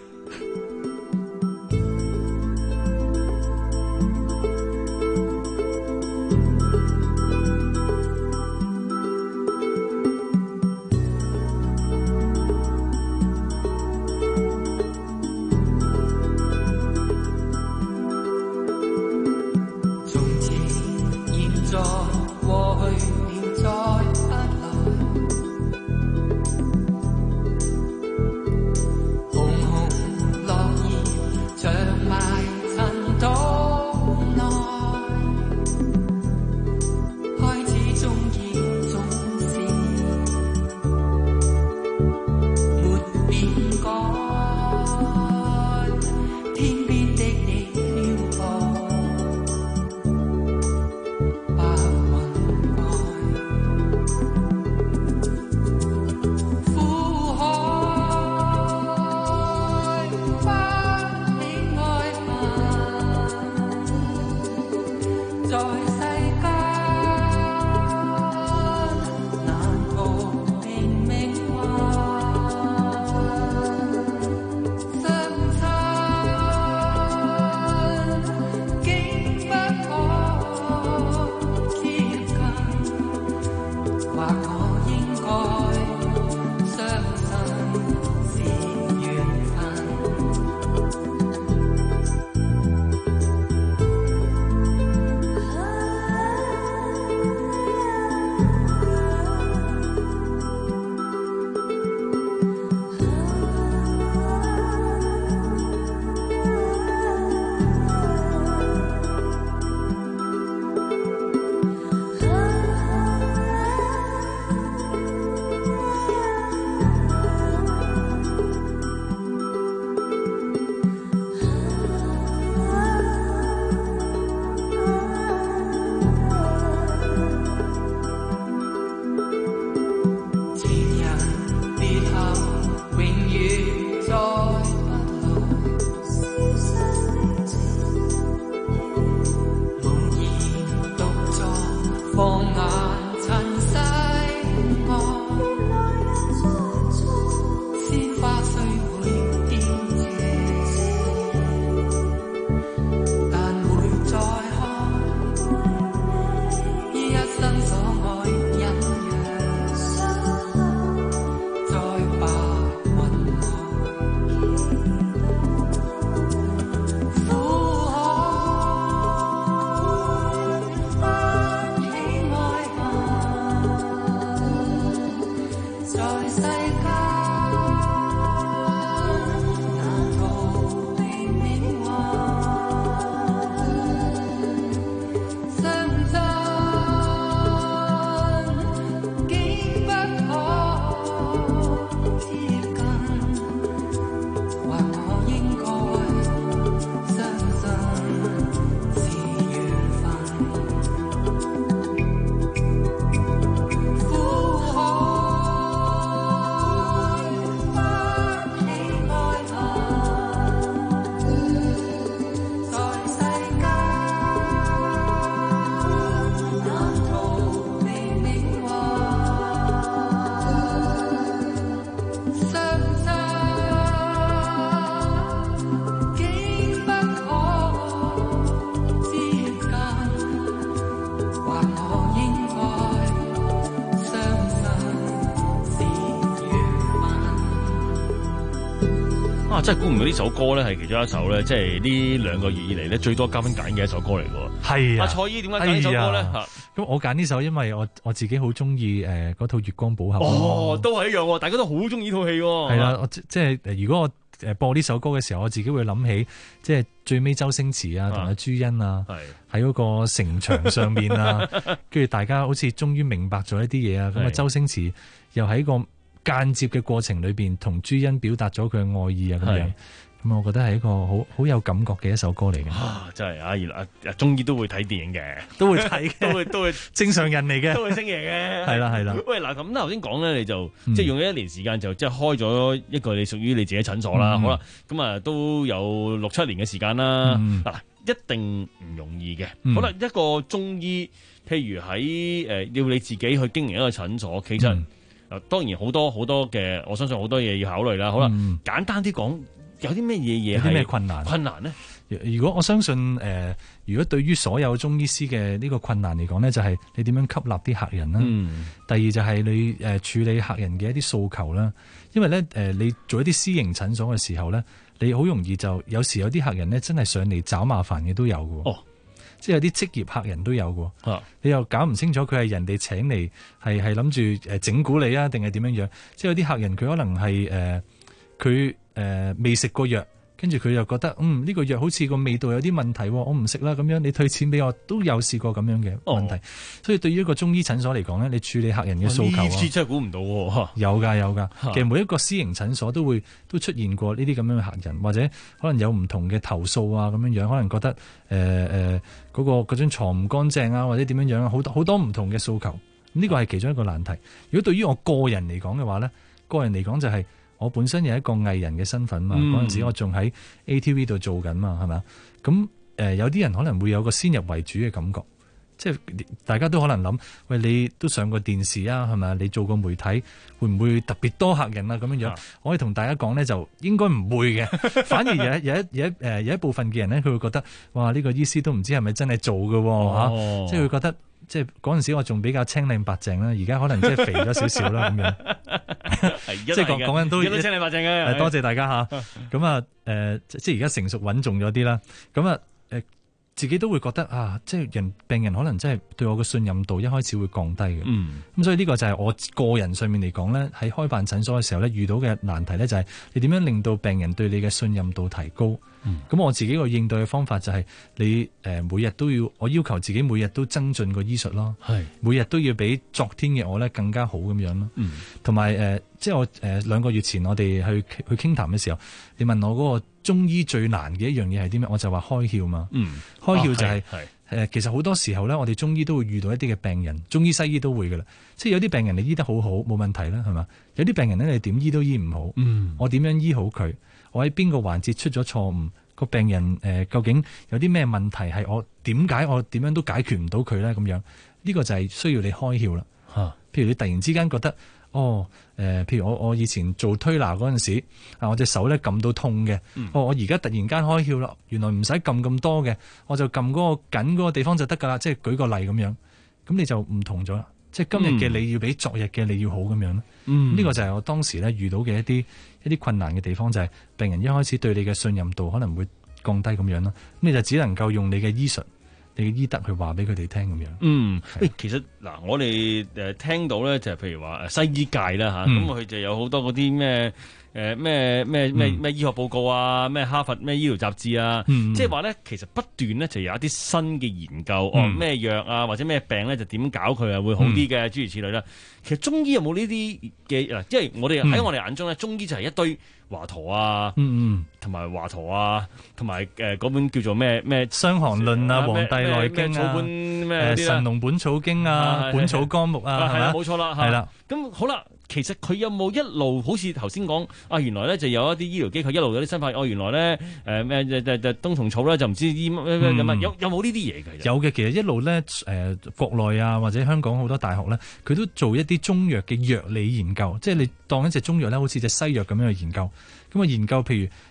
啊！真係估唔到呢首歌咧，係其中一首咧，即係呢兩個月以嚟咧最多嘉賓揀嘅一首歌嚟㗎。 係啊， 阿蔡姨點解揀呢首歌咧？嚇、哎， 咁我揀呢首，因為我我自己好中意誒嗰套《月光寶盒》。 哦，都係一樣喎，大家都好中意呢套戲喎。 係啦，我即係如果我誒播呢首歌嘅時候，我自己會諗起即係最尾周星馳啊同阿朱茵啊，喺嗰個城牆上面啊，跟住大家好似終於明白咗一啲嘢啊。咁啊，周星馳又喺個間接嘅過程裏邊，同朱茵表達咗佢嘅愛意啊，咁樣，咁我覺得係一個好好有感覺嘅一首歌嚟嘅。 啊，真係啊，原來阿阿中醫都會睇電影嘅， 都會睇嘅， 都會都會正常人嚟嘅， 都會星爺嘅， 係啦係啦。 喂，嗱咁頭先講咧，你就、嗯、即係用咗一年時間就即係開咗一個你屬於你自己診所啦。嗯、好啦，咁啊都有六七年嘅時間啦。嗱、嗯，一定唔容易嘅。嗯、好啦，一個中醫，譬如喺誒、呃、要你自己去經營一個診所，其實、嗯。嗱，當然好多好多嘅，我相信好多嘢要考慮啦。好啦，嗯、簡單啲講，有啲咩嘢嘢有啲咩困難？ 困難咧？ 如果我相信誒、呃，如果對於所有中醫師嘅呢個困難嚟講咧，就係、是、你點樣吸納啲客人啦。嗯、第二就係你誒處理客人嘅一啲訴求啦。因為咧誒、呃，你做一啲私營診所嘅時候咧，你好容易就有時有啲客人咧真係上嚟找麻煩嘅都有嘅。哦。即係有啲職業客人都有嘅，啊、你又搞唔清楚佢係人哋請嚟，係係諗住誒整蠱你啊，定係點樣樣？即係有啲客人佢可能係誒佢誒未食過藥，跟住佢又覺得嗯呢、呢個藥好似個味道有啲問題，我唔食啦咁樣，你退錢俾我，都有試過咁樣嘅問題。哦、所以對於一個中醫診所嚟講咧，你處理客人嘅訴求啊， 呢真係估唔到喎。 有㗎有㗎，其實每一個私營診所都會都出現過呢啲咁樣嘅客人，或者可能有唔同嘅投訴啊咁樣樣，可能覺得誒誒。呃呃嗰、那個嗰張床唔乾淨啊，或者點樣樣啊，好多好多唔同嘅訴求。呢個係其中一個難題。如果對於我個人嚟講嘅話咧，個人嚟講就係我本身有一個藝人嘅身份嘛。嗰陣、嗯、時我仲喺 A T V 度做緊嘛，係咪啊？咁誒、呃、有啲人可能會有個先入為主嘅感覺，即係大家都可能諗，喂，你都上過電視啊，係咪啊？你做過媒體，會唔會特別多客人啊？咁樣樣，我可以同大家講咧，就應該唔會嘅。反而有一有一有一誒有一部分嘅人咧，佢會覺得，哇！呢、這個醫師都唔知係咪真係做嘅嚇、哦啊，即係會覺得，即係嗰陣時我仲比較青靚白淨啦，而家可能即係肥咗少少啦咁樣。即係講講緊都青靚白淨嘅。 多謝大家嚇。咁啊誒，即係而家成熟穩重咗啲啦。咁啊誒。自己都會覺得啊，即係人病人可能真係對我嘅信任度一開始會降低嘅。嗯，咁所以呢個就係我個人上面嚟講咧，喺開辦診所嘅時候咧，遇到嘅難題咧就係你點樣令到病人對你嘅信任度提高。嗯，咁我自己個應對嘅方法就係你誒每日都要，我要求自己每日都增進個醫術咯。係，每日都要比昨天嘅我咧更加好咁樣咯。嗯，同埋誒，即係我誒、呃、兩個月前我哋去去傾談嘅時候，你問我嗰個中醫最難嘅一樣嘢係啲咩？我就話開竅嘛。嗯，開竅就係、是、誒、啊，其實好多時候咧，我哋中醫都會遇到一啲嘅病人，中醫西醫都會噶啦。即係有啲病人你醫得好好，冇問題啦，係嘛？有啲病人咧，你點醫都醫唔好。嗯，我點樣醫好佢？我喺邊個環節出咗錯誤？個病人誒、呃，究竟有啲咩問題係我點解我點樣都解決唔到佢咧？咁樣呢、這個就係需要你開竅啦。嚇、啊，譬如你突然之間覺得，哦誒、呃，譬如我我以前做推拿嗰陣時，啊我隻手咧撳到痛嘅，嗯、哦我而家突然間開竅啦，原來唔使撳咁多嘅，我就撳嗰個緊嗰個地方就得㗎啦。即係舉個例咁樣，咁你就唔同咗啦。即係今日嘅你要比昨日嘅你要好咁樣咯。嗯，呢個就係我當時咧遇到嘅一啲一啲困難嘅地方，就係、是、病人一開始對你嘅信任度可能會降低咁樣咯。咁你就只能夠用你嘅醫術、你嘅醫德去話俾佢哋聽咁樣。嗯， 誒是，其實嗱，我哋誒聽到咧就係譬如話西醫界啦嚇，咁佢、嗯、就有好多嗰啲咩。誒咩咩咩咩醫學報告啊，咩哈佛咩醫療雜誌啊，嗯、即係話咧，其實不斷咧就有一啲新嘅研究，嗯、哦咩藥啊或者咩病咧就點搞佢啊會好啲嘅，諸如此類啦。其實中醫有冇呢啲嘅嗱？即係我哋喺我哋眼中咧，嗯、中醫就係一堆華佗啊，同埋華佗啊，同埋誒嗰本叫做咩咩《傷寒論》啊，《黃帝內經》啊，本咩《神農本草經》啊，《本草綱目》啊，係啊，冇錯啦，係啦。咁好啦。其實佢有冇一路好似頭先講啊？原來咧就有一啲醫療機構一路有啲新發現。哦，原來咧誒咩誒誒誒冬蟲草咧就唔知醫乜乜乜有有冇呢啲嘢嘅？ 有嘅，其實一路咧誒、呃、國內啊或者香港好多大學咧，佢都做一啲中藥嘅藥理研究，即係你當一隻中藥咧，好似隻西藥咁樣去研究。咁啊研究譬如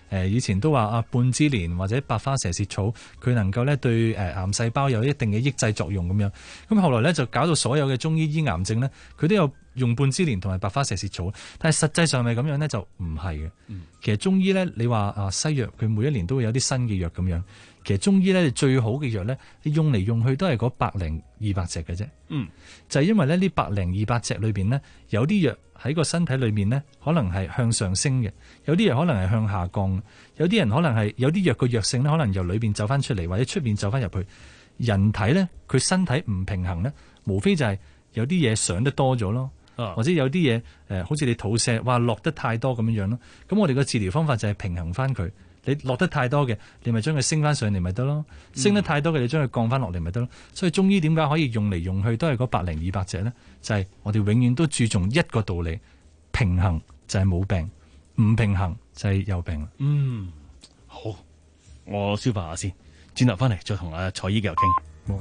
誒以前都話啊半枝蓮或者白花蛇舌草佢能夠咧對誒癌細胞有一定嘅抑制作用咁樣。咁後來咧就搞到所有嘅中醫醫癌症咧，佢都有用半枝蓮同埋白花蛇舌草，但係實際上係咁樣咧就唔係嘅。嗯、其實中醫咧，你話啊西藥佢每一年都會有啲新嘅藥咁樣。其實中醫咧最好嘅藥咧，你用嚟用去都係嗰百零二百隻嘅啫。嗯，就係因為咧呢百零二百隻裏邊呢，有啲藥喺個身體裏面呢，可能係向上升嘅，有啲藥可能係向下降，有啲人可能係有啲藥個藥性呢，可能由裏邊走翻出嚟，或者出邊走翻入去。人體咧佢身體唔平衡咧，無非就係有啲嘢上得多咗咯，啊、或者有啲嘢誒，好似你肚瀉哇落得太多咁樣樣咯。咁我哋個治療方法就係平衡翻佢。你落得太多嘅，你咪將佢升翻上嚟咪得咯；升得太多嘅，你將佢降翻落嚟咪得咯。所以中醫點解可以用嚟用去都係嗰百零二百隻咧？就係、是、我哋永遠都注重一個道理：平衡就係冇病，唔平衡就係有病。 嗯，好，我消化下先，轉頭翻嚟再同阿蔡醫繼續傾。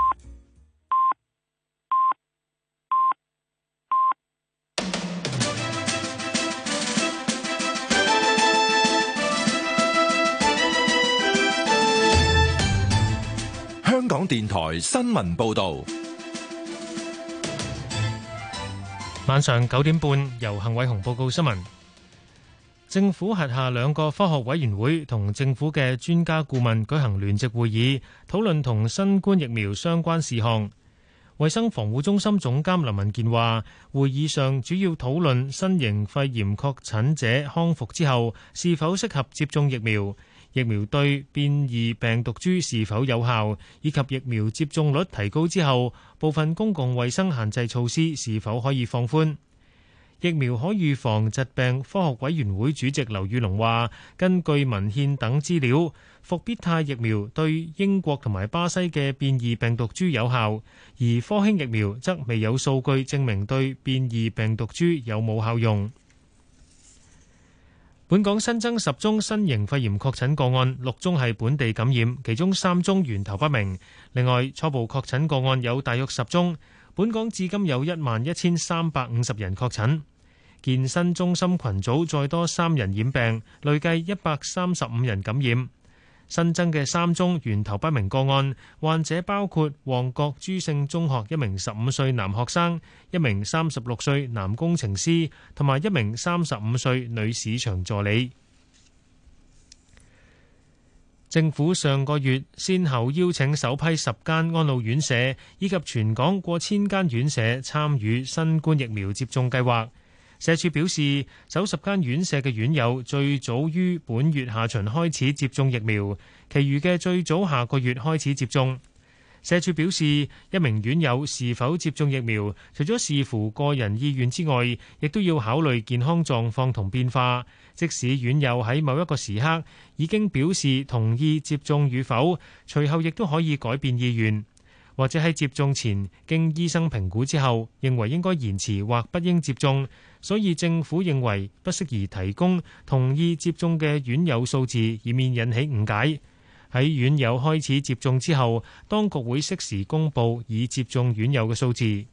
香港電台新聞報道， 晚上九點半由幸偉雄報告新聞。政府轄下兩個科學委員會同政府嘅專家顧問舉行聯席會議，討論同新冠疫苗相關事項。衛生防護中心總監林文健話，會議上主要討論新型肺炎確診者康復之後是否適合接種疫苗，疫苗對變異病毒株是否有效，以及疫苗接種率提高之後，部分公共衛生限制措施是否可以放寬。疫苗可預防疾病科學委員會主席劉宇龍話，根據文獻等資料，復必泰疫苗對英國同埋巴西嘅變異病毒株有效，而科興疫苗則未有數據證明對變異病毒株有冇效用。本港新增十宗新型肺炎確診個案，六宗係本地感染，其中三宗源頭不明。另外，初步確診個案有大約十宗。本港至今有一萬一千三百五十人確診。健身中心群組再多三人染病，累計一百三十五人感染。新增嘅三宗源頭不明個案，患者包括旺角朱聖中學一名十五歲男學生、一名三十六歲男工程師同埋一名三十五歲女市場助理。政府上個月先後邀請首批十間安老院舍以及全港過千間院舍參與新冠疫苗接種計劃。社署表示，首十間院舍嘅院友最早於本月下旬開始接種疫苗，其餘嘅最早下個月開始接種。社署表示，一名院友是否接種疫苗，除咗視乎個人意願之外，亦都要考慮健康狀況同變化。即使院友喺某一個時刻已經表示同意接種與否，隨後亦都可以改變意願，或者喺接種前經醫生評估之後，認為應該延遲或不應接種。所以政府認為不適宜提供同意接種嘅院友數字，以免引起誤解。喺院友開始接種之後，當局會適時公佈已接種院友嘅數字。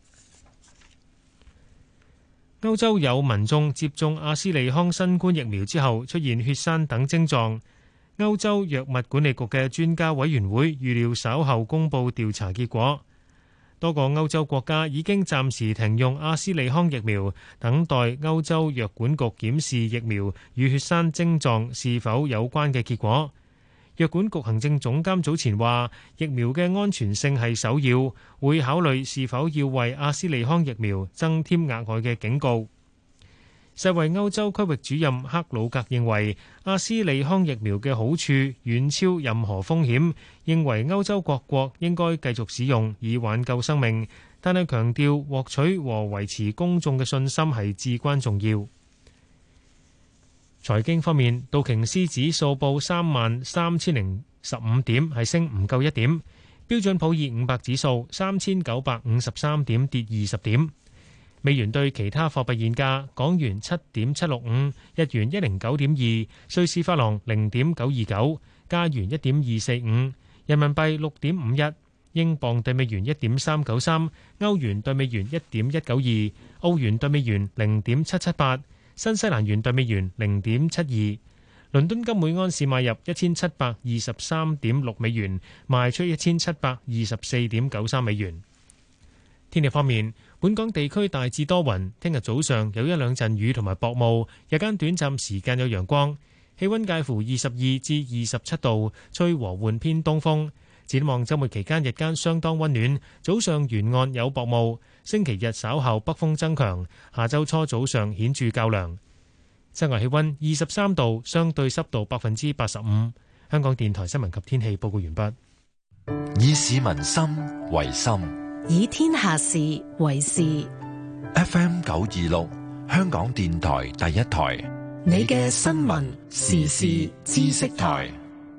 歐洲有民眾接種阿斯利康新冠疫苗之後出現血栓等症狀。歐洲藥物管理局嘅專家委員會預料稍後公佈調查結果。多個歐洲國家已經暫時停用阿斯利康疫苗，等待歐洲藥管局檢視疫苗與血栓症狀是否有關嘅結果。藥管局行政總監早前話，疫苗嘅安全性係首要，會考慮是否要為阿斯利康疫苗增添額外嘅警告。世衛歐洲區域主任克魯格認為，阿斯利康疫苗嘅好處遠超任何風險，認為歐洲各國應該繼續使用以挽救生命，但係強調獲取和維持公眾嘅信心係至關重要。財經方面，道瓊斯指數報三萬三千零十五點，係升唔夠一點；標準普爾五百指數三千九百五十三點，跌二十點。美元對其他貨幣現價：港元七點七六五，日元一零九點二，瑞士法郎零點九二九，加元一點二四五，人民幣六點五一，英鎊對美元一點三九三，歐元對美元一點一九二，澳元對美元零點七七八，新西蘭元對美元零點七二。 倫敦金每安士買入一千七百二十三點六美元，賣出一千七百二十四點九三美元。天氣方面，本港地區大致多雲，聽日早上有一兩陣雨同埋薄霧，日間短暫時間有陽光，氣溫介乎二十二至二十七度，吹和緩偏東風。展望週末期間日間相當溫暖，早上沿岸有薄霧，星期日稍後北風增強，下週初早上顯著較涼。室外氣溫二十三度，相對濕度百分之八十五。香港電台新聞及天氣報告完畢。 以市民心為心， 以天下事為事。 F M 九二六，香港電台第一台， 你嘅新聞時事知識台。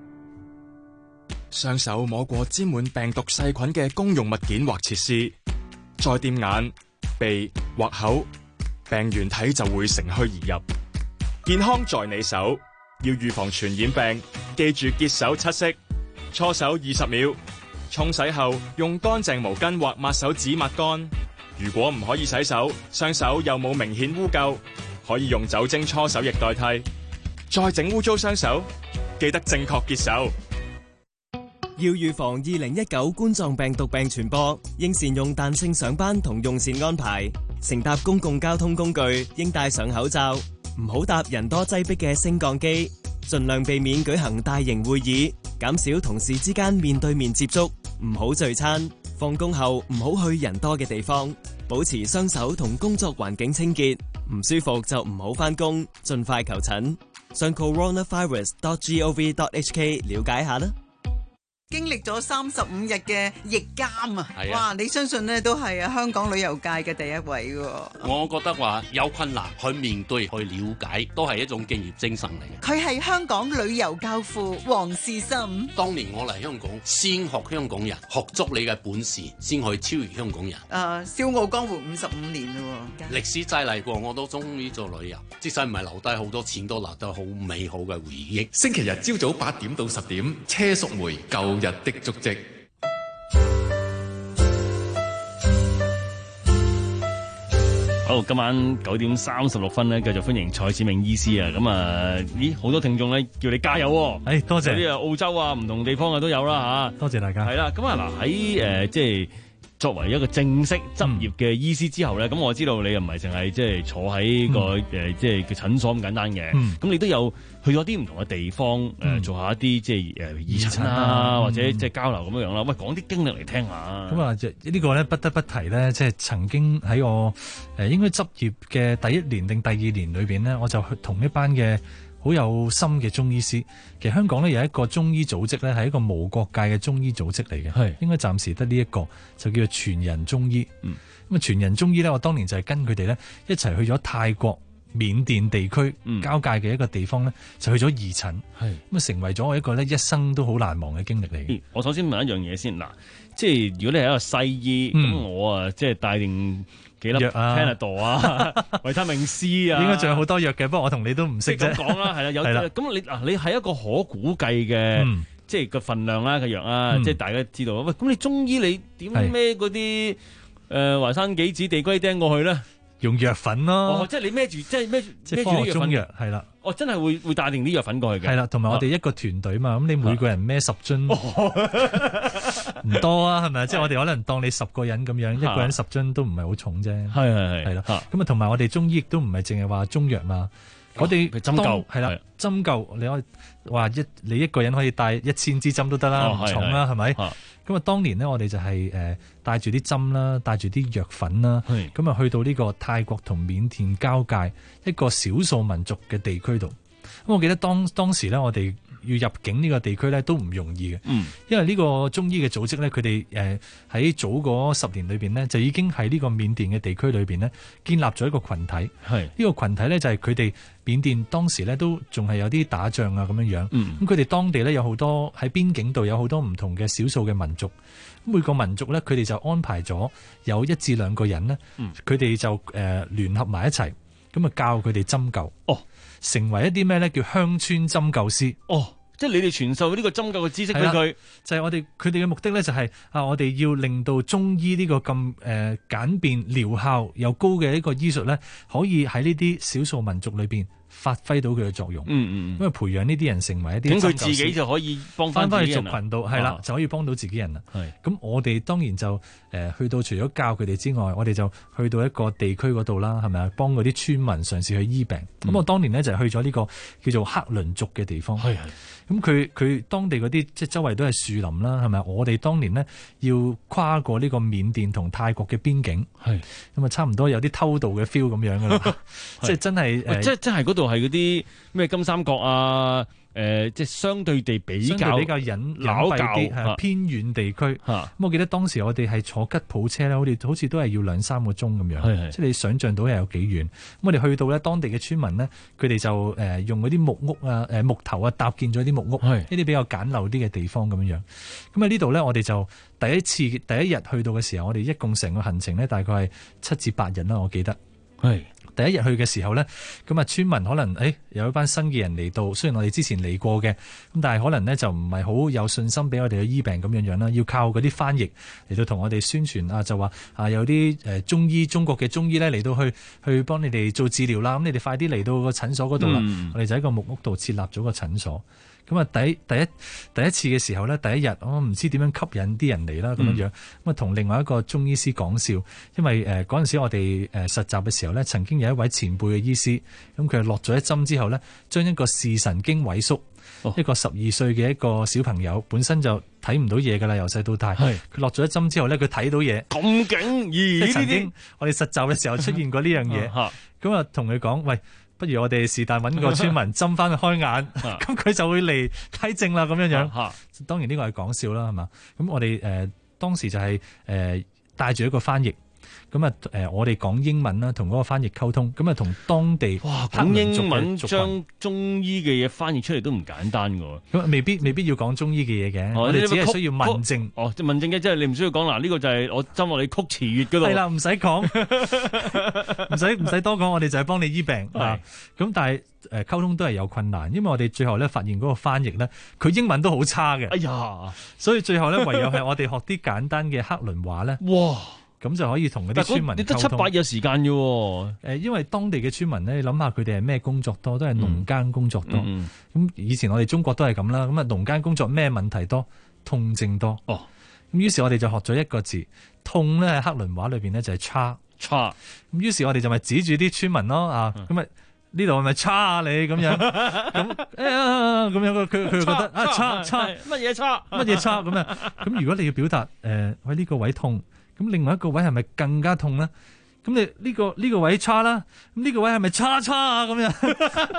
雙手摸過沾滿病毒細菌嘅公用物件或設施，再掂眼、鼻或口，病原體就會乘虛而入。健康在你手，要預防傳染病，記住潔手七式，搓手二十秒，沖洗後用乾淨毛巾或抹手紙抹乾。如果唔可以洗手，雙手又冇明顯污垢，可以用酒精搓手液代替。再整污糟雙手，記得正確潔手。 要預防二零一九冠狀病毒病傳播，應善用彈性上班同用膳安排。乘搭公共交通工具應戴上口罩，唔好搭人多擠迫嘅升降機，盡量避免舉行大型會議，減少同事之間面對面接觸，唔好聚餐。放工後唔好去人多嘅地方，保持雙手同工作環境清潔。唔舒服就唔好返工，盡快求診。上 coronavirus dot gov dot hk 了解下啦。 經歷咗三十五日嘅疫監啊， 係啊， 哇！你相信咧都係啊香港旅遊界嘅第一位喎。 我覺得話有困難去面對去了解，都係一種敬業精神嚟嘅。 佢係香港旅遊教父黃士心。 當年我嚟香港，先學香港人，學足你嘅本事，先可以超越香港人。 誒，笑傲江湖五十五年嘞喎。 歷史再嚟過，我都中意做旅遊，即使唔係留低好多錢，都留低好美好嘅回憶。 星期日朝早八點到十點，車淑梅舊日的足跡。 好，今晚九點三十六分咧，繼續歡迎蔡志明醫師啊！咁啊，咦，好多聽眾咧叫你加油喎！ 誒，多謝。 有啲啊，澳洲啊，唔同地方啊都有啦嚇。 多謝大家。 係啦，咁啊嗱喺誒即係。作為一個正式執業嘅醫師之後咧，咁、嗯、我知道你又唔係淨係即係坐喺個誒即係嘅診所咁簡單嘅，咁、嗯、你都有去咗啲唔同嘅地方誒、嗯呃、做下一啲即係誒義診啊，嗯、或者即係交流咁樣樣啦。喂，講啲經歷嚟聽下。咁啊， 呢個咧不得不提咧，即係曾經喺我誒應該執業嘅第一年定第二年裏邊咧，我就去同一班嘅好有心嘅中醫師。其實香港咧有一個中醫組織咧，係一個無國界嘅中醫組織嚟嘅，係應該暫時得呢一個，就叫做全人中醫。嗯，咁啊全人中醫咧，我當年就係跟佢哋咧一齊去咗泰國、緬甸地區交界嘅一個地方咧，就去咗義診，係咁啊成為咗我一個咧一生都好難忘嘅經歷嚟嘅。 我首先問一樣嘢先，嗱，即係如果你係一個西醫，咁、嗯、我啊即係帶定幾粒藥啊、Panadol 啊、維他命 C 啊， 應該仲有好多藥嘅，不過我同你都唔識啫。 咁講啦，係啦，有咁你嗱，你係一個可估計嘅、嗯，即係個份量啦嘅藥啊，嗯、即係大家知道。喂，咁你中醫你點孭嗰啲誒淮山杞子、地龜釘過去咧？ 用藥粉咯， 哦，即係你孭住，即係孭孭住啲中藥，係啦。 哦，真係會會帶定啲藥粉過去嘅。 係啦，同埋我哋一個團隊嘛，咁、啊、你每個人孭十樽，唔、哦、多啊，係咪？即係我哋可能當你十個人咁樣，一個人十樽都唔係好重啫。係係係，係啦。咁啊，同埋我哋中醫亦都唔係淨係話中藥嘛。我哋針灸係啦，針灸你可以話一你一個人可以帶一千支針都得啦，唔、哦、重啦，係咪？咁啊，當年呢，我哋就係誒帶住啲針啦，帶住啲藥粉啦，咁啊去到呢個泰國同緬甸交界一個少數民族嘅地區度。咁我記得當當時咧，我哋要入境呢個地區咧都唔容易嘅、嗯，因為呢個中醫嘅組織咧，佢哋誒喺早嗰十年裏邊呢，就已經喺呢個緬甸嘅地區裏邊呢，建立咗一個群體。係呢、這個群體咧就係佢哋緬甸當時咧都仲係有啲打仗啊咁樣樣。咁佢哋當地咧有好多喺邊境度有好多唔同嘅少數嘅民族。每個民族咧，佢哋就安排咗有一至兩個人呢，佢、嗯、哋就誒、呃、聯合埋一齊，咁啊教佢哋針灸。哦。成為一啲咩咧叫鄉村針灸師哦，即係你哋傳授呢個針灸嘅知識俾佢， 就係、是、我哋佢哋嘅目的咧就係、是、啊，我哋要令到中醫呢個咁誒簡便療效又高嘅一個醫術咧，可以喺呢啲少數民族裏邊發揮到佢嘅作用。 嗯嗯， 因為培養呢啲人成為一啲， 咁佢自己就可以幫翻翻去族群度，係啦，就可以幫到自己人啦。 係咁，我哋當然就誒、呃、去到除咗教佢哋之外，我哋就去到一個地區嗰度啦，係咪啊？幫嗰啲村民嘗試去醫病。咁、嗯、我當年呢，就去咗呢個叫做克倫族嘅地方。係係。咁佢佢當地嗰啲即係周圍都係樹林啦，係咪？我哋當年呢，要跨過呢個緬甸同泰國嘅邊境，係咁啊，差唔多有啲偷渡嘅 feel 咁樣噶啦，即係真係誒，即係即係嗰度係嗰啲咩金三角啊。誒、呃，即係相對地比較相對比較隱隱蔽啲，係偏遠地區。咁、啊、我記得當時我哋係坐吉普車咧，我哋好似都係要兩三個鐘咁樣。係係即係你想象到係有幾遠。咁我哋去到咧，當地嘅村民呢，佢哋就誒用嗰啲木屋啊、誒木頭啊搭建咗啲木屋，呢啲比較簡陋啲嘅地方咁樣樣。咁喺呢度咧，我哋就第一次第一日去到嘅時候，我哋一共成個行程咧，大概係七至八日啦，我記得。係。第一日去嘅時候咧，咁啊村民可能誒、哎、有一班新嘅人嚟到，雖然我哋之前嚟過嘅，咁但係可能咧就唔係好有信心俾我哋去醫病咁樣樣啦，要靠嗰啲翻譯嚟到同我哋宣傳啊，就話啊有啲誒中醫中國嘅中醫咧嚟到去去幫你哋做治療啦，咁你哋快啲嚟到個診所嗰度啦，嗯、我哋就喺個木屋度設立咗個診所。咁啊，第第一第一次嘅時候咧，第一日我唔知點樣吸引啲人嚟啦，咁樣樣咁啊，同另外一個中醫師講笑，因為誒嗰陣時我哋誒實習嘅時候咧，曾經有一位前輩嘅醫師，咁佢落咗一針之後咧，將一個視神經萎縮，哦、一個十二歲嘅一個小朋友，本身就睇唔到嘢噶啦，由細到大，佢落咗一針之後咧，佢睇到嘢， 咁勁，咦？ 曾經我哋實習嘅時候出現過呢樣嘢，咁啊同佢講，喂。不如我哋是但揾個村民針翻去開眼，咁佢就會嚟睇症啦，咁樣樣。當然呢個係講笑啦，係嘛？咁我哋誒、呃、當時就係誒帶住一個翻譯，咁啊誒我哋講英文啦，同嗰個翻譯溝通，咁啊同當地哇講英文將中醫嘅嘢翻譯出嚟都唔簡單㗎。 咁未必未必要講中醫嘅嘢嘅，我哋只係需要問症。 哦，問症嘅即係你唔需要講嗱，呢、這個就係我針落你曲池穴嗰度。 係啦，唔使講，唔使唔使多講，我哋就係幫你醫病。係咁，但係誒溝通都係有困難，因為我哋最後咧發現嗰個翻譯咧，佢英文都好差嘅。 哎呀， 所以最後咧唯有係我哋學啲簡單嘅克倫話咧。哇！咁就可以同嗰啲村民溝通。 你得七八日時間嘅喎。 誒，因為當地嘅村民咧，你諗下佢哋係咩工作多，都係農耕工作多。咁、嗯嗯、以前我哋中國都係咁啦。咁啊，農耕工作咩問題多？痛症多。哦。咁於是我哋就學咗一個字，痛咧喺克倫話裏邊咧就係差差。 咁於是我哋就咪指住啲村民咯啊，咁咪呢度係咪差啊你咁樣？咁誒咁樣佢佢佢覺得啊差差乜嘢差乜嘢差咁啊？咁如果你要表達誒喂呢個位痛。咁另外一個位係咪更加痛咧？咁你呢個呢個位差啦，咁呢個位係咪差差啊？咁樣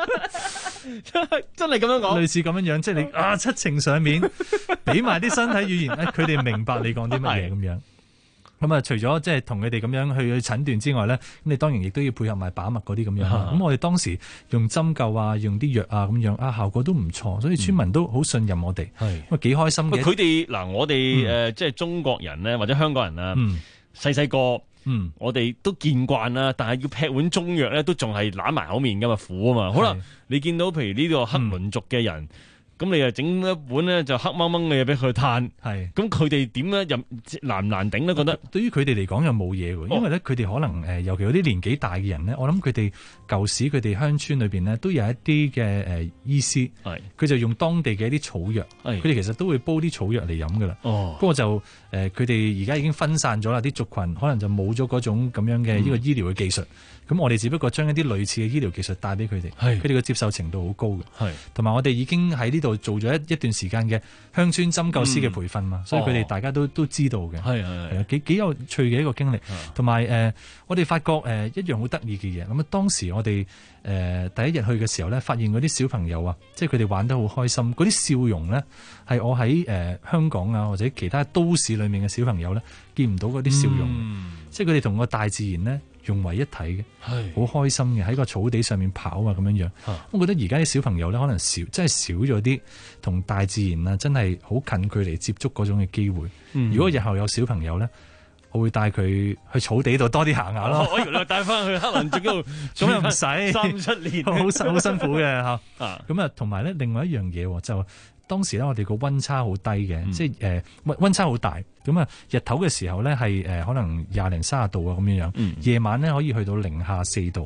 真係咁樣講， 類似咁樣樣，即係你啊七情上面，俾埋啲身體語言，誒佢哋明白你講啲乜嘢咁樣。咁啊，除咗即係同佢哋咁樣去去診斷之外咧，咁你當然亦都要配合埋把脈嗰啲咁樣。咁、啊、我哋當時用針灸啊，用啲藥啊咁樣啊，效果都唔錯，所以村民都好信任我哋，係咁啊幾開心嘅。 佢哋嗱，我哋誒、嗯呃、即係中國人咧，或者香港人啊，細細個，嗯，我哋都見慣啦，但係要劈碗中藥咧，都仲係揦埋口面噶嘛，苦啊嘛。好啦，你見到譬如呢個克倫族嘅人。嗯咁你又整一碗咧就黑掹掹嘅嘢俾佢嘆，係咁佢哋點咧又難唔難頂咧？覺得對於佢哋嚟講又冇嘢喎，因為咧佢哋可能誒，尤其有啲年紀大嘅人咧，我諗佢哋舊時佢哋鄉村裏邊咧都有一啲嘅誒醫師，係佢就用當地嘅一啲草藥，佢哋其實都會煲啲草藥嚟飲噶啦。哦，不過就誒佢哋而家已經分散咗啦，啲族群可能就冇咗嗰種咁樣嘅呢個醫療嘅技術。咁、嗯、我哋只不過將一啲類似嘅醫療技術帶俾佢哋，佢哋嘅接受程度好高嘅，同埋我哋已經喺呢度做咗一一段時間嘅鄉村針灸師嘅培訓嘛、嗯，所以佢哋大家都、哦、都知道嘅，係係係幾幾有趣嘅一個經歷，同埋誒我哋發覺誒、呃、一樣好得意嘅嘢。咁啊當時我哋誒、呃、第一日去嘅時候咧，發現嗰啲小朋友啊，即係佢哋玩得好開心，嗰啲笑容咧係我喺誒、呃、香港啊或者其他都市裏面嘅小朋友咧見唔到嗰啲笑容，嗯、即係佢哋同個大自然咧融為一體嘅，係好開心嘅，喺個草地上面跑啊咁樣樣。我覺得而家啲小朋友咧可能少，真係少咗啲同大自然啊，真係好近距離接觸嗰種嘅機會、嗯。如果日後有小朋友咧，我會帶佢去草地度多啲行下咯。 我原來帶翻去克倫族嗰度， 咁又唔使三七年， 好好辛苦嘅吓。咁啊，同埋咧，另外一樣嘢就。當時咧，我哋個溫差好低嘅、嗯，即係誒溫溫差好大。咁啊，日頭嘅時候咧係誒可能廿零三十度啊咁樣樣，夜晚咧可以去到零下四度。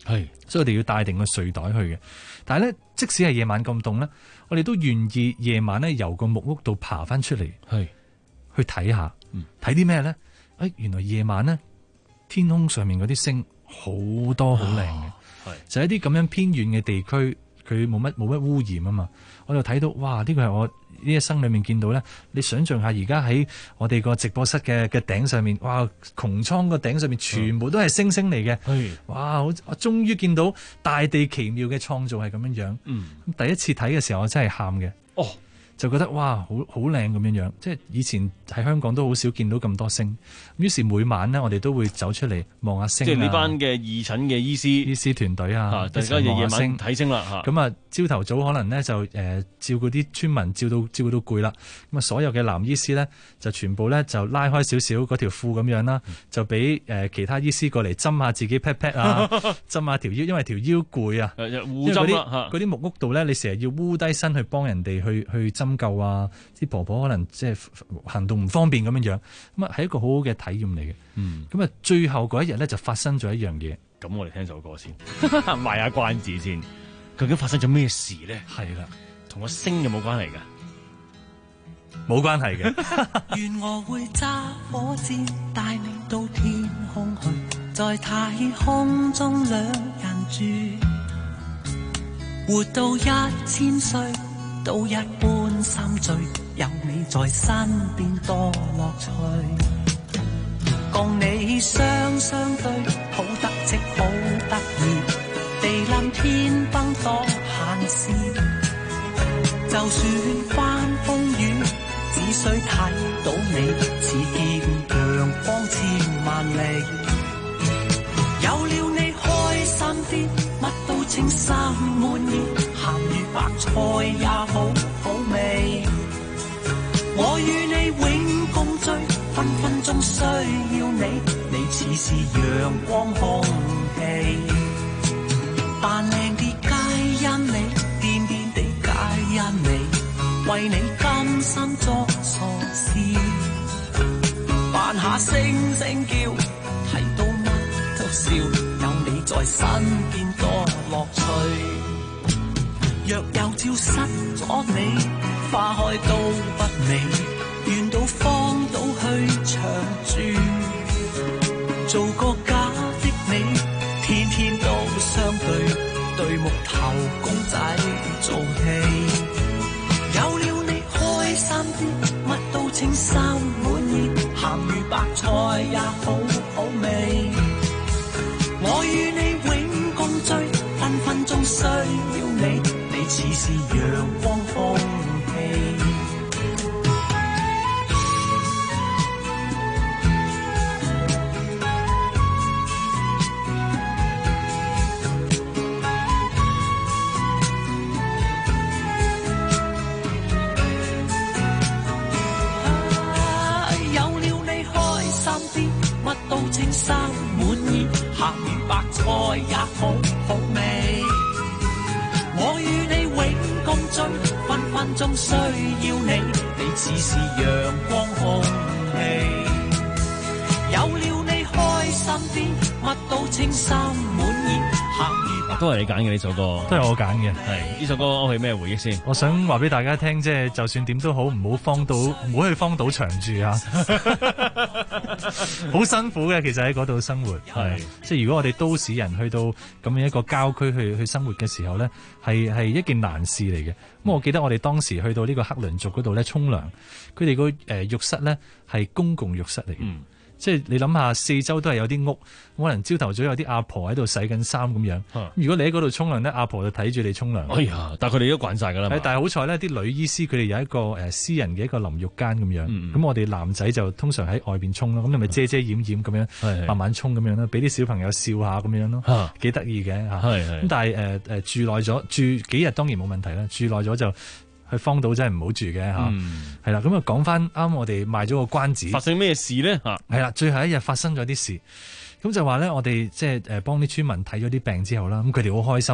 係，所以我哋要帶定個睡袋去嘅。但係咧，即使係夜晚咁凍咧，我哋都願意夜晚咧由個木屋度爬翻出嚟，係去睇下，睇啲咩咧？誒，原來夜晚咧天空上面嗰啲星好多好靚嘅，係就係一啲咁樣偏遠嘅地區，佢冇乜冇乜污染啊嘛，我就睇到哇！呢個係我呢一生裏面見到咧，你想象下而家喺我哋個直播室嘅嘅頂上面，哇！穹蒼個頂上面全部都係星星嚟嘅，係哇！好，我終於見到大地奇妙嘅創造係咁樣樣。嗯，第一次睇嘅時候，我真係喊嘅。哦。就覺得哇，好好靚咁樣樣，即係以前喺香港都好少見到咁多星。於是每晚呢，我哋都會走出嚟望下星。 即係呢班嘅義診嘅醫師醫師團隊啊， 大家夜夜晚睇星啦。 咁啊，朝頭早可能呢，就誒、呃、照顧啲村民，照到照顧到攰啦。咁啊，所有嘅男醫師呢，就全部呢，就拉開少少嗰條褲咁樣啦，就俾誒、呃、其他醫師過嚟針下自己 pat pat 啊，針下條腰，因為條腰攰啊。 護針啦， 嗰啲木屋度呢，你成日要烏低身去幫人哋去去針灸啊，啲婆婆可能即係行動唔方便咁樣樣，咁啊係一個好好嘅體驗嚟嘅。嗯，咁啊最後嗰一日咧就發生咗一樣嘢， 咁我哋聽首歌先，賣下關子先，究竟發生咗咩事咧？ 係啦， 同個星有冇關係噶？ 冇關係嘅。 願我會揸火箭帶你到天空去，在太空中兩人住，活到一千歲。都一般心醉，有你在身邊多樂趣。共你雙雙對，好得戚好得意，地冧天崩多閒事。就算翻風雨，只需睇到你，似見陽光千萬里。有了你開心啲，乜都稱心滿意。鹹魚白菜也好好味，我與你永共聚，分分鐘需要你，你似是陽光空氣。扮靚啲皆因你，癲癲地皆因你，為你甘心作傻事，扮下聲聲叫，睇到乜都笑，有你在身邊多樂趣。若有朝失咗你，花開都不美，願到荒島去長住，做個假的你，天天都相對，對木頭公仔做戲。有了你開心啲，乜都稱心滿意，鹹魚白菜也好好味。我與你永共聚，分分鐘需要你。你似是陽光空氣。啊，有了你開心啲，乜都稱心滿意，鹹魚白菜也好好味。我與你永共聚，分分鐘需要你，你似是陽光空氣。有了你開心啲，乜都稱心滿意，鹹魚白。 都係你揀嘅呢首歌， 都係我揀嘅。 係呢首歌係咩回憶先？ 我想話俾大家聽，即係就算點都好，唔好荒島，唔好去荒島長住啊！好辛苦嘅，其實喺嗰度生活係，即係如果我哋都市人去到咁樣一個郊區去去生活嘅時候咧，係係一件難事嚟嘅。咁我記得我哋當時去到呢個克倫族嗰度咧沖涼，佢哋個誒浴室咧係公共浴室嚟嘅。嗯，即係你諗下，四周都係有啲屋，可能朝頭早有啲阿婆喺度洗緊衫咁樣。啊、如果你喺嗰度沖涼咧，阿婆就睇住你沖涼。 哎呀！但係佢哋都慣晒㗎啦。 但係好彩呢啲女醫師佢哋有一個誒私人嘅一個淋浴間咁樣。咁、嗯、我哋男仔就通常喺外邊沖咯。咁你咪遮遮掩掩咁樣，嗯、慢慢沖咁樣咯，俾啲小朋友笑下咁樣咯，幾得意嘅嚇。咁但係誒誒住耐咗，住幾日當然冇問題啦。住耐咗就。去荒島真係唔好住嘅嚇，係啦、嗯。咁啊講翻啱我哋賣咗個關子， 發生咩事咧嚇？ 係啦，最後一日發生咗啲事，咁就話咧，我哋即係誒幫啲村民睇咗啲病之後啦，咁佢哋好開心，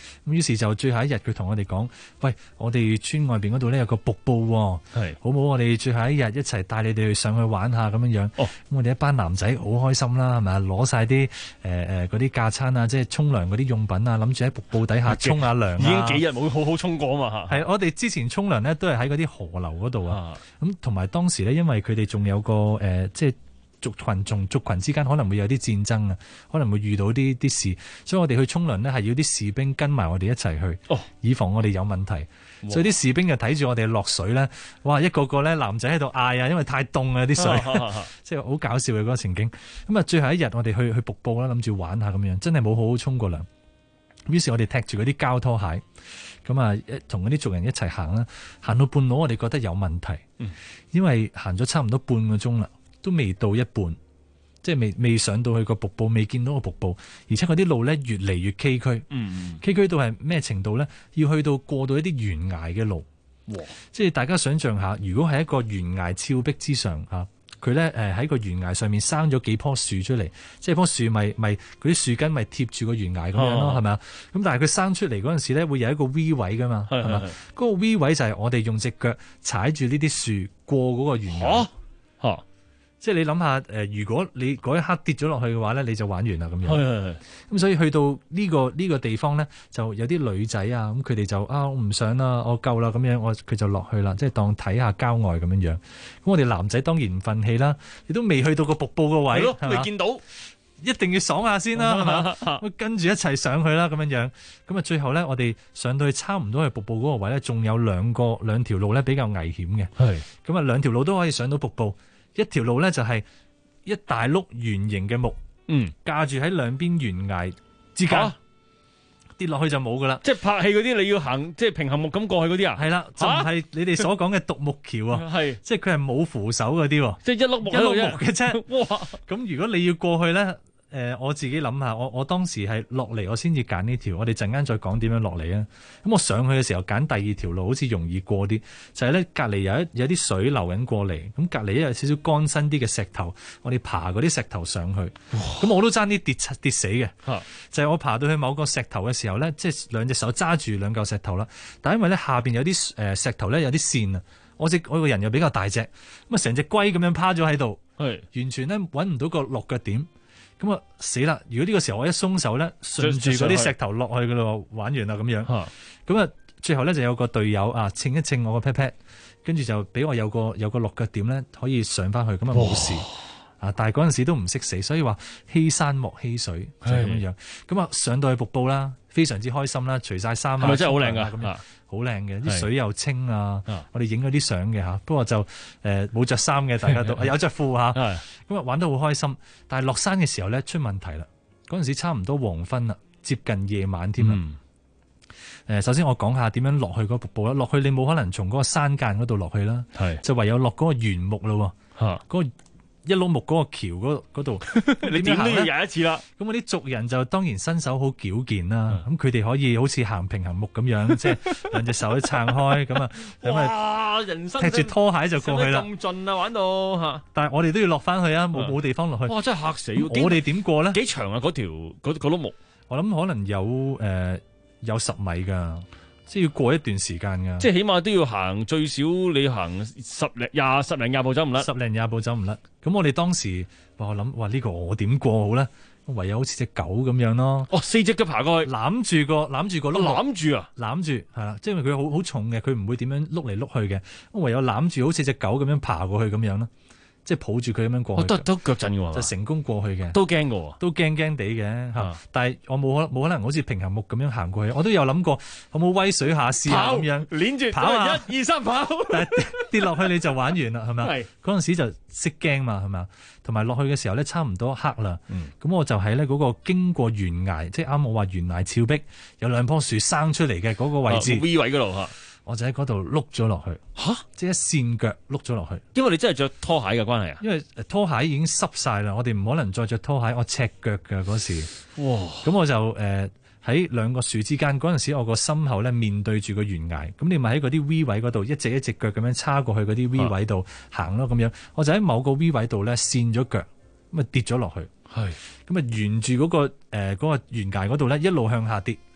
咁於是就最後一日，佢同我哋講：喂，我哋村外邊嗰度咧有個瀑布喎， 係好唔好？我哋最後一日一齊帶你哋去上去玩下咁樣樣。 哦， 咁我哋一班男仔好開心啦，係咪啊？攞晒啲誒誒嗰啲架撐啊，即係沖涼嗰啲用品啊，諗住喺瀑布底下沖下涼啊。 已經幾日冇好好沖過啊嘛嚇。 係，我哋之前沖涼咧都係喺嗰啲河流嗰度啊。咁同埋當時咧，因為佢哋仲有個誒、呃，即係族群同族群之間可能會有啲戰爭啊，可能會遇到啲啲事，所以我哋去沖涼咧係要啲士兵跟埋我哋一齊去， 哦， 以防我哋有問題。所以啲士兵就睇住我哋落水咧，哇！一個個咧男仔喺度嗌啊，因為太凍啊啲水，即係好搞笑嘅嗰個情景。咁啊，最後一日我哋去去瀑布啦，諗住玩下咁樣，真係冇好好沖過涼。於是我哋踢住嗰啲膠拖鞋，咁啊，同嗰啲族人一齊行啦。行到半路，我哋覺得有問題， 嗯、因為行咗差唔多半個鐘啦，都未到一半，即係未未上到去個瀑布，未見到個瀑布，而且嗰啲路咧越嚟越崎嶇， 嗯， 崎嶇到係咩程度咧？要去到過到一啲懸崖嘅路， 哇！ 即係大家想象下，如果係一個懸崖峭壁之上嚇。佢咧誒喺個懸崖上面生咗幾棵樹出嚟，即係棵樹咪咪嗰啲樹根咪貼住個懸崖咁樣咯，係咪啊？咁但係佢生出嚟嗰陣時咧，會有一個 V 位噶嘛，係嘛？嗰個 V 位就係我哋用隻腳踩住呢啲樹過嗰個懸崖。嚇、啊！即係你諗下誒，如果你嗰一刻跌咗落去嘅話咧，你就玩完啦咁樣。係係係。咁所以去到呢個呢個地方咧，就有啲女仔啊，咁佢哋就啊，我唔想啦，我夠啦咁樣，我佢就落去啦，即係當睇下郊外咁樣樣。咁我哋男仔當然唔忿氣啦，亦都未去到個瀑布個位，係嘛？ 未見到， 一定要爽下先啦，係嘛？跟住一齊上去啦，咁樣樣。咁啊，最後咧，我哋上到去差唔多去瀑布嗰個位咧，仲有兩個兩條路咧比較危險嘅。係。咁啊，兩條路都可以上到瀑布。一條路咧就係一大碌圓形嘅木，嗯，架住喺兩邊懸崖之間，啊、跌落去就冇噶啦。 即係拍戲嗰啲，你要行即係平衡木咁過去嗰啲啊？ 係啦，就唔係你哋所講嘅獨木橋啊，係，即係佢係冇扶手嗰啲， 即係一碌木一碌木嘅啫。 哇！ 咁如果你要過去咧？誒、呃，我自己諗下，我我當時係落嚟，我先至揀呢條。我哋陣間再講點樣落嚟啊。咁我上去嘅時候揀第二條路，好似容易過啲。就係咧，隔離有一有啲水流緊過嚟，咁隔離有少少乾身啲嘅石頭，我哋爬嗰啲石頭上去。咁我都爭啲跌跌死嘅。就係我爬到去某個石頭嘅時候咧，即係兩隻手揸住兩嚿石頭啦。但係因為咧下邊有啲誒石頭咧有啲線啊，我隻我個人又比較大隻，咁啊成隻龜咁樣趴咗喺度，完全咧揾唔到個落腳點。咁啊死啦！如果呢個時候我一鬆手咧，順住嗰啲石頭落去噶咯，玩完啦咁樣。咁啊，最後咧就有個隊友啊，稱一稱我個 pat pat，跟住就俾我有個有個落腳點咧，可以上翻去，咁啊冇事。啊！但係嗰陣時都唔識死，所以話欺山莫欺水就係、是、咁樣。咁啊上到去瀑布啦，非常之開心啦，除晒衫啊，係咪真係好靚噶？咁樣好靚嘅，啲水又清啊！我哋影咗啲相嘅吓，不過就誒冇着衫嘅，大家都有着褲吓。咁啊玩得好開心，但係落山嘅時候咧出問題啦。嗰陣時差唔多黃昏啦，接近夜晚添啦。誒、嗯，首先我講下點樣落去嗰個瀑布啦。落去你冇可能從嗰個山澗嗰度落去啦，就唯有落嗰個原木咯。吓，嗰個一碌木嗰個橋嗰嗰度，你點都要踩一次啦。咁嗰啲族人就當然身手好矯健啦。咁佢哋可以好似行平衡木咁樣，即係兩隻手都撐開咁啊。哇！人生踢住拖鞋就過去啦。咁盡啊，玩到吓！但係我哋都要落翻去啊，冇冇地方落去。哇！真係嚇死！我哋點過咧？幾長啊？嗰條嗰嗰碌木，我諗可能有誒、呃、有十米噶。即係要過一段時間㗎，即係起碼都要行最少你行十零廿十零廿步走唔甩，十零廿步走唔甩。咁我哋當時話我諗，哇呢、呢個我點過好咧？唯有好似隻狗咁樣咯。哦，四隻腳爬過去，攬住個攬住個碌，攬住啊，攬住係啦，即係因為佢好好重嘅，佢唔會點樣碌嚟碌去嘅。我唯有攬住好似隻狗咁樣爬過去咁樣咯。即係抱住佢咁樣過去，哦、都都腳震嘅喎，就成功過去嘅，都驚嘅喎，都驚驚地嘅嚇。但係我冇可冇可能好似平衡木咁樣行過去，我都有諗過，有冇威水下試下咁樣，攣住跑下，一二三跑。但係跌落去你就玩完啦，係咪？係嗰陣時就識驚嘛，係咪？同埋落去嘅時候咧，差唔多黑啦。咁、嗯、我就喺咧嗰個經過懸崖，即係啱我話懸崖峭壁，有兩棵樹生出嚟嘅嗰個位置、啊、V 位嗰度嚇。我就喺嗰度碌咗落去，吓，即係一跣腳碌咗落去。因為你真係着拖鞋嘅關係啊？因為拖鞋已經濕晒啦，我哋唔可能再着拖鞋，我赤腳㗎嗰時。哇！咁我就誒喺兩個樹之間，嗰陣時我個心口咧面對住個懸崖，咁你咪喺嗰啲 V 位嗰度一隻一隻腳咁樣叉過去嗰啲 V 位度行咯，咁樣我就喺某個 V 位度咧跣咗腳，咁啊跌咗落去。係咁啊沿住嗰個誒嗰個懸崖嗰度咧一路向下跌。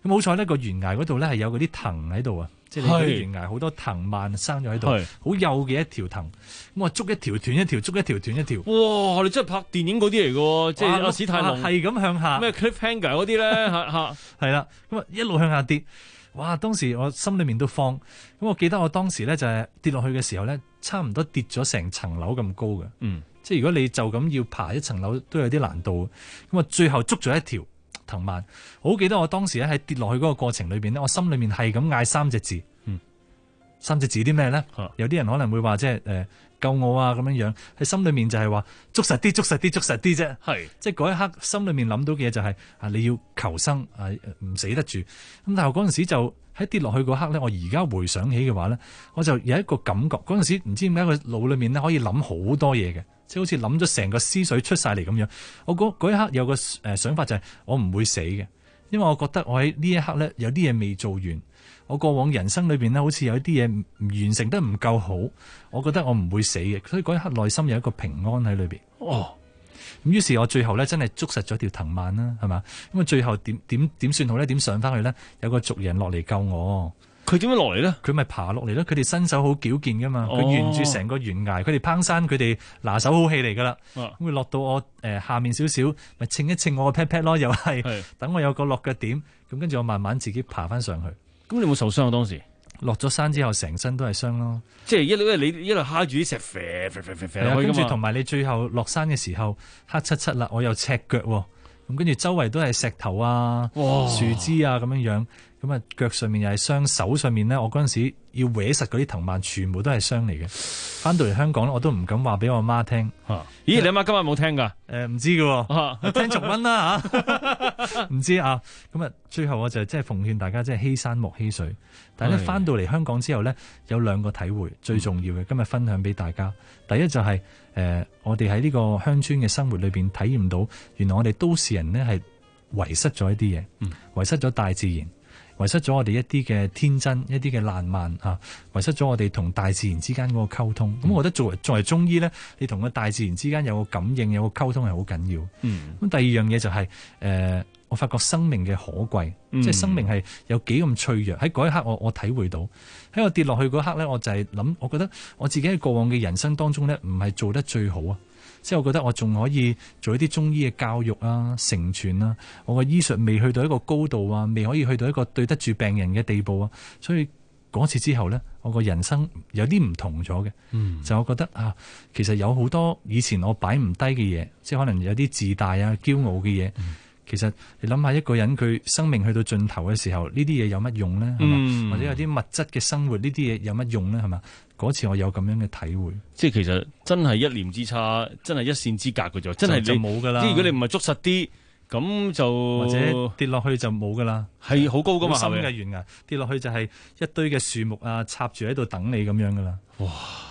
咁好彩呢個懸崖嗰度咧係有嗰啲藤喺度啊，即係你嗰啲懸崖好多藤蔓生咗喺度，好幼嘅一條藤。咁我捉一條斷一條，捉一條斷一條。 哇！你真係拍電影嗰啲嚟嘅，即係阿史泰龍係咁向下咩 cliffhanger 嗰啲咧嚇嚇， 係啦，咁啊一路向下跌。哇！當時我心裏面都慌。咁我記得我當時咧就係跌落去嘅時候咧，差唔多跌咗成層樓咁高嘅。 嗯， 即係如果你就咁要爬一層樓都有啲難度。咁我最後捉咗一條藤蔓。我好記得我當時咧喺跌落去嗰個過程裏邊咧，我心裏面係咁嗌三隻字。 嗯， 三隻字啲咩咧？有啲人可能會話即係誒救我啊咁樣樣，喺心裏面就係話捉實啲，捉實啲，捉實啲啫。 係， 即係嗰一刻心裏面諗到嘅嘢就係啊，你要求生啊，唔死得住。咁但係嗰陣時就喺跌落去嗰刻咧，我而家回想起嘅話咧，我就有一個感覺。嗰陣時唔知點解個腦裏面咧可以諗好多嘢嘅，即係好似諗咗成個思緒出晒嚟咁樣。我嗰嗰一刻有個誒想法就係我唔會死嘅，因為我覺得我喺呢一刻咧有啲嘢未做完。我過往人生裏邊咧，好似有啲嘢完成得唔夠好，我覺得我唔會死嘅，所以嗰一刻內心有一個平安喺裏邊。哦，咁於是我最後咧真係捉實咗條藤蔓啦，係嘛？咁啊最後點點點算好咧？點上翻去咧？有個族人落嚟救我。 佢點樣落嚟咧？ 佢咪爬落嚟咯？佢哋身手好矯健噶嘛？佢、哦、沿住成個懸崖，佢哋攀山，佢哋拿手好戲嚟噶啦。咁佢落到我誒、呃、下面少少，咪稱一稱我個 pat pat 咯，又係等我有個落腳點。咁跟住我慢慢自己爬翻上去。 咁你有冇受傷啊？當時落咗山之後，成身都係傷咯。 即係一路你一路揩住啲石啡啡啡啡啡落去㗎嘛。 跟住同埋你最後落山嘅時候黑漆漆啦，我又赤腳喎。咁跟住周圍都係石頭啊、樹枝啊咁樣樣。咁啊腳上面又係傷，手上面咧，我嗰陣時要搲實嗰啲藤蔓，全部都係傷嚟嘅。翻到嚟香港咧，我都唔敢話俾我媽聽。 啊、咦？你阿媽今日冇聽㗎？ 誒唔知㗎喎，啊、聽重溫啦嚇。唔知啊。咁啊，最後我就即係奉勸大家，即係欺山莫欺水。但係咧，翻到嚟香港之後咧，有兩個體會最重要嘅，今日分享俾大家。第一就係、是、誒、呃，我哋喺呢個鄉村嘅生活裏邊體驗到，原來我哋都市人呢係遺失咗一啲嘢，嗯、遺失咗大自然。遺失咗我哋一啲嘅天真，一啲嘅爛漫嚇，遺失咗我哋同大自然之間嗰個溝通。咁、嗯、我覺得作為作為中醫咧，你同個大自然之間有個感應，有個溝通係好緊要。嗯。咁第二樣嘢就係、是、誒、呃，我發覺生命嘅可貴，嗯、即係生命係有幾咁脆弱。喺嗰一刻我，我我體會到喺我跌落去嗰刻咧，我就係諗，我覺得我自己喺過往嘅人生當中咧，唔係做得最好啊。即係我覺得我仲可以做一啲中醫嘅教育啊、承傳啊，我個醫術未去到一個高度啊，未可以去到一個對得住病人嘅地步啊，所以嗰次之後呢，我個人生有啲唔同咗嘅。嗯，就我覺得啊，其實有好多以前我擺唔低嘅嘢，即係可能有啲自大啊、驕傲嘅嘢。嗯、其實你諗下，一個人佢生命去到盡頭嘅時候，呢啲嘢有乜用呢？係嘛？嗯、或者有啲物質嘅生活，呢啲嘢有乜用呢？係嘛？嗰次我有咁樣嘅體會， 即係其實真係一念之差，真係一線之隔嘅啫，真係就冇噶啦。 即係如果你唔係捉實啲，咁就或者跌落去就冇噶啦， 係好高噶嘛， 深嘅懸崖跌落去就係一堆嘅樹木啊，插住喺度等你咁樣噶啦。哇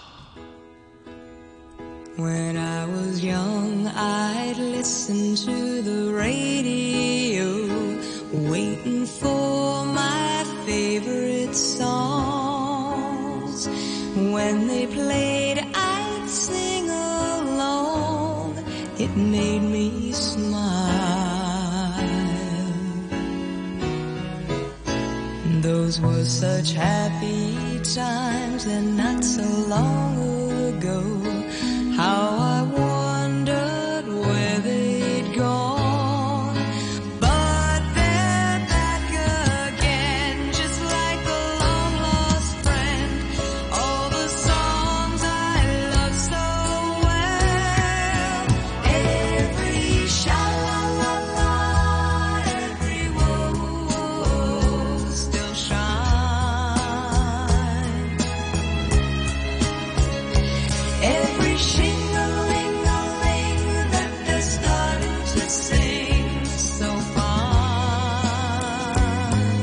！When I was young, I'd listen to the radio, waiting for my favorite songs. When they played, I'd sing along. It made me smile. Those were such happy times, and not so long ago. How I wondered where they'd gone, but they're back again, just like a long lost friend. All the songs I love so well, every sha-la-la-la, every whoa-whoa still shine. Every shing-a-ling-a-ling that they're starting to sing so fine.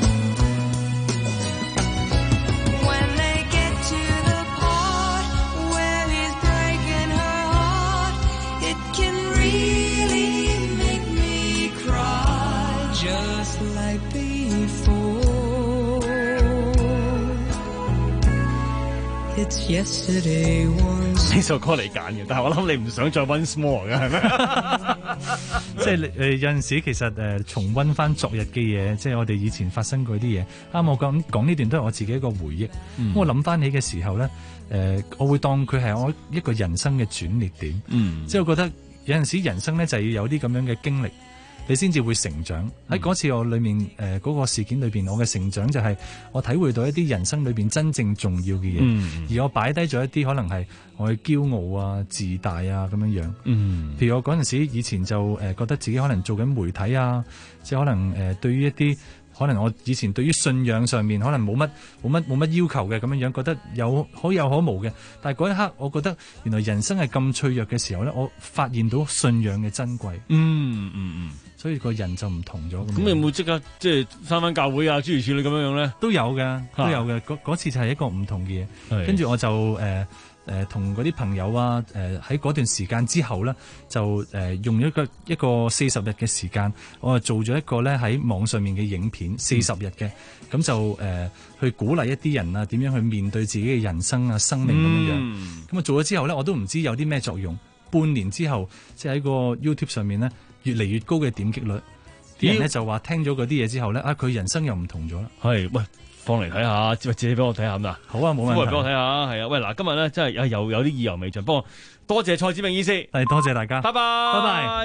When they get to the part where he's breaking her heart, it can really make me cry just like before. 呢首歌你揀嘅，但係我諗你唔想再 once more 嘅係咩？ 即係誒有陣時其實誒重溫翻昨日嘅嘢，即係我哋以前發生過啲嘢。啱我講講呢段都係我自己一個回憶。咁、嗯、我諗翻起嘅時候咧，誒、呃、我會當佢係我一個人生嘅轉捩點。嗯，即係我覺得有陣時人生咧就要有啲咁樣嘅經歷，你先至會成長。喺嗰、嗯、次我裏面誒嗰、呃那個事件裏邊，我嘅成長就係我體會到一啲人生裏邊真正重要嘅嘢，嗯、而我擺低咗一啲可能係我嘅驕傲啊、自大啊咁樣樣。嗯，譬如我嗰陣時以前就誒、呃、覺得自己可能做緊媒體啊，即係可能誒、呃、對於一啲可能我以前對於信仰上面可能冇乜冇乜冇乜要求嘅咁樣樣，覺得有可有可無嘅。但係嗰一刻，我覺得原來人生係咁脆弱嘅時候咧，我發現到信仰嘅珍貴。嗯嗯嗯，所以個人就唔同咗。 咁你有冇即刻即係返返教會啊？諸如此類咁樣樣咧？ 都有嘅，都有嘅。嗰嗰次就係一個唔同嘅嘢。跟住我就誒。呃誒同嗰啲朋友啊，誒喺嗰段時間之後咧，就誒、呃、用一個一個四十日嘅時間，我就做咗一個咧喺網上面嘅影片，四十日嘅，咁、嗯、就誒、呃、去鼓勵一啲人啊，點樣去面對自己嘅人生啊、生命咁樣樣。咁啊、嗯、做咗之後咧，我都唔知有啲咩作用。半年之後，即係喺個 YouTube 上面咧，越嚟越高嘅點擊率，啲人咧就話聽咗嗰啲嘢之後咧，啊佢人生又唔同咗啦。 係，喂。放嚟睇下，借借俾我睇下咁啊！ 好啊，冇問題。 放嚟俾我睇下，係啊！喂，嗱，今日咧真係有有啲意猶未盡，不過多謝蔡梓銘醫師， 係多謝大家， 拜拜， 拜拜。